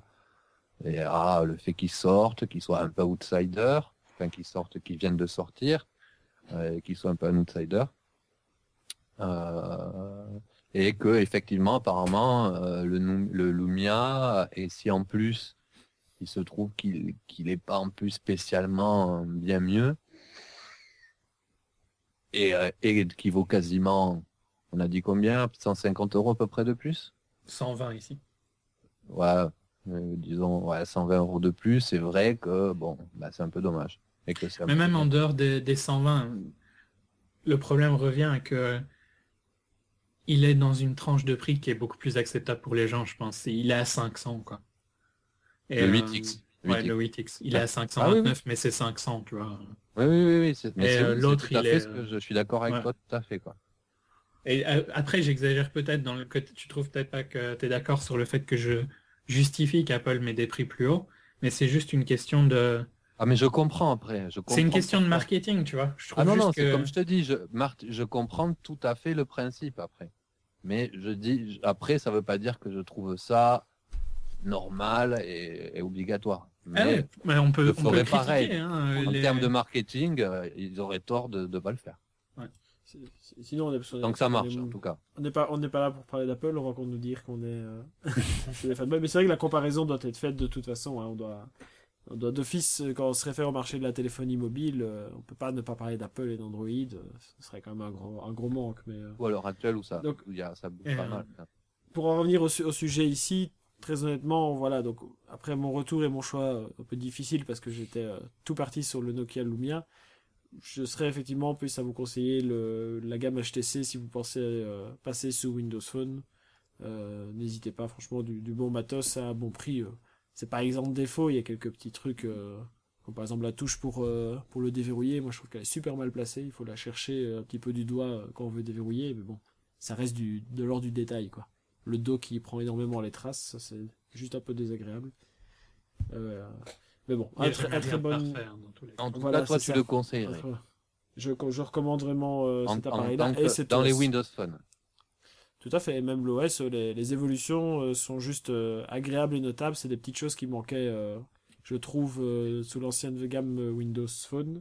et à le fait qu'il sorte, qu'il soit un peu outsider, enfin qu'il sorte, qu'il vienne de sortir, euh, qu'il soit un peu un outsider. Euh, Et que effectivement, apparemment, euh, le, le Lumia, et si en plus il se trouve qu'il qu'il est pas en plus spécialement bien mieux, et, euh, et qui vaut quasiment, on a dit combien, cent cinquante euros à peu près de plus. cent vingt ici. Ouais, euh, disons ouais, cent vingt euros de plus. C'est vrai que bon, bah, c'est un peu dommage. Et que c'est Mais même en dehors des, des cent vingt, le problème revient à que il est dans une tranche de prix qui est beaucoup plus acceptable pour les gens, je pense. Il est à cinq cents, quoi. Et, le euh, huit X. Ouais, le huit X. Il est à cinq cent vingt-neuf, ah, oui, oui. Mais c'est cinq cents, tu vois. Oui, oui, oui. oui c'est, mais et c'est, euh, l'autre, c'est tout à il fait est... ce que je suis d'accord avec ouais. toi, tout à fait, quoi. Et euh, après, j'exagère peut-être dans le que tu trouves peut-être pas que tu es d'accord sur le fait que je justifie qu'Apple met des prix plus hauts, mais c'est juste une question de... Ah, mais je comprends après. Je comprends c'est une question pourquoi. de marketing, tu vois. Je trouve ah non, juste non, que... c'est comme je te dis, je, Marc, je comprends tout à fait le principe après. Mais je dis, après, ça veut pas dire que je trouve ça normal et, et obligatoire. Mais, ah ouais, mais on peut, je on peut pareil. Hein, en les... termes de marketing, euh, ils auraient tort de ne pas le faire. Ouais. C'est, c'est, sinon, on est, on est, donc ça marche est, en tout cas. On n'est pas, on n'est pas là pour parler d'Apple, on va encore nous dire qu'on est, euh, c'est des fanboys. Mais c'est vrai que la comparaison doit être faite de toute façon. Hein, on doit, on doit d'office, quand on se réfère au marché de la téléphonie mobile, euh, on peut pas ne pas parler d'Apple et d'Android. Euh, ce serait quand même un gros, un gros manque. Mais euh... ou à l'heure actuelle où ça, donc, où y a, ça bouge pas euh... mal. Pour en revenir au, au sujet ici. Très honnêtement, voilà, donc après mon retour et mon choix un peu difficile parce que j'étais euh, tout parti sur le Nokia Lumia, je serais effectivement plus à vous conseiller le, la gamme H T C si vous pensez euh, passer sous Windows Phone. Euh, n'hésitez pas, franchement, du, du bon matos à un bon prix. Euh. C'est par exemple défaut, il y a quelques petits trucs, euh, comme par exemple la touche pour, euh, pour le déverrouiller. Moi je trouve qu'elle est super mal placée, il faut la chercher un petit peu du doigt quand on veut déverrouiller, mais bon, ça reste du, de l'ordre du détail, quoi. Le dos qui prend énormément les traces, ça c'est juste un peu désagréable. Euh, mais bon, un, tr- un très bon. En tout voilà, cas, toi tu ça. le conseillerais. Je, je recommande vraiment euh, en, cet appareil-là. En, en, et cet dans O S. Les Windows Phone. Tout à fait, et même l'O S, les, les évolutions euh, sont juste euh, agréables et notables. C'est des petites choses qui manquaient, euh, je trouve, euh, sous l'ancienne gamme Windows Phone.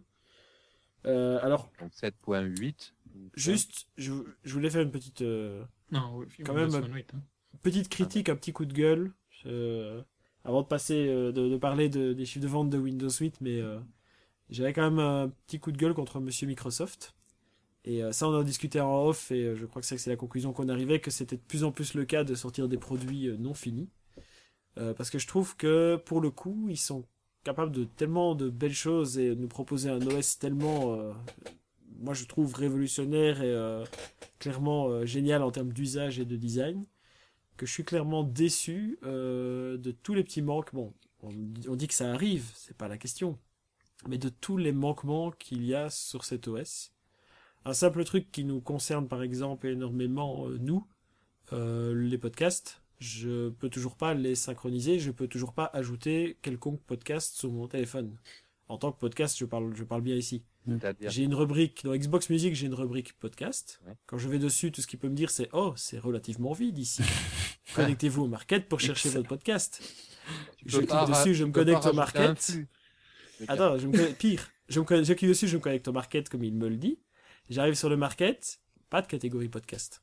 Euh, alors. Donc sept point huit. Juste, je, je voulais faire une petite. Euh, non, oui, quand même, huit, hein. Petite critique, ah, un petit coup de gueule. Euh, avant de passer, euh, de, de parler de, des chiffres de vente de Windows huit, mais euh, j'avais quand même un petit coup de gueule contre Monsieur Microsoft. Et euh, ça, on en discutait en off, et euh, je crois que c'est, que c'est la conclusion qu'on arrivait, que c'était de plus en plus le cas de sortir des produits euh, non finis. Euh, parce que je trouve que, pour le coup, ils sont capables de tellement de belles choses et nous proposer un O S tellement... Euh, moi je trouve révolutionnaire et euh, clairement euh, génial en termes d'usage et de design, que je suis clairement déçu euh, de tous les petits manques. Bon, on, on dit que ça arrive, c'est pas la question, mais de tous les manquements qu'il y a sur cet O S. Un simple truc qui nous concerne par exemple énormément, euh, nous, euh, les podcasts, je peux toujours pas les synchroniser, je peux toujours pas ajouter quelconque podcast sur mon téléphone. En tant que podcast, je parle, je parle bien ici. J'ai une rubrique, dans Xbox Music, j'ai une rubrique podcast. Ouais. Quand je vais dessus, tout ce qu'il peut me dire, c'est « Oh, c'est relativement vide ici. Connectez-vous au market pour chercher votre podcast. » Je clique pas, dessus, je me connecte au market. Attends, je me connecte, pire. Je, me connecte, je clique dessus, je me connecte au market comme il me le dit. J'arrive sur le market, pas de catégorie podcast.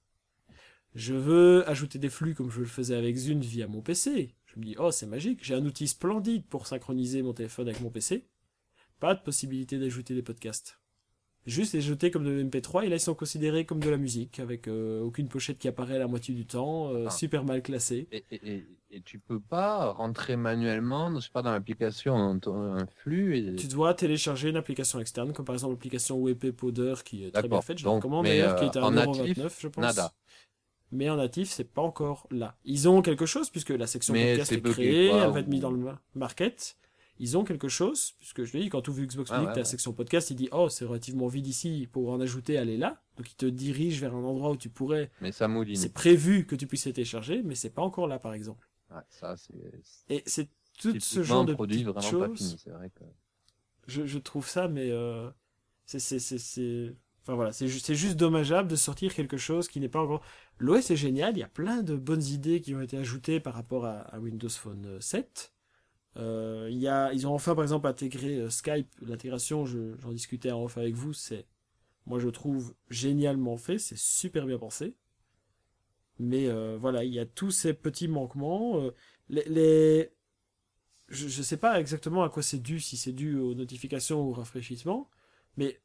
Je veux ajouter des flux comme je le faisais avec Zune via mon P C. Je me dis « Oh, c'est magique, j'ai un outil splendide pour synchroniser mon téléphone avec mon P C. » Pas de possibilité d'ajouter des podcasts. Juste les ajouter comme de l'M P trois, et là ils sont considérés comme de la musique, avec euh, aucune pochette qui apparaît à la moitié du temps, euh, ah. super mal classée. Et, et, et, et tu peux pas rentrer manuellement, je sais pas, dans l'application, dans un flux et... Tu dois télécharger une application externe, comme par exemple l'application W P Powder, qui est très bien faite, je donc, recommande d'ailleurs, euh, qui est à un euro vingt-neuf, je pense. Nada. Mais en natif, c'est pas encore là. Ils ont quelque chose, puisque la section mais podcast est, est créée, quoi, elle va être mise dans le market. Ils ont quelque chose, puisque je te dis, quand tu ouvres Xbox Music, ah ouais, t'as la ouais. section podcast, il dit « Oh, c'est relativement vide ici, pour en ajouter, allez là. » Donc il te dirige vers un endroit où tu pourrais... Mais ça mouline. C'est prévu que tu puisses les télécharger, mais c'est pas encore là, par exemple. Ouais, ça, c'est... Et c'est tout ce genre de produit petites vraiment choses... Pas fini, c'est vrai que... je, je trouve ça, mais... Euh, c'est, c'est, c'est, c'est... Enfin voilà, c'est juste, c'est juste dommageable de sortir quelque chose qui n'est pas encore... L'O S est génial, il y a plein de bonnes idées qui ont été ajoutées par rapport à, à Windows Phone sept. Euh, y a, ils ont enfin par exemple intégré euh, Skype, l'intégration, je, j'en discutais en off avec vous, c'est, moi je trouve génialement fait, c'est super bien pensé. Mais euh, voilà, il y a tous ces petits manquements. euh, les, les... Je ne sais pas exactement à quoi c'est dû, si c'est dû aux notifications ou au rafraîchissement, mais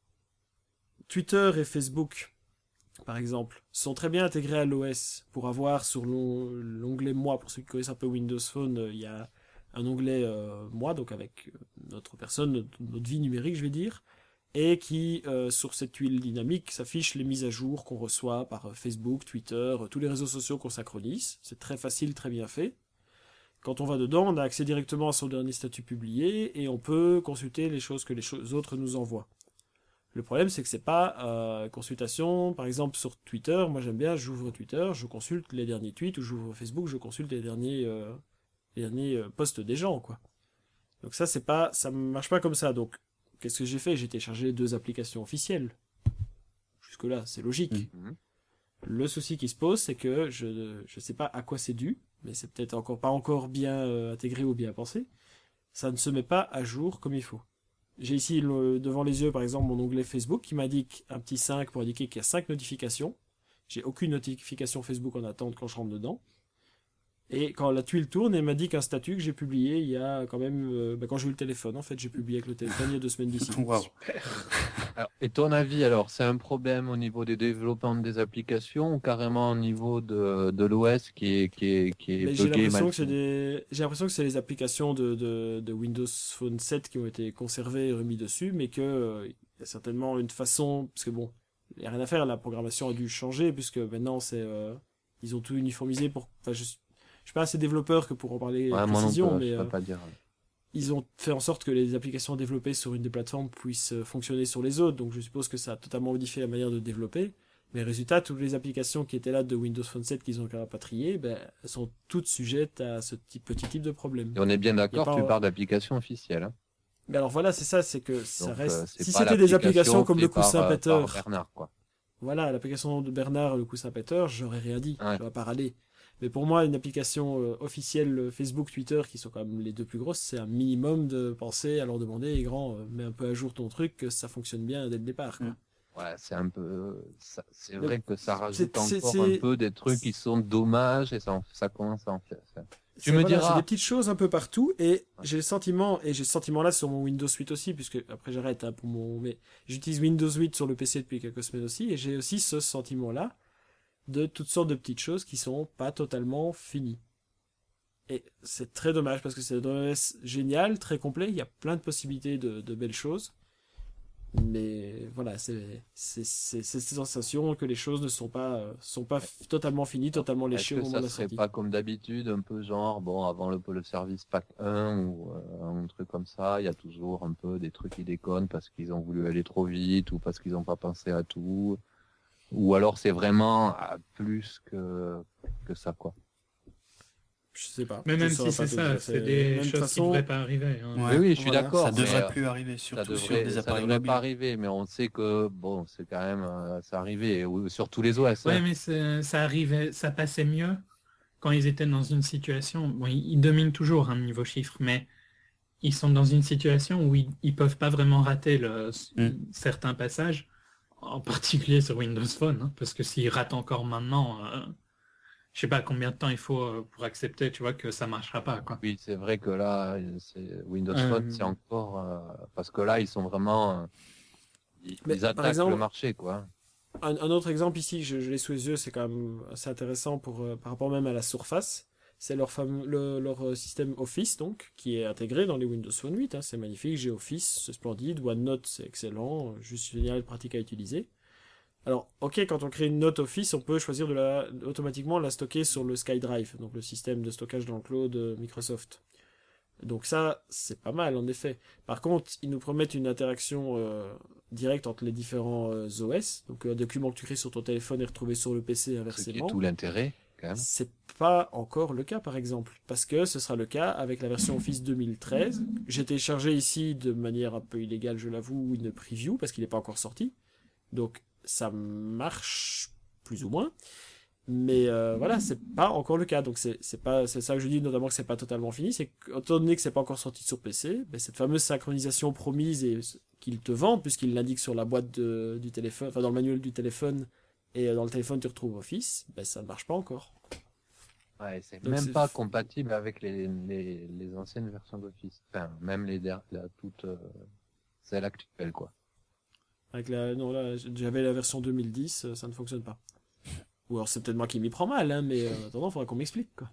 Twitter et Facebook, par exemple, sont très bien intégrés à l'O S pour avoir sur l'on- l'onglet Moi, pour ceux qui connaissent un peu Windows Phone, euh, il y a un onglet euh, Moi, donc avec euh, notre personne, notre, notre vie numérique, je vais dire, et qui, euh, sur cette tuile dynamique, s'affiche les mises à jour qu'on reçoit par euh, Facebook, Twitter, euh, tous les réseaux sociaux qu'on synchronise. C'est très facile, très bien fait. Quand on va dedans, on a accès directement à son dernier statut publié et on peut consulter les choses que les cho- autres nous envoient. Le problème, c'est que c'est pas euh, consultation, par exemple sur Twitter. Moi, j'aime bien, j'ouvre Twitter, je consulte les derniers tweets, ou j'ouvre Facebook, je consulte les derniers, euh, les derniers euh, posts des gens, quoi. Donc ça, c'est pas, ça marche pas comme ça. Donc, qu'est-ce que j'ai fait? J'ai téléchargé deux applications officielles. Jusque-là, c'est logique. Mhm. Le souci qui se pose, c'est que je je sais pas à quoi c'est dû, mais c'est peut-être encore pas encore bien euh, intégré ou bien pensé. Ça ne se met pas à jour comme il faut. J'ai ici le- devant les yeux, par exemple, mon onglet Facebook qui m'indique un petit cinq pour indiquer qu'il y a cinq notifications. J'ai aucune notification Facebook en attente quand je rentre dedans. Et quand la tuile tourne, elle m'indique un statut que j'ai publié il y a quand même... euh, bah, quand j'ai eu le téléphone, en fait, j'ai publié avec le téléphone il y a deux semaines d'ici. Waouh. Alors, et ton avis, alors, c'est un problème au niveau des développements des applications ou carrément au niveau de, de l'O S qui est, qui est, qui est Mais j'ai buggé, l'impression mal que c'est fait des... j'ai l'impression que c'est les applications de, de, de Windows Phone sept qui ont été conservées et remis dessus, mais que euh, il y a certainement une façon, parce que bon, il n'y a rien à faire, la programmation a dû changer, puisque maintenant c'est, euh, ils ont tout uniformisé pour, enfin, je, suis- je suis pas assez développeur que pour en parler Ouais, avec moi non précision, plus, mais je peux euh, pas dire. ils ont fait en sorte que les applications développées sur une des plateformes puissent euh, fonctionner sur les autres, donc je suppose que ça a totalement modifié la manière de développer. Mais résultat, toutes les applications qui étaient là de Windows Phone sept qu'ils ont rapatriées, ben, elles sont toutes sujettes à ce type, petit type de problème. Et on est bien d'accord, pas, tu euh, parles d'applications officielles. Hein. Mais alors voilà, c'est ça, c'est que ça Donc, reste... euh, c'est si pas c'était des applications l'application comme le faite par, coussin euh, Peter, par Bernard, quoi. voilà, l'application de Bernard, le coussin Peter, j'aurais rien dit, Ouais. je vais pas râler. Mais pour moi, une application euh, officielle euh, Facebook, Twitter, qui sont quand même les deux plus grosses, c'est un minimum de penser à leur demander, les grands, euh, mets un peu à jour ton truc, que ça fonctionne bien dès le départ, quoi. Mm. Ouais, c'est un peu, ça- c'est Mais vrai que ça rajoute c'est- c'est- encore c'est- un peu des trucs qui sont dommages et ça, en- ça commence à en faire. ça- Tu C'est- me voilà, diras. c'est des petites choses un peu partout et j'ai le sentiment, et j'ai ce sentiment là sur mon Windows huit aussi, puisque après j'arrête hein, pour mon, mais j'utilise Windows huit sur le P C depuis quelques semaines aussi et j'ai aussi ce sentiment là de toutes sortes de petites choses qui sont pas totalement finies. Et c'est très dommage parce que c'est un O S génial, très complet, il y a plein de possibilités de, de belles choses. Mais voilà, c'est c'est c'est c'est cette sensation que les choses ne sont pas euh, sont pas f- totalement finies, totalement Est-ce léchées au que moment ça de la serait sortie. pas comme d'habitude, un peu genre, bon, avant le, le service pack un ou euh, un truc comme ça, il y a toujours un peu des trucs qui déconnent parce qu'ils ont voulu aller trop vite ou parce qu'ils n'ont pas pensé à tout. Ou alors c'est vraiment ah, plus que, que ça, quoi. Je sais pas. Mais Je même saurais si pas c'est te ça, dire. c'est C'est- des même choses de toute qui façon, devraient pas arriver. hein. Ouais. Oui, oui, je suis voilà, d'accord. Ça mais, devrait euh, plus arriver, ça surtout sur devrait, des ça appareils devrait mobiles. pas arriver, mais on sait que bon, c'est quand même, euh, ça arrivait ou- sur tous les O S. Ouais, hein. mais c'est- ça arrivait, ça passait mieux quand ils étaient dans une situation. Bon, ils, ils dominent toujours un niveau chiffre, mais ils sont dans une situation où ils, ils peuvent pas vraiment rater le, Mm. certains passages, en particulier sur Windows Phone, hein, parce que s'ils ratent encore maintenant, euh, je sais pas combien de temps il faut euh, pour accepter, tu vois, que ça marchera pas, quoi. Oui, c'est vrai que là, c'est Windows Euh, Phone, c'est encore euh, parce que là, ils sont vraiment, euh, ils, Mais, ils par attaquent exemple- le marché, quoi. Un, un autre exemple ici, je, je l'ai sous les yeux, c'est quand même assez intéressant pour, euh, par rapport même à la surface. C'est leur, fameux, le- leur euh, système Office, donc, qui est intégré dans les Windows Phone huit. Hein, c'est magnifique, j'ai Office, c'est splendide. OneNote, c'est excellent, euh, juste génial, pratique à utiliser. Alors, ok, quand on crée une note Office, on peut choisir de la, automatiquement la stocker sur le SkyDrive, donc le système de stockage dans le cloud de Microsoft. Donc ça, c'est pas mal, en effet. Par contre, ils nous promettent une interaction euh, directe entre les différents euh, O S. Donc un document que tu crées sur ton téléphone est retrouvé sur le P C Ce qui est inversement. tout l'intérêt, quand même. C'est pas encore le cas, par exemple, parce que ce sera le cas avec la version Office deux mille treize. J'ai téléchargé ici de manière un peu illégale, je l'avoue, une preview parce qu'il n'est pas encore sorti. Donc ça marche plus ou moins, mais euh, voilà, c'est pas encore le cas. Donc c'est c'est pas c'est ça que je dis notamment que c'est pas totalement fini. C'est qu'étant donné que c'est pas encore sorti sur P C, ben, cette fameuse synchronisation promise et qu'ils te vendent puisqu'ils l'indiquent sur la boîte de, du téléphone, enfin dans le manuel du téléphone et dans le téléphone tu retrouves Office, ben ça ne marche pas encore. Ouais, c'est Donc, même c'est- pas compatible avec les, les, les anciennes versions d'Office. Enfin, même les der- la toute euh, celle actuelle, quoi. Avec la, non, là, j'avais la version deux mille dix, euh, ça ne fonctionne pas. Ou alors c'est peut-être moi qui m'y prends mal, hein, mais euh, attendant, il faudra qu'on m'explique, quoi.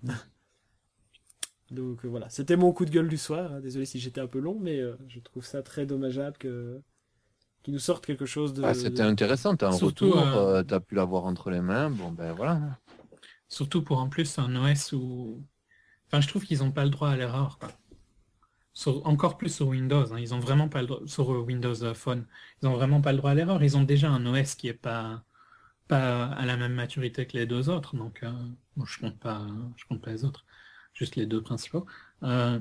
Donc euh, voilà, c'était mon coup de gueule du soir. Hein. Désolé si j'étais un peu long, mais euh, je trouve ça très dommageable que qu'ils nous sortent quelque chose de. Ah, c'était intéressant, t'as un Surtout, retour, euh, euh, t'as pu l'avoir entre les mains, bon ben voilà. Surtout pour en plus un O S où... Enfin, je trouve qu'ils n'ont pas le droit à l'erreur, quoi. Sur- encore plus sur Windows, hein. Ils ont vraiment pas le droit... Sur euh, Windows euh, Phone, ils ont vraiment pas le droit à l'erreur. Ils ont déjà un O S qui est pas pas à la même maturité que les deux autres, donc euh, bon, je compte pas, je compte pas les autres, juste les deux principaux. Euh,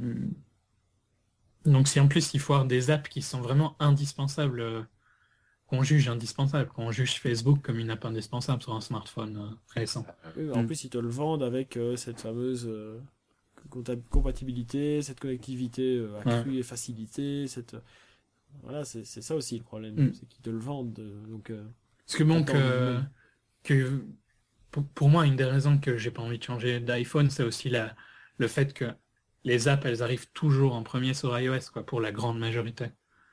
donc si en plus il faut avoir des apps qui sont vraiment indispensables, euh, qu'on juge indispensables, qu'on juge Facebook comme une app indispensable sur un smartphone euh, récent. Oui, mais en Mm. plus ils te le vendent avec euh, cette fameuse euh, compta- compatibilité, cette connectivité euh, accrue et facilitée, cette voilà, c'est c'est ça aussi le problème, Mm. c'est qu'ils te le vendent. euh, donc euh, Parce que bon, Attends, que, mais- que pour, pour moi, une des raisons que j'ai pas envie de changer d'iPhone, c'est aussi la, le fait que les apps, elles arrivent toujours en premier sur iOS, quoi, pour la grande majorité.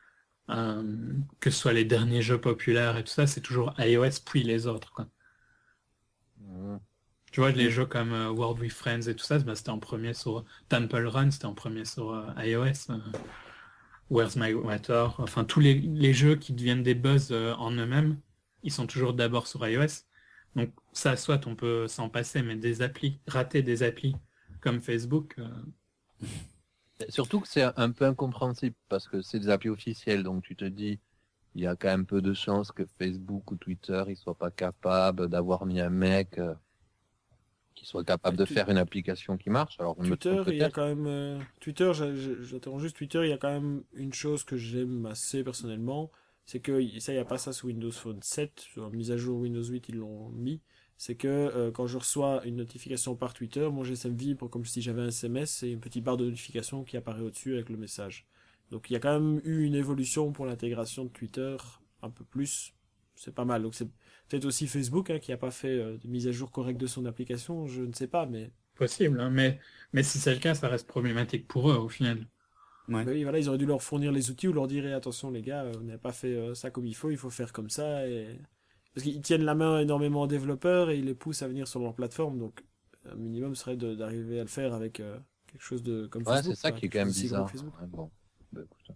Euh, que ce soit les derniers jeux populaires et tout ça, c'est toujours iOS puis les autres, quoi. Mmh. Tu vois, les jeux comme euh, World with Friends et tout ça, bah, c'était en premier sur Temple Run, c'était en premier sur euh, iOS. euh, Where's My Water, enfin tous les, les jeux qui deviennent des buzz euh, en eux-mêmes, ils sont toujours d'abord sur iOS. Donc ça, soit on peut s'en passer, mais des applis, rater des applis comme Facebook, euh, Surtout que c'est un peu incompréhensible parce que c'est des applis officielles, donc tu te dis, il y a quand même peu de chances que Facebook ou Twitter ils soient pas capables d'avoir mis un mec euh, qui soit capable de Tu- faire une application qui marche. Alors on me Twitter, trompe il y a peut-être. quand même euh, Twitter, j'a- j'a- j'attends juste Twitter, il y a quand même une chose que j'aime assez personnellement, c'est que ça, il n'y a pas ça sous Windows Phone sept, sur la mise à jour Windows huit, ils l'ont mis. C'est que euh, quand je reçois une notification par Twitter, mon G S M vibre comme si j'avais un S M S et une petite barre de notification qui apparaît au-dessus avec le message. Donc il y a quand même eu une évolution pour l'intégration de Twitter, un peu plus. C'est pas mal. Donc c'est peut-être aussi Facebook hein, qui n'a pas fait euh, de mise à jour correcte de son application, je ne sais pas, mais possible, hein, mais, mais si c'est le cas, ça reste problématique pour eux au final. Ouais. oui, voilà, ils auraient dû leur fournir les outils ou leur dire eh, attention les gars, euh, vous n'avez pas fait euh, ça comme il faut, il faut faire comme ça. Et... Parce qu'ils tiennent la main énormément aux développeurs et ils les poussent à venir sur leur plateforme, donc un minimum serait de- d'arriver à le faire avec euh, quelque chose de comme Ouais, Facebook. c'est ça quoi, qui est quelque quand même chose d'aussi gros bizarre. que Facebook. Ouais, bon. Bah, écoute.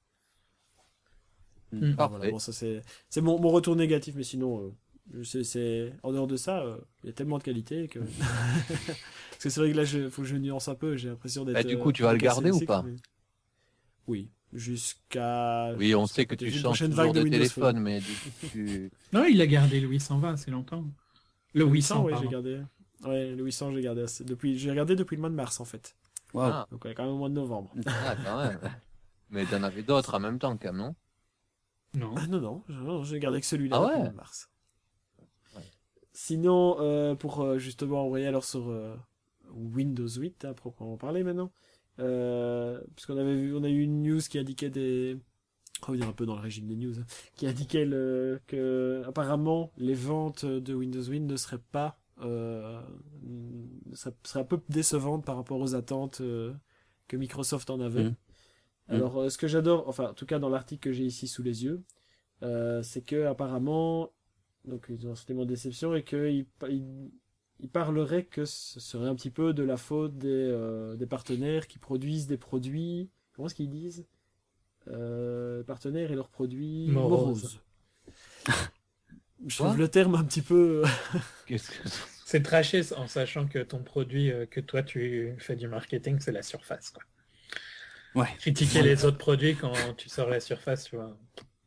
Mm. Enfin, Parfait. voilà, bon, ça c'est c'est mon, mon retour négatif, mais sinon, euh, c'est c'est en dehors de ça, euh, il y a tellement de qualité que parce que c'est vrai que là, il faut que je nuance un peu. J'ai l'impression d'être. Bah, du coup, euh, tu vas le casser garder le ou cycle, pas mais- Oui, jusqu'à. Oui, on jusqu'à sait que peut-être tu une changes prochaine toujours vague de de Windows téléphone, Phone. mais du- tu... Non, il a gardé le huit cent vingt assez longtemps. Le Le huit huit cents, cents, oui, j'ai pardon. gardé. Ouais, le huit cents, j'ai gardé assez- depuis. J'ai regardé depuis le mois de mars en fait. Waouh. Ah, Donc ouais, quand même au mois de novembre. ah, quand même. Mais t'en avais d'autres en même temps, quand même, non? Non. Ah non non, je- non, j'ai gardé que celui-là Ah depuis le ouais. mois de mars. Ouais. Sinon, euh, pour euh, justement envoyer alors sur euh, Windows huit, à proprement parler maintenant, euh, puisqu'on avait vu, on a eu une news qui indiquait des, revenir un peu dans le régime des news, hein, qui indiquait le, que apparemment les ventes de Windows huit ne seraient pas, euh, ça serait un peu décevantes par rapport aux attentes euh, que Microsoft en avait. Mm. Alors, euh, ce que j'adore, enfin, en tout cas dans l'article que j'ai ici sous les yeux, euh, c'est que apparemment, donc ils ont un sentiment de déception et qu'ils ils, ils parleraient que ce serait un petit peu de la faute des, euh, des partenaires qui produisent des produits. Comment est-ce qu'ils disent euh, partenaires et leurs produits Moroses. moroses. Je Quoi trouve le terme un petit peu. Qu'est-ce que... C'est traché en sachant que ton produit, euh, que toi tu fais du marketing, c'est la surface, quoi. Ouais. Critiquer les autres produits quand tu sors la surface, tu vois.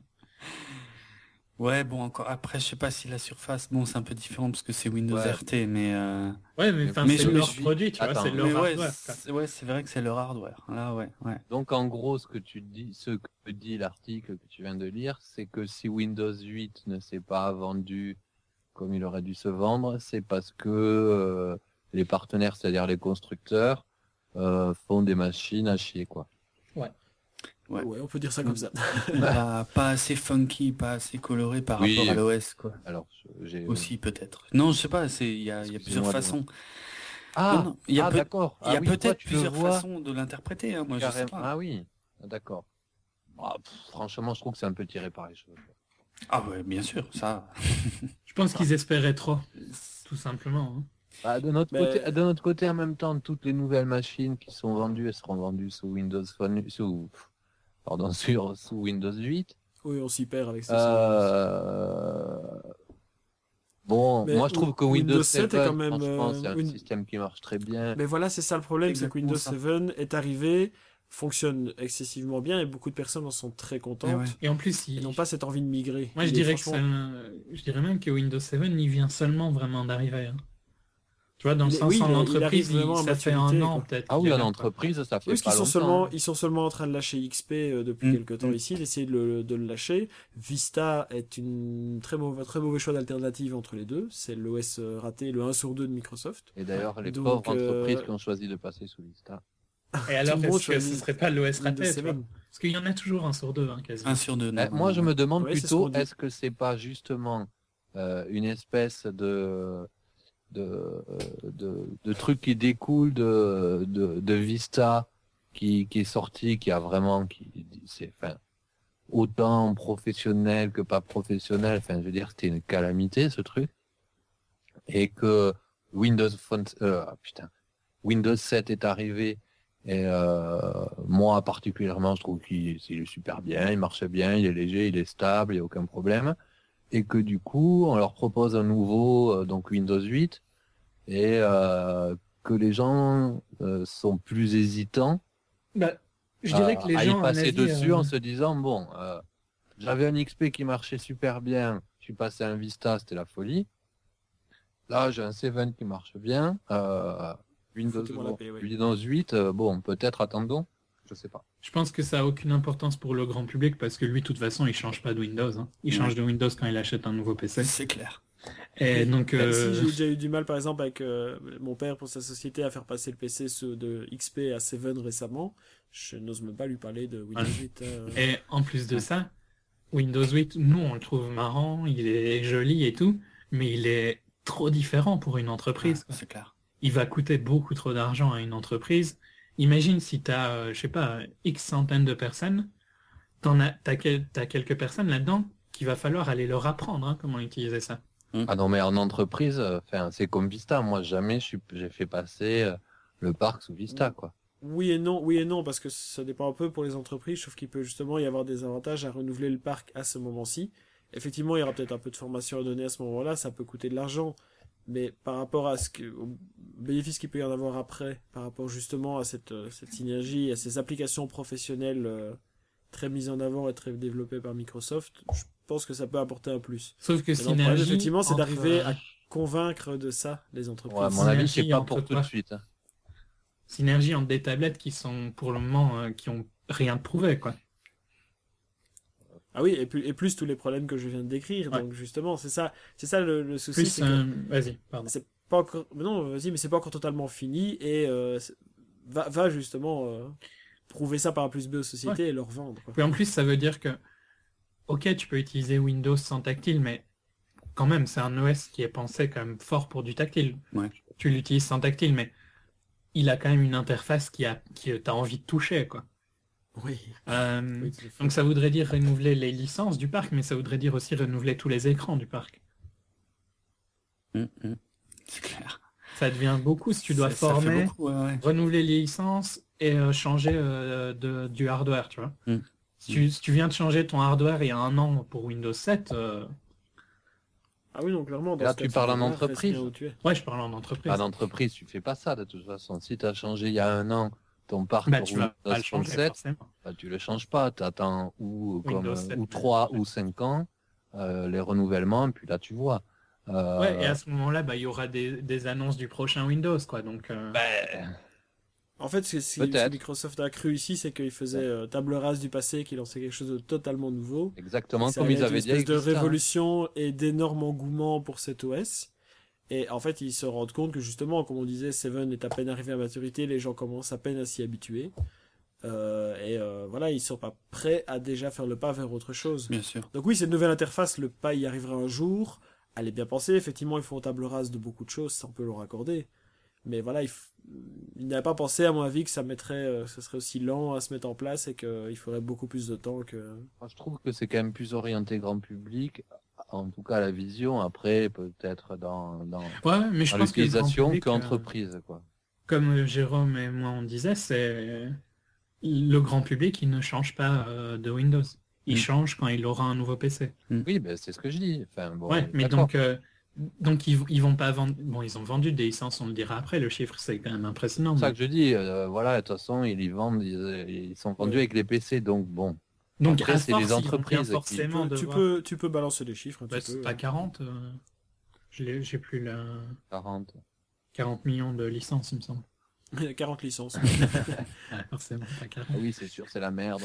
Ouais, bon, encore après, je sais pas si la surface, bon, c'est un peu différent parce que c'est Windows Ouais. R T, mais euh... Ouais, mais, Mais- enfin, mais c'est je- leur je suis- produit, tu vois, Attends, c'est leur mais ouais, hardware, quoi. c'est ouais, c'est vrai que c'est leur hardware. Là, ouais, ouais. Donc en gros, ce que tu dis, ce que dit l'article que tu viens de lire, c'est que si Windows huit ne s'est pas vendu comme il aurait dû se vendre, c'est parce que euh, les partenaires, c'est-à-dire les constructeurs, euh, font des machines à chier, quoi. Ouais. Ouais, on peut dire ça comme ça. Pas, pas assez funky, pas assez coloré par Oui. rapport à l'O S, quoi. Alors, j'ai Aussi, peut-être. Non, je sais pas, c'est, il y a, il y a plusieurs Excusez-moi de- façons. Ah, Non, non, il y a ah peut- d'accord. Il y a Ah oui, toi, peut-être tu le plusieurs vois façons de l'interpréter, hein, moi, je sais carrément. pas. Ah oui, d'accord. Ah, pff, franchement, je trouve que c'est un peu tiré par les cheveux. Ah ouais, bien sûr, ça. Je pense qu'ils espéraient trop, tout simplement. hein. Bah, de notre Mais- côté, de notre côté, en même temps, toutes les nouvelles machines qui sont vendues, elles seront vendues sous Windows Phone, sous, pardon, sur, sous Windows huit. Oui, on s'y perd avec ça. Euh... Bon, Mais moi je trouve que Windows, Windows sept est sept, quand même, franchement, euh, c'est un Win- système qui marche très bien. Mais voilà, c'est ça le problème, c'est que Exactement Windows ça. sept est arrivé, fonctionne excessivement bien et beaucoup de personnes en sont très contentes Eh ouais. Et en plus, et il... n'ont pas cette envie de migrer. moi je Il est dirais que franchement- ça... je dirais même que Windows sept il vient seulement vraiment d'arriver. hein. Tu vois, dans le Il est- sens oui, en il est- il entreprise, arrive il- vraiment à ça fait maturité, un an quoi. peut-être. Ah qu'il oui, est en là, quoi. entreprise, ça fait Oui, parce pas qu'ils sont longtemps. seulement, hein. ils sont seulement en train de lâcher X P euh, depuis Mm, quelques temps mm. ici, d'essayer de le, de le lâcher. Vista est une très mauvais, très mauvais choix d'alternative entre les deux. C'est l'O S euh, raté, le un sur deux de Microsoft. Et d'ailleurs, les Donc, pauvres euh, entreprises qui ont choisi de passer sous Vista. Et alors, Tout le monde est-ce que ce choisit serait pas l'O S Windows raté tu vois sept. Parce qu'il y en a toujours un sur deux, hein, quasiment. Un sur deux, non. Eh, moi, je me demande Ouais, c'est ce plutôt, qu'on dit. est-ce que c'est pas justement euh, une espèce de de, euh, de de truc qui découle de de, de Vista qui qui est sorti, qui a vraiment qui c'est enfin autant professionnel que pas professionnel. Enfin, je veux dire, c'était une calamité ce truc, et que Windows Phone, euh, ah, putain, Windows sept est arrivé. Et euh, moi particulièrement, je trouve qu'il il est super bien, il marche bien, il est léger, il est stable, il n'y a aucun problème. Et que du coup, on leur propose un nouveau, euh, donc Windows huit, et euh, que les gens euh, sont plus hésitants Bah, je dirais que les à gens y en passer Asie, dessus euh, en se disant, bon, euh, j'avais un X P qui marchait super bien, je suis passé à un Vista, c'était la folie. Là, j'ai un sept qui marche bien. Euh, Windows, Foutez-moi la paix, ouais. Windows huit, euh, bon, peut-être attendons, je sais pas. je pense que ça a aucune importance pour le grand public parce que lui, de toute façon, il change pas de Windows. hein. Il Ouais. change de Windows quand il achète un nouveau P C. C'est clair. Et donc, Même euh, si j'ai déjà eu du mal, par exemple, avec euh, mon père pour sa société à faire passer le P C ce- de X P à sept récemment, je n'ose même pas lui parler de Windows Ouais. huit. euh. et en plus de ça, Windows huit, nous, on le trouve marrant, il est joli et tout, mais il est trop différent pour une entreprise. quoi. C'est clair. Il va coûter beaucoup trop d'argent à une entreprise. Imagine si tu as, je sais pas, X centaines de personnes, t'en as, t'as, quel- t'as quelques personnes là-dedans qu'il va falloir aller leur apprendre hein, comment utiliser ça. Ah non, mais en entreprise, enfin, c'est comme Vista. Moi, jamais je suis, j'ai fait passer euh, le parc sous Vista, quoi. Oui et non, oui et non, parce que ça dépend un peu pour les entreprises, sauf qu'il peut justement y avoir des avantages à renouveler le parc à ce moment-ci. Effectivement, il y aura peut-être un peu de formation à donner à ce moment-là, ça peut coûter de l'argent, mais par rapport à ce que, au bénéfice qu'il peut y en avoir après, par rapport justement à cette, euh, cette synergie, à ces applications professionnelles euh, très mises en avant et très développées par Microsoft, je pense que ça peut apporter un plus. Sauf que Mais non, le problème, Synergie, effectivement, c'est entre, d'arriver euh, à convaincre de ça les entreprises. Ouais, à mon avis, c'est Synergie pas entre pour tout quoi de suite. hein. Synergie entre des tablettes qui sont pour le moment euh, qui ont rien de prouvé quoi. Ah oui, et plus, et plus tous les problèmes que je viens de décrire, Ouais. donc justement, c'est ça, c'est ça le, le souci, Plus, c'est que euh, vas-y, pardon. c'est pas encore, mais non, vas-y, mais c'est pas encore totalement fini et euh, c'est- va, va justement euh, prouver ça par un plus B aux sociétés et leur vendre. Quoi. Puis en plus, ça veut dire que, ok, tu peux utiliser Windows sans tactile, mais quand même, c'est un O S qui est pensé quand même fort pour du tactile. Ouais. Tu l'utilises sans tactile, mais il a quand même une interface qui a, qui t'as envie de toucher, quoi. Oui. Euh, Oui, tout à fait. donc ça voudrait dire renouveler les licences du parc, mais ça voudrait dire aussi renouveler tous les écrans du parc. Hum, hum. C'est clair. Ça devient beaucoup si tu dois Ça- ça fait former, beaucoup, ouais, ouais. renouveler les licences et euh, changer euh, de, du hardware, tu vois. Mm. Si, tu, si tu viens de changer ton hardware il y a un an pour Windows sept, euh, Ah oui, non, clairement. dans Là, ce tu cas de parles en figure-là, reste entreprise. bien où tu es. ouais, je parle en entreprise. À l'entreprise, tu fais pas ça de toute façon. Si tu as changé il y a un an ton parc Bah, pour tu vas pas Windows le changer, sept, forcément. bah, tu le changes pas. Tu attends ou, comme, Windows euh, sept, ou ouais. trois ou cinq ans, euh, les renouvellements, puis là, tu vois. Euh, Ouais, et à ce moment-là, bah, il y aura des, des annonces du prochain Windows, quoi. Donc, euh, ben, En fait, ce que, ce Peut-être. que Microsoft a cru ici, c'est qu'il faisait euh, table rase du passé, qu'il lançait quelque chose de totalement nouveau. exactement Ça comme allait ils être avaient une dit avec espèce de Vista, hein. révolution et d'énorme engouement pour cet O S. Et en fait, ils se rendent compte que justement, comme on disait, Seven est à peine arrivé à maturité, les gens commencent à peine à s'y habituer. Euh, et euh, voilà, ils sont pas prêts à déjà faire le pas vers autre chose. Bien sûr. Donc oui, cette nouvelle interface, le pas y arrivera un jour. Elle est bien pensée, effectivement, ils font table rase de beaucoup de choses, ça on peut leur accorder. Mais voilà, il, f... il n'avait pas pensé, à mon avis, que ça mettrait, euh, ce serait aussi lent à se mettre en place et qu'il faudrait beaucoup plus de temps que... Moi, je trouve que c'est quand même plus orienté grand public, en tout cas la vision, après peut-être dans, dans, Ouais, mais je dans pense que le grand l'utilisation public, euh, qu'entreprise, quoi. comme euh, Jérôme et moi on disait, c'est le grand public, il ne change pas euh, de Windows. Il Mm. change quand il aura un nouveau P C. Oui, ben c'est ce que je dis. Enfin, bon, Ouais, mais d'accord. donc, euh, donc ils, ils vont pas vendre. Bon, ils ont vendu des licences, on le dira après. Le chiffre, c'est quand même impressionnant. C'est ça mais- que je dis. euh, voilà, de toute façon, ils y vendent, ils, ils sont vendus Ouais. avec les P C, donc bon. Donc, Après, à c'est force, les ils vont entreprises bien qui- forcément Tu, devoir- peux, tu peux balancer les chiffres un Bah, petit peu. c'est pas quarante. euh, je l'ai- J'ai plus la quarante. quarante millions de licences, il me semble. Il y a quarante licences. Forcément, pas quarante. Ah oui, c'est sûr, c'est la merde.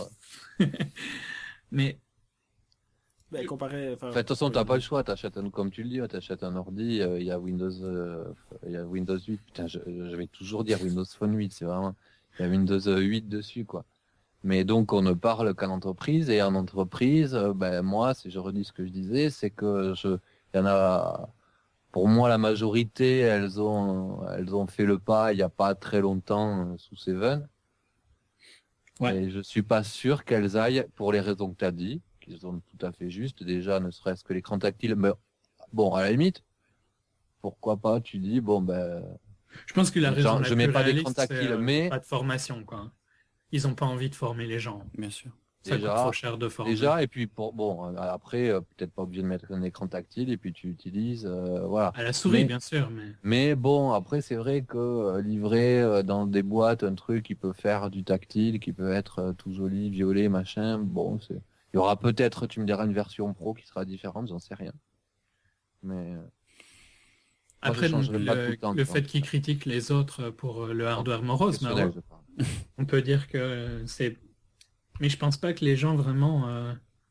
Mais Ben, comparé... Enfin, Enfin, de toute façon, t'as pas le choix. T'achètes un, comme tu le dis, tu t'achètes un ordi. euh, Il y a Windows, euh, il y a Windows huit. Putain, je, je vais toujours dire Windows Phone huit. C'est vraiment, il y a Windows huit dessus, quoi. Mais donc, on ne parle qu'en entreprise et en entreprise, euh, ben moi, si je redis ce que je disais, c'est que je, il y en a. Pour moi, la majorité, elles ont, elles ont fait le pas il y a pas très longtemps euh, sous Seven. Ouais. Et je suis pas sûr qu'elles aillent pour les raisons que tu as dit, qui sont tout à fait justes. Déjà, ne serait-ce que l'écran tactile. Mais bon, à la limite, pourquoi pas, tu dis, bon, ben, je pense que la Genre, raison la je mets plus pas d'écran réaliste, c'est tactile, euh, mais- pas de formation, quoi. Ils ont pas envie de former les gens. Bien sûr. Ça Déjà- coûte trop cher de former. déjà, et puis pour, bon, euh, après, euh, peut-être pas obligé de mettre un écran tactile, et puis tu utilises, euh, voilà. À la souris, Mais- bien sûr, mais Mais bon, après, c'est vrai que euh, livrer euh, dans des boîtes un truc qui peut faire du tactile, qui peut être euh, tout joli, violet, machin, bon, c'est, il y aura peut-être, tu me diras, une version pro qui sera différente, j'en sais rien. Mais, euh, après, je donc, changerai pas tout le, le temps, le tu vois. fait qu'ils critiquent les autres pour euh, le hardware morose, mais professionnel, ouais, je parle. on peut dire que c'est. Mais je pense pas que les gens vraiment. euh,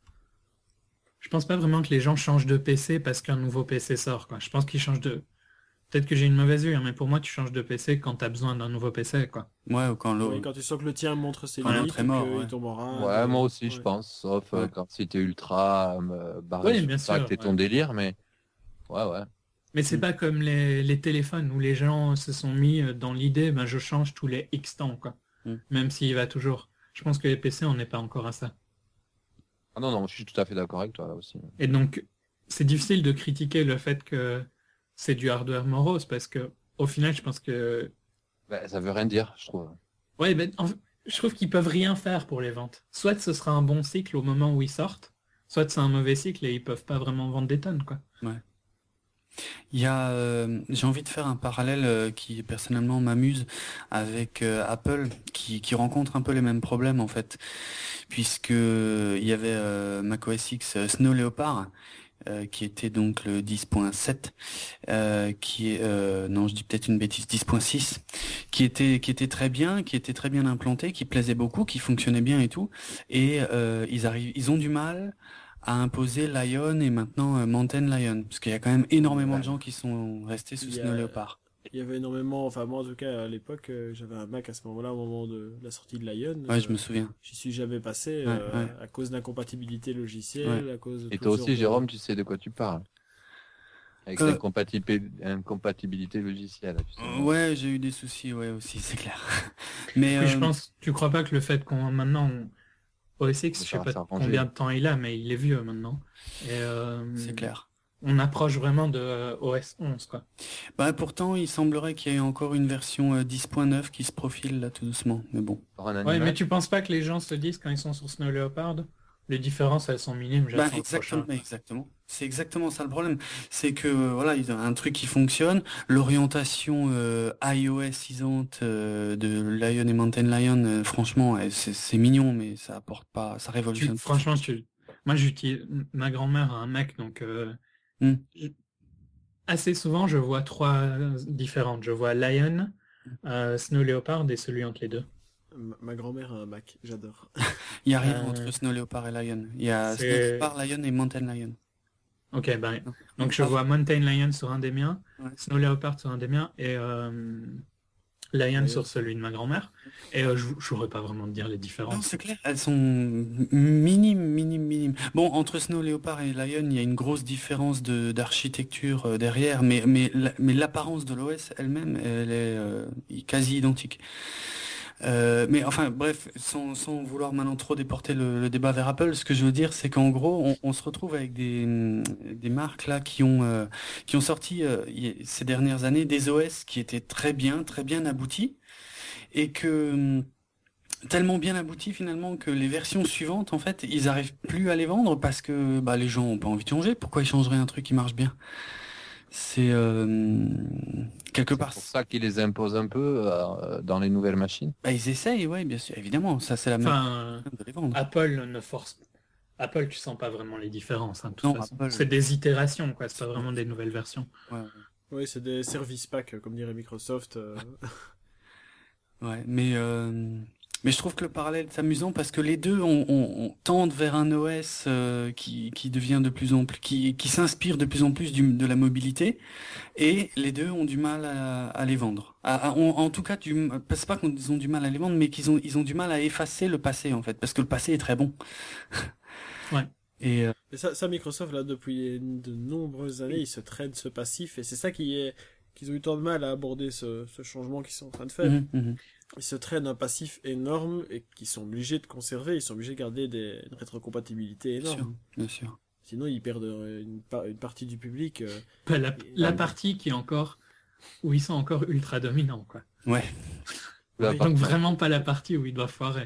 Je pense pas vraiment que les gens changent de P C parce qu'un nouveau P C sort, quoi. Je pense qu'ils changent de. Peut-être que j'ai une mauvaise vue, hein, mais pour moi, tu changes de P C quand tu as besoin d'un nouveau P C, quoi. Ouais, ou quand l'eau. Oui, quand tu sens que le tien montre ses Quand limites, l'autre est mort, qu'il ouais. tombe en rade. Ouais, moi aussi, je Ouais. pense, sauf euh, Ouais. quand c'était ultra euh, barré, Oui, je bien sais pas sûr, que c'est ton ouais. délire, mais ouais, ouais. Mais c'est Mm. pas comme les, les téléphones où les gens se sont mis euh, dans l'idée, ben je change tous les X temps, quoi. Mm. Même s'il va toujours. Je pense que les P C, on n'est pas encore à ça. Ah non, non, je suis tout à fait d'accord avec toi là aussi. Et donc, c'est difficile de critiquer le fait que c'est du hardware morose parce que, au final, je pense que. Ben, ça veut rien dire, je trouve. Ouais, ben, en- je trouve qu'ils peuvent rien faire pour les ventes. Soit ce sera un bon cycle au moment où ils sortent, soit c'est un mauvais cycle et ils peuvent pas vraiment vendre des tonnes, quoi. Il y a, euh, j'ai envie de faire un parallèle euh, qui personnellement m'amuse avec euh, Apple, qui, qui rencontre un peu les mêmes problèmes en fait, puisque euh, il y avait euh, macOS X euh, Snow Leopard, euh, qui était donc le dix point sept, euh, qui est, euh, non je dis peut-être une bêtise, dix point six, qui était qui était très bien, qui était très bien implanté, qui plaisait beaucoup, qui fonctionnait bien et tout, et euh, ils arrivent, ils ont du mal à imposer Lion et maintenant euh, Mountain Lion, parce qu'il y a quand même énormément de gens qui sont restés sous Il y a- Snow Leopard. Il y avait énormément, enfin moi en tout cas à l'époque, euh, j'avais un Mac à ce moment-là, au moment de la sortie de Lion. Ouais, je Euh, me souviens. J'y suis jamais passé Ouais, euh, ouais. à cause d'incompatibilité logicielle, à cause de Et tout toi ce genre aussi, de- Jérôme, tu sais de quoi tu parles. Avec Euh. l'incompatibilité incompatibilité logicielle. tu sais. Ouais, j'ai eu des soucis, ouais aussi, c'est clair. Mais Oui, je euh, pense, tu crois pas que le fait qu'on maintenant on- O S X, Ça je sais va pas s'arranger. combien de temps il a, mais il est vieux maintenant. Et euh, c'est clair. on approche vraiment de euh, O S onze, quoi. Bah pourtant, il semblerait qu'il y ait encore une version euh, dix point neuf qui se profile là tout doucement, mais bon. Pour un Ouais, animal, mais tu penses pas que les gens se disent quand ils sont sur Snow Leopard, les différences elles sont minimes, Bah j'attends le exactement, prochain. exactement. C'est exactement ça le problème. C'est que euh, voilà, ils ont un truc qui fonctionne, l'orientation euh, iOSisante euh, de Lion et Mountain Lion, euh, franchement, euh, c'est c'est mignon, mais ça apporte pas, ça Tu- révolutionne. franchement, tu- moi j'utilise, ma grand-mère a un Mac, donc euh, Hmm. je- assez souvent je vois trois euh, différentes. Je vois Lion, euh, Snow Leopard et celui entre les deux. Ma, ma grand-mère a un Mac, j'adore. Il y a rien Euh, entre Snow Leopard et Lion. Il y a c'est- Snow Leopard, Lion et Mountain Lion. Ok, bah, Non. donc je Ah, vois Mountain Lion sur un des miens, Ouais. Snow Leopard sur un des miens et euh, Lion Lion. sur celui de ma grand-mère. Et euh, je ne saurais pas vraiment te dire les Non, différences. c'est clair, elles sont minimes, minimes, minimes. Bon, entre Snow Leopard et Lion, il y a une grosse différence de d'architecture euh, derrière, mais mais la- mais l'apparence de l'O S elle-même, elle est euh, quasi identique. Euh, mais enfin, bref, sans, sans vouloir maintenant trop déporter le, le débat vers Apple, ce que je veux dire, c'est qu'en gros, on, on se retrouve avec des, hum, des marques là qui ont euh, qui ont sorti euh, y- ces dernières années des O S qui étaient très bien, très bien aboutis, et que hum, tellement bien aboutis finalement que les versions suivantes, en fait, ils arrivent plus à les vendre parce que bah, les gens ont pas envie de changer. Pourquoi ils changeraient un truc qui marche bien? C'est euh, quelque C'est part. pour ça qu'ils les imposent un peu euh, dans les nouvelles machines. Bah, ils essayent, ouais, bien sûr, évidemment. Ça, c'est la meilleure Enfin, euh, manière de les vendre. Apple ne force. Apple, tu sens pas vraiment les différences, hein, de toute Non, façon. Apple- C'est des itérations, quoi. C'est pas vraiment des nouvelles versions. Ouais, ouais. Oui, c'est des service packs, comme dirait Microsoft. euh. Ouais, mais euh, mais je trouve que le parallèle est amusant parce que les deux on, on, on tendent vers un O S euh, qui qui devient de plus en plus qui qui s'inspire de plus en plus du, de la mobilité, et les deux ont du mal à, à les vendre. À- à- ont- en tout cas, du, c'est pas qu'ils ont du mal à les vendre, mais qu'ils ont ils ont du mal à effacer le passé en fait, parce que le passé est très bon. Ouais. Et euh, Et ça, ça, Microsoft, là, depuis de nombreuses années, ils se traînent ce passif, et c'est ça qui est, qu'ils ont eu tant de mal à aborder ce, ce changement qu'ils sont en train de faire. mhm, mhm. Ils se traînent un passif énorme, et qu'ils sont obligés de conserver, ils sont obligés de garder des, une rétrocompatibilité Bien sûr, énorme. bien sûr. Sinon, ils perdent euh, une, par- une partie du public. euh. Bah, la, la Ouais. partie qui est encore. Où ils sont encore ultra dominants, quoi. Ouais. La Oui. part- Donc vraiment pas la partie où ils doivent foirer.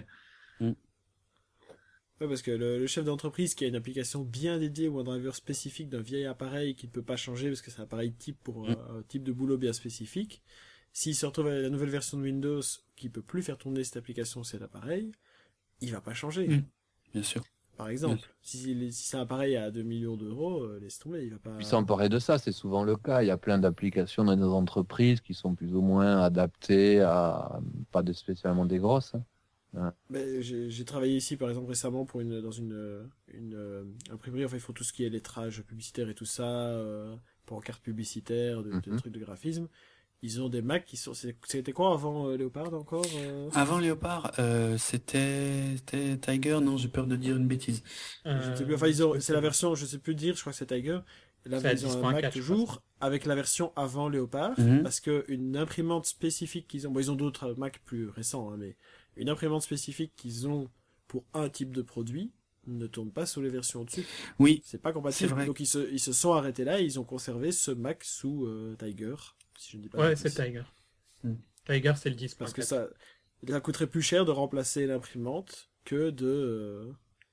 Ouais, parce que le, le chef d'entreprise qui a une application bien dédiée ou un driver spécifique d'un vieil appareil qui ne peut pas changer parce que c'est un appareil type pour Mm. un, un type de boulot bien spécifique, s'il se retrouve avec la nouvelle version de Windows qui peut plus faire tourner cette application sur cet appareil, il va pas changer. Mm. Bien sûr. Par exemple, si, si c'est un appareil à deux millions d'euros, euh, laisse tomber, il va pas... Puis sans parler de ça, c'est souvent le cas. Il y a plein d'applications dans nos entreprises qui sont plus ou moins adaptées à pas de spécialement des grosses. hein. Ben, j'ai j'ai travaillé ici, par exemple, récemment pour une dans une une euh, imprimerie. Enfin, ils font tout ce qui est lettrage publicitaire et tout ça, euh, pancartes publicitaires, de, de Mhm. trucs de graphisme. Ils ont des Macs qui sont. c'est- C'était quoi avant euh, Léopard encore euh Avant Léopard, euh, c'était c'était Tiger, non, j'ai peur de dire une bêtise. Je ne sais plus. Enfin, ils ont. C'est la version. Je sais plus dire. Je crois que c'est Tiger. Là, C'est à ils ont dix un point Mac quatre, je toujours avec la version avant Léopard, Mhm. parce que une imprimante spécifique qu'ils ont. Bon, ils ont d'autres Mac plus récents, hein, mais une imprimante spécifique qu'ils ont pour un type de produit ne tourne pas sur les versions au-dessus. Oui, C'est pas C'est compatible. vrai. Donc ils se, ils se sont arrêtés là et ils ont conservé ce Mac sous euh, Tiger, si je ne dis pas de Ouais, bêtises. c'est Tiger. Mm. Tiger, c'est le dix. Parce que ça, ça coûterait plus cher de remplacer l'imprimante que de. euh,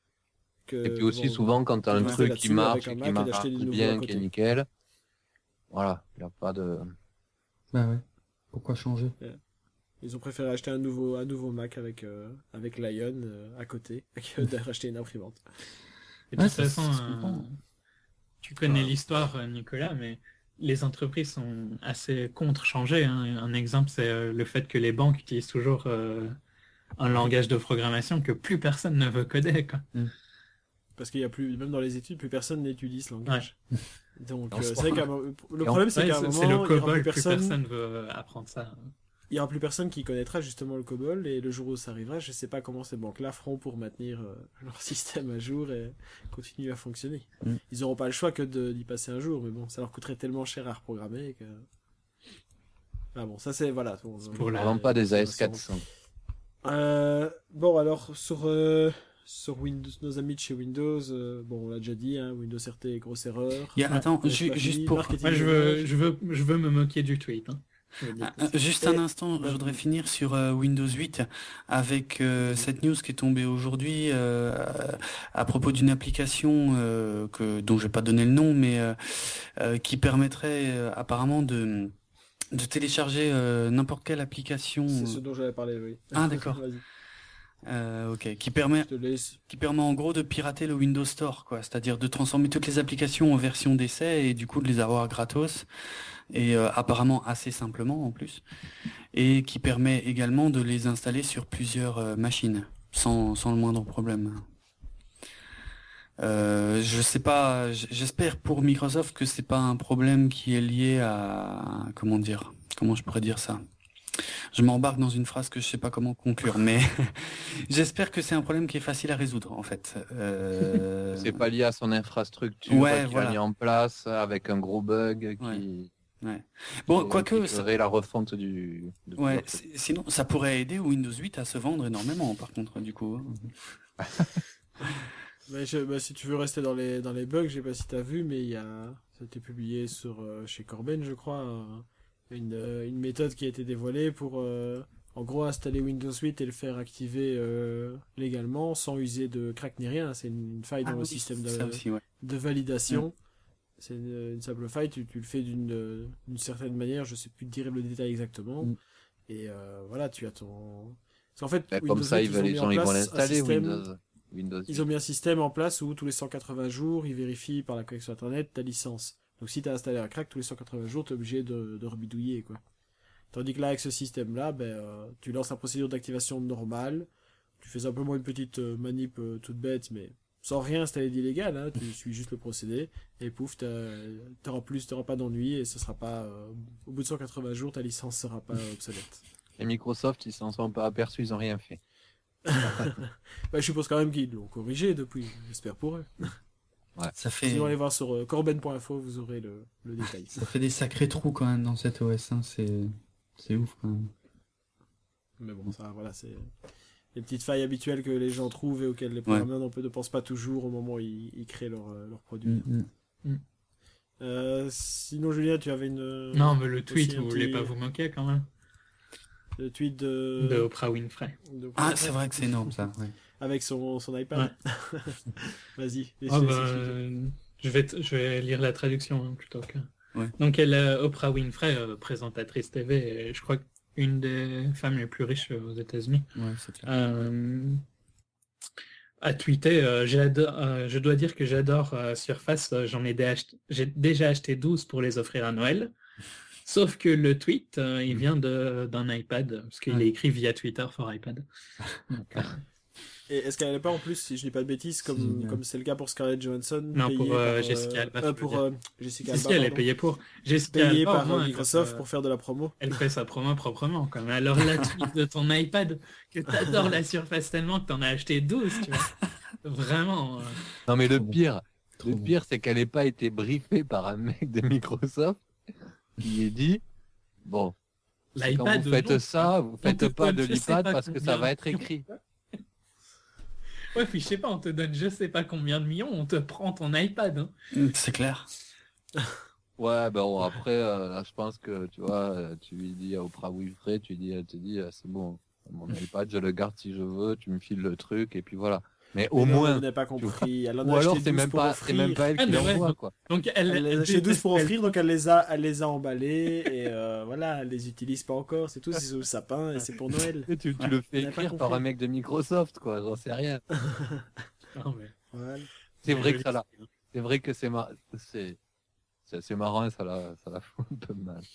que, Et puis aussi bon, souvent quand tu as de un rester truc là-dessus qui marche, avec un et qui Mac et marche d'acheter des nouveaux à bien, côté. qui est nickel, voilà, il n'y a pas de... Bah ouais. Pourquoi changer? Ils ont préféré acheter un nouveau, un nouveau Mac avec, euh, avec Lion euh, à côté que d'acheter une imprimante. Et de Ouais, toute ça- façon, ça se euh, comprend. tu connais Ah. l'histoire, euh, Nicolas, mais les entreprises sont assez contre changer. Hein. Un exemple, c'est euh, le fait que les banques utilisent toujours euh, un langage de programmation que plus personne ne veut coder, quoi. Parce qu'il y a plus, même dans les études, plus personne n'utilise ce langage. Donc, En euh, soi. c'est vrai qu'à un moment- le Et en- problème, c'est Ouais, qu'à un c'est moment, c'est il y le aura COBOL, plus plus personne, personne veut apprendre ça. il y aura plus personne qui connaîtra justement le COBOL, et le jour où ça arrivera, je sais pas comment ces banques-là feront pour maintenir euh, leur système à jour et continuer à fonctionner. Mm. Ils auront pas le choix que de- d'y passer un jour, mais bon, ça leur coûterait tellement cher à reprogrammer que... Ah bon, ça c'est, voilà. Bon, pour la- Vraiment pas des ça, A S ça, quatre cents. Euh, bon, alors, sur, euh, sur Windows, nos amis de chez Windows, euh, bon, on l'a déjà dit, hein, Windows R T, grosse erreur. il y a, Ouais. attends, Ouais, ju- c'est pas juste fini, pour, marketing Moi, je veux, dommage. je veux, je veux me moquer du tweet. Hein. Je veux dire. Ah, ah, juste Et- un instant, je bah, voudrais finir sur euh, Windows huit avec euh, cette news qui est tombée aujourd'hui euh, à propos d'une application euh, que dont je vais pas donner le nom, mais euh, euh, qui permettrait euh, apparemment de de télécharger euh, n'importe quelle application. C'est ce dont j'avais parlé, oui. Ah, d'accord. Vas-y, Euh, ok, qui permet je te laisse. qui permet en gros de pirater le Windows Store, quoi. C'est-à-dire de transformer toutes les applications en version d'essai et du coup de les avoir gratos et euh, apparemment assez simplement en plus, et qui permet également de les installer sur plusieurs euh, machines sans sans le moindre problème. Euh, je sais pas, j- j'espère pour Microsoft que c'est pas un problème qui est lié à comment dire, comment je pourrais dire ça. Je m'embarque dans une phrase que je sais pas comment conclure, mais j'espère que c'est un problème qui est facile à résoudre en fait. Euh... C'est pas lié à son infrastructure Ouais, qu'il voilà. a mis en place avec un gros bug Ouais. qui. Ouais. Bon, qui- quoique, qui ça- ferait la refonte du. de ouais, plusieurs trucs. c'est- sinon ça pourrait aider Windows huit à se vendre énormément par contre du coup. Mais je- bah, si tu veux rester dans les, dans les bugs, je sais pas si t'as vu, mais il y a, ça a été publié sur, euh, chez Corben, je crois, euh, une, euh, une méthode qui a été dévoilée pour, euh, en gros, installer Windows huit et le faire activer euh, légalement, sans user de crack ni rien. C'est une, une faille dans Ah le oui, système de, ça aussi, ouais. de validation. C'est une, une simple faille, tu, tu le fais d'une euh, d'une certaine manière, je sais plus te dire le détail exactement. Mm. Et euh, voilà, tu as ton... Parce qu'en fait, Bah, Windows comme ça, huit, ils, veulent, ont ils, mis sont- en ils vont place un l'installer, système- Windows. Windows Ils ont mis un système en place où tous les cent quatre-vingts jours, ils vérifient par la connexion internet ta licence. Donc si tu as installé un crack, tous les cent quatre-vingts jours, tu es obligé de, de rebidouiller, quoi. Tandis que là, avec ce système-là, ben, euh, tu lances la procédure d'activation normale, tu fais simplement une petite euh, manip euh, toute bête, mais sans rien installer d'illégal, hein, tu suis juste le procédé, et pouf, t'auras plus, t'auras pas d'ennui, et ce sera pas, euh, au bout de cent quatre-vingts jours, ta licence sera pas euh, obsolète. Et Microsoft, ils s'en sont pas aperçus, ils ont rien fait. Bah, je suppose quand même qu'ils l'ont corrigé depuis, j'espère pour eux. Ça fait, Sinon, allez voir sur euh, corben point info, vous aurez le, le détail. Ça fait des sacrés trous quand même dans cet O S, hein. c'est c'est ouf quand même. Mais bon, ça, voilà, c'est les petites failles habituelles que les gens trouvent et auxquelles les programmeurs n'en- ne pensent pas toujours au moment où ils, ils créent leur, euh, leur produit. Mm, mm. Euh, sinon, Julien, tu avais une... Non, mais le aussi tweet, un vous voulez petit- pas vous moquer quand même Le tweet de... de Oprah Winfrey. de- ah, c'est vrai que c'est énorme. Ça, ouais. Avec son, son iPad. Vas-y. Ah laisse-le bah, s'expliquer. euh, je, vais t- je vais lire la traduction hein, plutôt que. Ouais. Donc, elle, euh, Oprah Winfrey, euh, présentatrice T V, et je crois une des femmes les plus riches euh, aux États-Unis, Ouais, c'est clair. euh, a tweeté euh, j'adore, euh, je dois dire que j'adore euh, Surface, euh, j'en ai, dé- ach- j'ai déjà acheté douze pour les offrir à Noël. Sauf que le tweet, euh, il vient de, d'un iPad, parce qu'il Ouais. est écrit via Twitter for iPad. Donc, euh, Et est-ce qu'elle n'est pas en plus, si je dis pas de bêtises, comme Si, comme c'est le cas pour Scarlett Johansson, Non, payée pour, euh, par, Jessica Alba, euh, tu pour veux euh, Jessica si, si, Alba, elle est pardon. payée pour. Jessica Payée Alba, au par moins, euh, elle, Microsoft euh, pour faire de la promo. elle fait sa promo proprement quand même. Alors la tweet de ton iPad, que t'adores la Surface tellement que t'en as acheté douze, tu vois. Vraiment. euh, Non, mais le Trop bon. pire, Trop le bon. pire, c'est qu'elle n'ait pas été briefée par un mec de Microsoft qui ait dit bon, quand L'iPad, vous faites non. ça, vous On te faites pas donne de je sais l'iPad pas parce que ça combien va de être millions. écrit. Ouais, puis je sais pas, on te donne je sais pas combien de millions, on te prend ton iPad. Hein. C'est clair. Ouais, ben bon, après, euh, là, je pense que, tu vois, euh, tu lui dis à Oprah Winfrey, tu dis, elle te dit, euh, c'est bon, mon iPad, je le garde si je veux, tu me files le truc, et puis voilà. Mais au Mais non, moins, vous n'avez pas compris. Elle en a ou alors acheté c'est douze même pour pas, c'est offrir. même pas elle Ah, qui mais ouais. l'envoie, quoi. Donc elle, Elle les a elle acheté douze pour déteste- offrir, donc elle les a, elle les a emballés et euh, voilà, elle les utilise pas encore. C'est tout, c'est sous le sapin et c'est pour Noël. Et tu, tu le fais On n'a pas écrire par compris. un mec de Microsoft, quoi, j'en sais rien. Non, mais- Voilà. C'est mais vrai je que ça le l'a, sais. c'est vrai que c'est mar... c'est, c'est assez marrant et ça la, ça la fout un peu mal.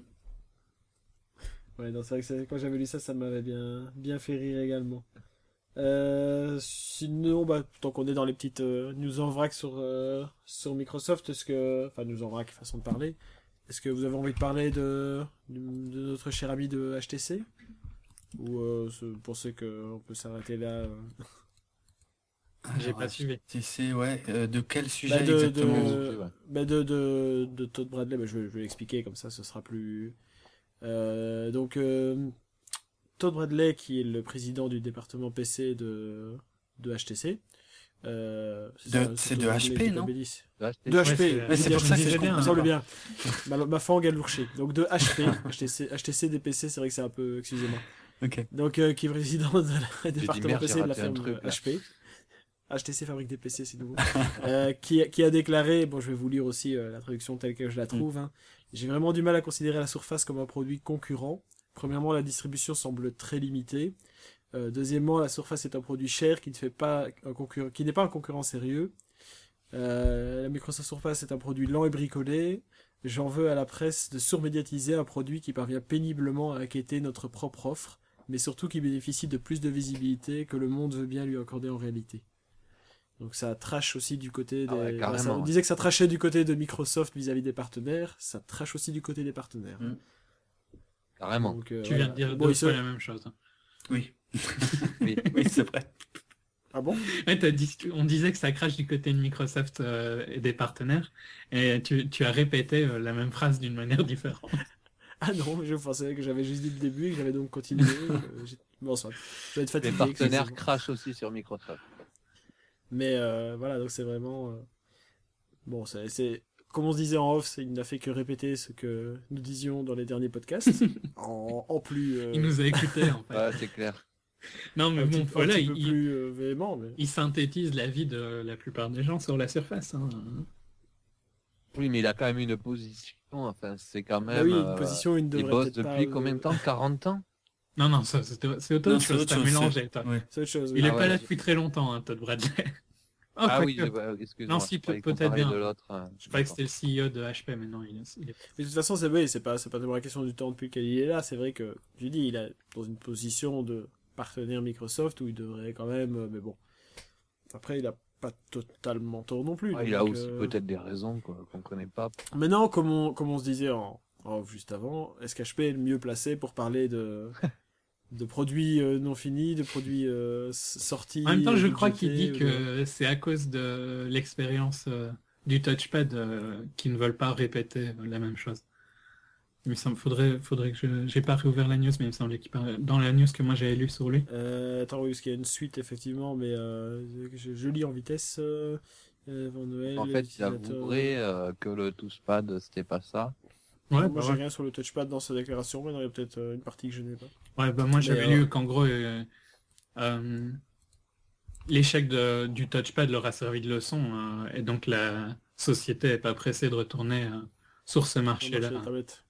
Ouais, non, c'est vrai que c'est- quand j'avais lu ça, ça m'avait bien, bien fait rire également. Euh, sinon, bah, tant qu'on est dans les petites euh, news en vrac sur, euh, sur Microsoft, est-ce que, enfin, news en vrac, façon de parler, est-ce que vous avez envie de parler de, de, de notre cher ami de H T C? Ou euh, ce- vous pensez qu'on peut s'arrêter là euh J'ai Alors, pas suivi. c'est- C'est ouais. euh, de quel sujet Bah, de, exactement de, Ouais. bah, de, de, de Todd Bradley, bah, je vais, je vais l'expliquer comme ça, ce sera plus. Euh, donc, euh, Todd Bradley, qui est le président du département P C de, de H T C. Euh, De- ça, c'est Todd de Bradley, H P, qui non Bélis. De H T C. De Ouais, H P, c'est- oui, ouais, c'est de pour ça que H P, je il comprends me semble pas. bien. Ma, ma fangue a lourché. Donc de H P, H T C, H T C des P C, c'est vrai que c'est un peu, excusez-moi. Ok. Donc, euh, qui est président de la département merde, P j'ai C de la raté un firme truc, là. H P. H T C fabrique des P C, c'est nouveau. euh, qui, qui a déclaré, bon, je vais vous lire aussi euh, la traduction telle que je la trouve. Hein. J'ai vraiment du mal à considérer la Surface comme un produit concurrent. Premièrement, la distribution semble très limitée. Euh, deuxièmement, la Surface est un produit cher qui ne fait pas un concurrent, qui n'est pas un concurrent sérieux. Euh, la Microsoft Surface est un produit lent et bricolé. J'en veux à la presse de surmédiatiser un produit qui parvient péniblement à acquitter notre propre offre, mais surtout qui bénéficie de plus de visibilité que le monde veut bien lui accorder en réalité. Donc ça trash aussi du côté des... Ah ouais, carrément, bah, ça- on ouais. disait que ça trashait du côté de Microsoft vis-à-vis des partenaires, ça trash aussi du côté des partenaires. Mm. Carrément. Donc, euh, Tu voilà. viens de dire Bon, deux il se- fois la même chose. Oui. Oui. Oui, c'est vrai. Ah bon? Ouais, t'as dit, on disait que ça crache du côté de Microsoft euh, et des partenaires, et tu, tu as répété euh, la même phrase d'une manière différente. Ah non, je pensais que j'avais juste dit le début et que j'avais donc continué. euh, j'ai- bon, ça, je dois être Les fatigué. partenaires excusez-moi. crachent aussi sur Microsoft. Mais euh, voilà, donc c'est vraiment... euh, Bon, c'est, c'est... Comme on se disait en off, c'est- il n'a fait que répéter ce que nous disions dans les derniers podcasts. en, en plus... euh, Il nous a écoutés, en fait. Ouais, c'est clair. Non, mais un bon, petit, voilà, un petit il, peu il- plus euh, véhément, mais... il synthétise la vie de la plupart des gens sur la surface. Hein. Oui, mais il a quand même une position. Enfin, c'est quand Bah même. oui, une euh, position, il ne il devrait bosse peut-être depuis pas... combien de euh, temps? quarante ans? Non, non, ça, c'est c'est autre Non, chose, c'est autre t'as chose, mélangé, c'est- toi. ouais. C'est autre chose. Il oui. est Ah pas ouais, là je- depuis très longtemps, hein, Todd Bradley. Oh, Ah quoi oui, que. j'ai- bah, excuse-moi. Non, si, je croyais peut- qu'on peut-être parlait bien. de l'autre. euh, Je croyais que c'était le C E O de H P, mais non, il est... il est- Mais de toute façon, c'est oui, c'est pas, c'est pas tellement la question du temps depuis lequel il est là. C'est vrai que, je dis, il est dans une position de partenaire Microsoft où il devrait quand même, euh, mais bon. Après, il a pas totalement tort non plus. ouais, il a donc, aussi euh, peut-être des raisons quoi, qu'on connaît pas. Maintenant, comme on, comme on se disait en, en off juste avant, est-ce qu'H P est le mieux placé pour parler de, de produits euh, non finis, de produits euh, s- sortis? En même temps, je euh, crois qu'il dit budgétés, ou de- que c'est à cause de l'expérience euh, du touchpad euh, qu'ils ne veulent pas répéter euh, la même chose. Il me semble, faudrait, faudrait que je, j'ai pas réouvert la news, mais il me semblait qu'il parlait dans la news que moi j'avais lu sur lui. Euh, attends, oui, parce qu'il y a une suite, effectivement, mais euh, je, je lis en vitesse. Euh, euh, Van Noël, En fait, il l'utilisateur- avouerait euh, que le touchpad c'était pas ça. Ouais, Moi, bah j'ai ouais. rien sur le touchpad dans sa déclaration, mais il y a peut-être euh, une partie que je n'ai pas. Ouais, bah moi j'avais Mais, euh, lu qu'en gros, euh, euh, l'échec de- du touchpad leur a servi de leçon, euh, et donc la société n'est pas pressée de retourner euh, sur ce Dans le marché-là marché des hein, tablettes.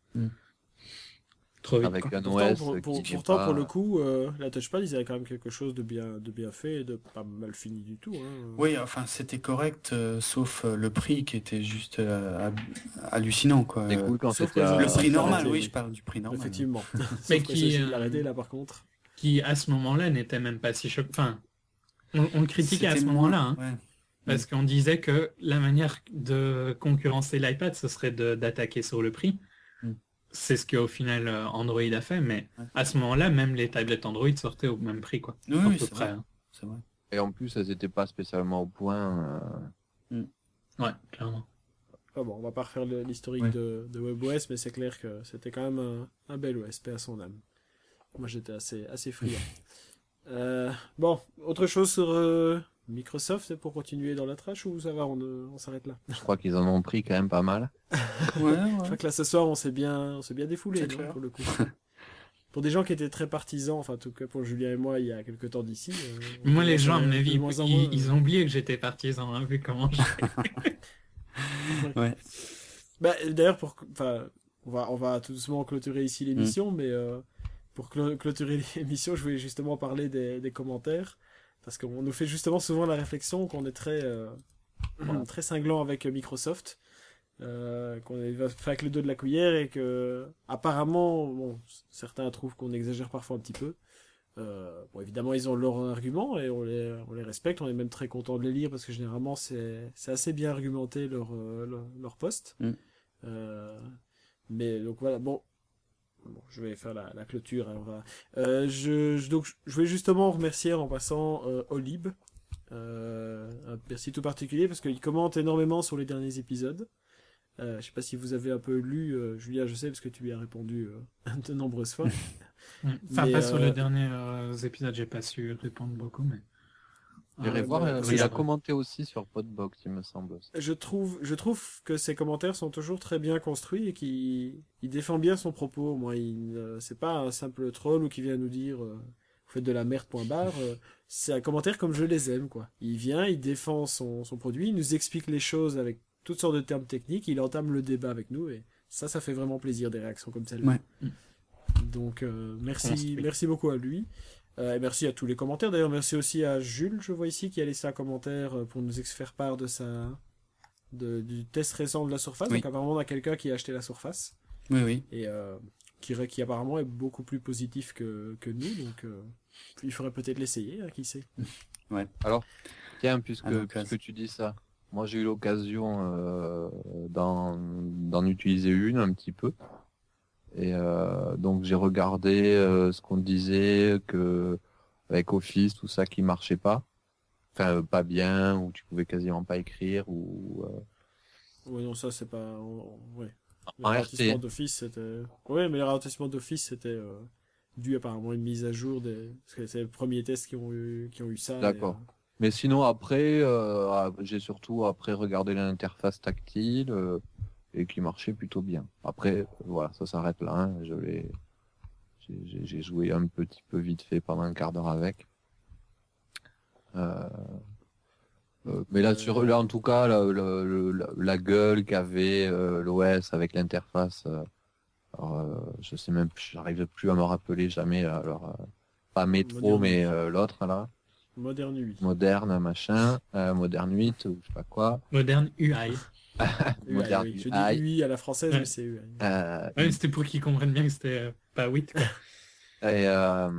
trop vite. Avec quoi. un Pourtant, O S pour, pour- qui est pourtant, pas- pour le coup, euh, la touchpad, ils avaient quand même quelque chose de bien, de bien fait et de pas mal fini du tout. Hein. Oui, enfin, c'était correct, euh, sauf euh, le prix qui était juste euh, hab- hallucinant, quoi. C'est Euh, cool quand sauf c'était que à- Le Ah, prix ça, normal, arrêtez, oui, oui. je parle du prix normal. Effectivement. Mais Sauf que qui, c'est euh, arrêté là, par contre. Qui à ce moment-là n'était même pas si choquant. Enfin, on, on le critiquait à C'était ce moins- moment-là, hein, ouais. parce qu'on disait que la manière de concurrencer l'iPad, ce serait de- d'attaquer sur le prix. Mm. C'est ce qu'au final euh, Android a fait, mais Ouais. à ce moment-là, même les tablettes Android sortaient au même prix, quoi. Oui, à oui, peu c'est près. vrai. hein. C'est vrai. Et en plus, elles étaient pas spécialement au point. euh, Ouais, clairement. Ah bon, on va pas refaire le- l'historique Ouais. de, de WebOS, mais c'est clair que c'était quand même un, un bel O S, paix à son âme. Moi, j'étais assez, assez friand. euh, bon, autre chose sur euh, Microsoft pour continuer dans la trash ou ça va, on, euh, on s'arrête là? Je crois qu'ils en ont pris quand même pas mal. Ouais, Je ouais. crois que là, ce soir, on s'est bien, on s'est bien défoulé, C'est non, clair. pour le coup. Pour des gens qui étaient très partisans, enfin, en tout cas pour Julien et moi, il y a quelques temps d'ici. euh, on Moi, les commence gens, à mon de avis, moins en ils, moins, ils euh, ont oublié que j'étais partisan, hein, vu comment j'ai... Ouais. Bah, d'ailleurs, pour, enfin, on va, on va tout doucement clôturer ici l'émission, mais euh, pour clo- clôturer l'émission, je voulais justement parler des, des commentaires, parce qu'on nous fait justement souvent la réflexion qu'on est très, euh, très cinglant avec Microsoft, euh, qu'on est- va faire avec le dos de la cuillère et que, apparemment, bon, certains trouvent qu'on exagère parfois un petit peu. Euh, bon, évidemment, ils ont leurs arguments et on les, on les respecte. On est même très content de les lire parce que généralement, c'est, c'est assez bien argumenté leur, euh, leur, leur post. Mm. Euh, mais donc voilà, bon, bon, je vais faire la, la clôture. Hein, on va. Euh, je, je, donc, je voulais justement remercier en passant euh, Olib. Euh, un merci tout particulier parce qu'il commente énormément sur les derniers épisodes. Euh, je sais pas si vous avez un peu lu, euh, Julia, je sais parce que tu lui as répondu euh, de nombreuses fois. Enfin, Mais, pas sur euh, les derniers euh, épisodes, j'ai pas su répondre beaucoup, mais... J'irai ouais, voir, bah, euh, c'est il a ça. commenté aussi sur Podbox, il me semble. aussi. Je trouve, je trouve que ses commentaires sont toujours très bien construits et qu'il il défend bien son propos. Moi, il, euh, c'est pas un simple troll ou qui vient nous dire euh, vous faites de la merde point barre. Euh, c'est un commentaire comme je les aime, quoi. Il vient, il défend son, son produit, il nous explique les choses avec toutes sortes de termes techniques, il entame le débat avec nous et ça, ça fait vraiment plaisir des réactions comme celle-là. Ouais. Donc, euh, merci, Construit. merci beaucoup à lui. Euh, et merci à tous les commentaires. D'ailleurs, merci aussi à Jules, je vois ici, qui a laissé un commentaire euh, pour nous ex- faire part de sa, de, du test récent de la Surface. Oui. Donc, apparemment, on a quelqu'un qui a acheté la Surface Oui, oui. et euh, qui, qui apparemment est beaucoup plus positif que, que nous. Donc, euh, il faudrait peut-être l'essayer, hein, qui sait. Alors, tiens, puisque, À l'occasion. puisque tu dis ça, moi j'ai eu l'occasion euh, d'en, d'en utiliser une un petit peu. Et euh, donc j'ai regardé euh, ce qu'on disait que avec Office tout ça qui marchait pas, enfin euh, pas bien, ou tu pouvais quasiment pas écrire ou euh, Ouais, non, ça, c'est pas... on- on- Ouais. Le en R ralentissement T. d'Office, c'était... Ouais, mais le ralentissement d'Office, c'était euh, dû apparemment à une mise à jour des... Parce que c'est les premiers tests qui ont eu, qui ont eu ça. et, D'accord. euh, Mais sinon après, euh, ah, j'ai surtout après regardé l'interface tactile euh, et qui marchait plutôt bien. Après, euh, voilà, ça s'arrête là. Hein, je l'ai, j'ai, j'ai j'ai joué un petit peu vite fait pendant un quart d'heure avec. Euh, euh, mais là, sur, là, en tout cas, la, la, la, la gueule qu'avait euh, l'O S avec l'interface, euh, alors, euh, je sais même, plus- j'arrive plus à me rappeler jamais. Là, alors, euh, pas métro, Moderne mais huit. euh, l'autre là, Moderne huit. moderne machin, euh, moderne huit ou je sais pas quoi. Moderne U I. U I, Moderne oui. Je U I. dis U I à la française, Ouais. mais c'est U I. Euh, Ouais, c'était pour qu'ils comprennent bien que c'était euh, pas huit, quoi. et euh,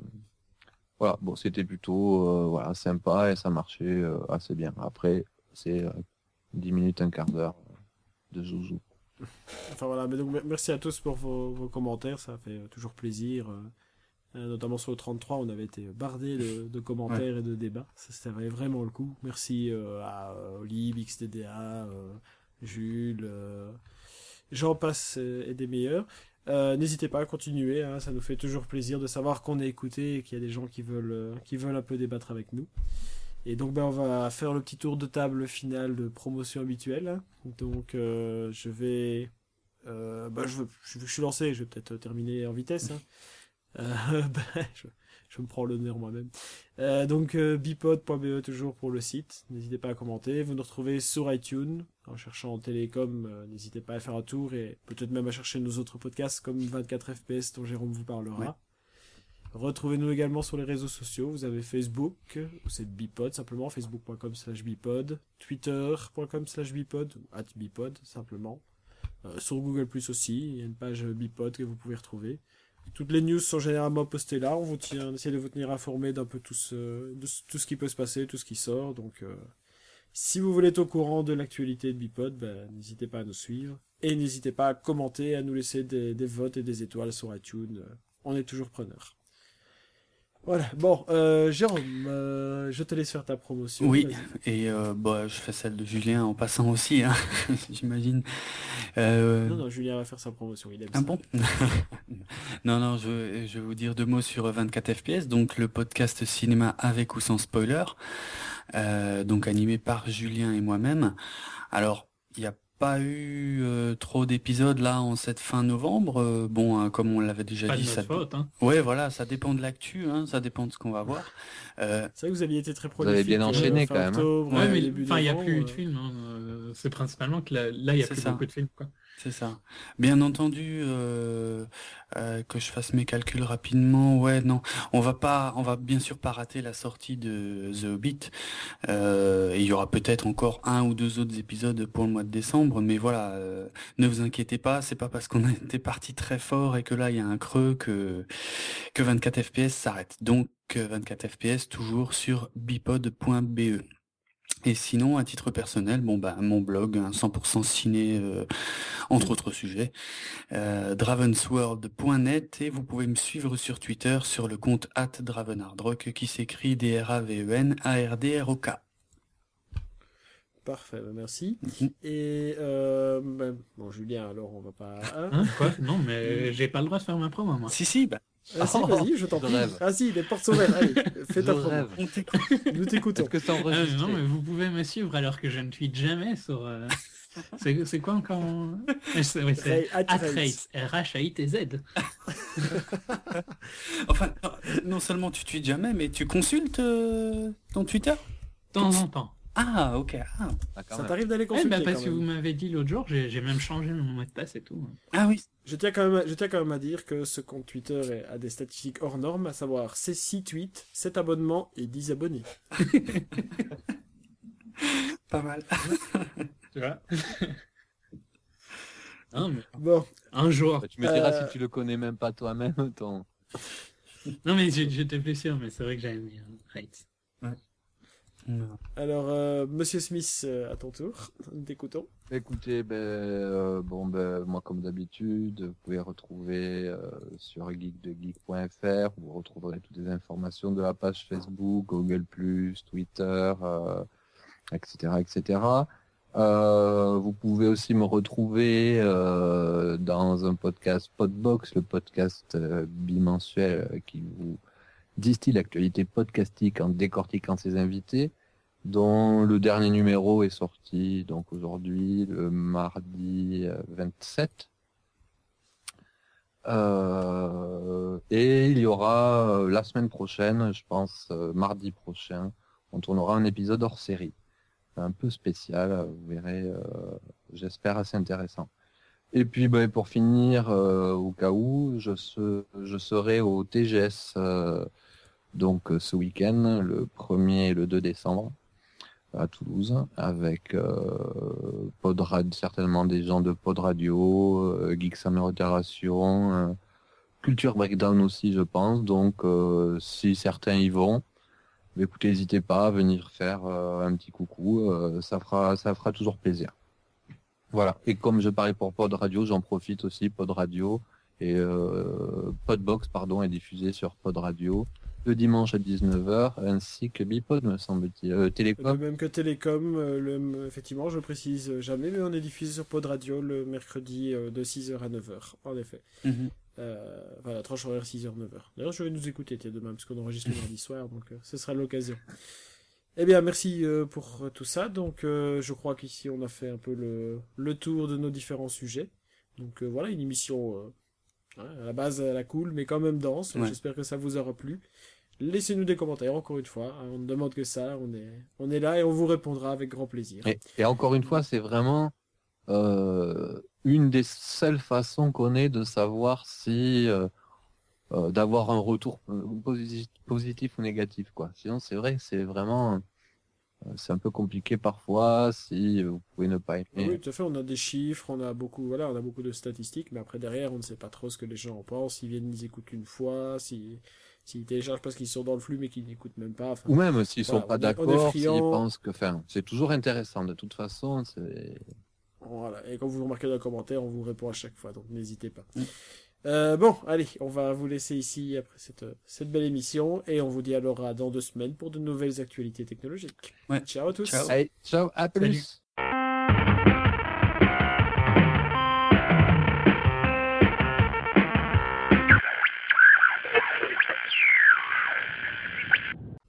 voilà, bon, c'était plutôt euh, voilà sympa et ça marchait euh, assez bien. Après, c'est euh, dix minutes, un quart d'heure de zouzou. Enfin voilà, mais donc me- merci à tous pour vos, vos commentaires, ça fait euh, toujours plaisir. euh, euh, notamment sur le trente-trois, on avait été bardé de, de commentaires et de débats. Ça, ça valait vraiment le coup. Merci euh, à euh, Olib, X D D A, euh, Jules, euh, j'en passe euh, et des meilleurs. Euh, N'hésitez pas à continuer, hein, ça nous fait toujours plaisir de savoir qu'on est écouté et qu'il y a des gens qui veulent, euh, qui veulent un peu débattre avec nous. Et donc ben, on va faire le petit tour de table final de promotion habituelle. Hein. Donc euh, je vais... Euh, bah, je, je, je suis lancé, je vais peut-être terminer en vitesse. Hein. Euh, ben, je, je me prends l'honneur moi-même. Euh, donc euh, bipod point b e toujours pour le site. N'hésitez pas à commenter. Vous nous retrouvez sur iTunes. En cherchant Télécom, euh, n'hésitez pas à faire un tour et peut-être même à chercher nos autres podcasts comme vingt-quatre F P S dont Jérôme vous parlera. Ouais. Retrouvez-nous également sur les réseaux sociaux. Vous avez Facebook, où c'est Bipod simplement, facebook point com slash bipod, twitter point com slash bipod, ou at bipod simplement. Euh, sur Google Plus aussi, il y a une page Bipod que vous pouvez retrouver. Toutes les news sont généralement postées là. On vous tient, on essaie de vous tenir informé d'un peu tout ce, de ce- tout ce qui peut se passer, tout ce qui sort. Donc, euh, si vous voulez être au courant de l'actualité de Bipod, ben, n'hésitez pas à nous suivre. Et n'hésitez pas à commenter, à nous laisser des, des votes et des étoiles sur iTunes. Euh, On est toujours preneurs. Voilà. Bon, euh, Jérôme, euh, je te laisse faire ta promotion. Oui, Vas-y. et euh, bah, je fais celle de Julien en passant aussi, hein, j'imagine. Euh, Non, non, Julien va faire sa promotion. Il aime Ah ça. bon? Non, non, je, je vais vous dire deux mots sur vingt-quatre F P S, donc le podcast cinéma avec ou sans spoiler, euh, donc animé par Julien et moi-même. Alors, il n'y a pas eu euh, trop d'épisodes là en cette fin novembre. Euh, bon, hein, comme on l'avait déjà Pas de dit, notre ça. faute, hein. Ouais, voilà, ça dépend de l'actu, hein, ça dépend de ce qu'on va voir. Euh, C'est vrai que vous aviez été très Vous prolifique. avez bien enchaîné, euh, fin quand même, hein. octobre, Ouais, euh, mais début enfin, il n'y a novembre, plus eu de euh. films. Hein. Euh, C'est principalement que là, là, il n'y a C'est plus ça. beaucoup de films, quoi. C'est ça. Bien entendu, euh, euh, que je fasse mes calculs rapidement. Ouais, non, on va pas, on va bien sûr pas rater la sortie de The Hobbit. Euh, et il y aura peut-être encore un ou deux autres épisodes pour le mois de décembre, mais voilà, euh, ne vous inquiétez pas, c'est pas parce qu'on était parti très fort et que là il y a un creux que que vingt-quatre F P S s'arrête. Donc euh, vingt-quatre F P S toujours sur bipod point b e. Et sinon, à titre personnel, bon bah mon blog, hein, cent pour cent ciné, euh, entre autres sujets, euh, dravensworld point net, et vous pouvez me suivre sur Twitter sur le compte at dravenardrock qui s'écrit D R A V E N A R D R O K. Parfait, bah, merci. Mhm. Et euh, ben, bon, Julien, alors on va pas. Hein Hein, quoi? Non, mais j'ai pas le droit de faire ma promo, moi. Si si, bah, Ah, si, Oh, vas-y, je t'en je prie. rêve. Ah si, les portes sont ouvertes. Allez, fais ta Je promo. rêve. on t'écoute. Nous t'écoutons. Est-ce que c'est Ah, enregistré? non, mais vous pouvez me suivre alors que je ne tweete jamais sur... euh, C'est c'est quoi encore mon- Euh, c'est- oui, c'est Ray- at Rates. Atrates, R H A I T Z. Enfin, non, non seulement tu tweets jamais, mais tu consultes euh, ton Twitter? De temps en temps. Ah, ok. Ah, Ah, quand Ça même. t'arrive d'aller Eh consulter ben, parce quand que vous même. m'avez dit l'autre jour, j'ai j'ai même changé mon mot de passe et tout. ah oui. Je tiens, quand même, à- je tiens quand même à dire que ce compte Twitter est- a des statistiques hors normes, à savoir c'est six tweets, sept abonnements et dix abonnés. Pas mal. Tu vois. Non, mais Bon, un jour. Bah, tu me diras Euh, si tu le connais même pas toi-même, ton... Non, mais j'ai- j'étais plus sûr, mais c'est vrai que j'avais mis un rate. Non. Alors, euh, Monsieur Smith, euh, à ton tour, t'écoutons. Écoutez, ben, euh, bon, ben, moi, comme d'habitude, vous pouvez retrouver euh, sur geek de geek point f r, vous retrouverez toutes les informations de la page Facebook, Google plus, Twitter, euh, et cetera, et cetera. Euh, vous pouvez aussi me retrouver euh, dans un podcast Podbox, le podcast euh, bimensuel euh, qui vous distille l'actualité podcastique en décortiquant ses invités, dont le dernier numéro est sorti donc aujourd'hui, le mardi euh, vingt-sept. Euh, et il y aura euh, la semaine prochaine, je pense euh, mardi prochain, on tournera un épisode hors série. Un peu spécial, vous verrez, euh, j'espère assez intéressant. Et puis ben, pour finir, euh, au cas où, je, se, je serai au T G S euh, donc ce week-end, le premier et le deux décembre, à Toulouse, avec euh, Pod Radio, certainement des gens de Pod Radio, euh, Geeks Amélioration, euh, Culture Breakdown aussi, je pense. Donc euh, si certains y vont, écoutez, n'hésitez pas à venir faire euh, un petit coucou, euh, ça fera ça fera toujours plaisir. Voilà. Et comme je parlais pour Pod Radio, j'en profite aussi, Pod Radio et euh, Podbox pardon est diffusé sur Pod Radio le dimanche à dix-neuf heures, ainsi que Bipod me semble-t-il, euh, De Télécom. même que Télécom, euh, le, effectivement, je précise jamais, mais on est diffusé sur Pod Radio le mercredi euh, de six heures à neuf heures, en effet. Mhm. Euh, enfin, la tranche horaire six heures neuf heures. D'ailleurs, je vais nous écouter tiens, demain, parce qu'on enregistre le mardi soir, donc euh, ce sera l'occasion. Eh bien, merci euh, pour euh, tout ça. Donc, euh, je crois qu'ici, on a fait un peu le, le tour de nos différents sujets. Donc, euh, voilà, une émission euh, hein, à la base, à la cool, mais quand même dense. Ouais. J'espère que ça vous aura plu. Laissez-nous des commentaires, encore une fois. On ne demande que ça. On est, on est là et on vous répondra avec grand plaisir. Et, et encore une fois, c'est vraiment euh, une des seules façons qu'on ait de savoir si euh, euh, d'avoir un retour euh, positif, positif ou négatif, quoi. Sinon, c'est vrai, c'est vraiment euh, c'est un peu compliqué parfois. Si vous pouvez ne pas aimer. Oui, tout à fait. On a des chiffres, on a beaucoup, voilà, on a beaucoup de statistiques, mais après derrière, on ne sait pas trop ce que les gens en pensent. S'ils viennent, ils écoutent une fois, si, s'ils téléchargent parce qu'ils sont dans le flux, mais qu'ils n'écoutent même pas. Enfin, Ou même s'ils voilà, sont pas on est- on est d'accord, s'ils friand. pensent que, enfin, c'est toujours intéressant. De toute façon, c'est Voilà. Et quand vous remarquez dans les commentaires, on vous répond à chaque fois, donc n'hésitez pas. Mm. Euh, bon, allez, on va vous laisser ici après cette, cette belle émission, et on vous dit alors à dans deux semaines pour de nouvelles actualités technologiques. Ouais. Ciao à tous. Ciao. Allez, ciao, à plus. Salut.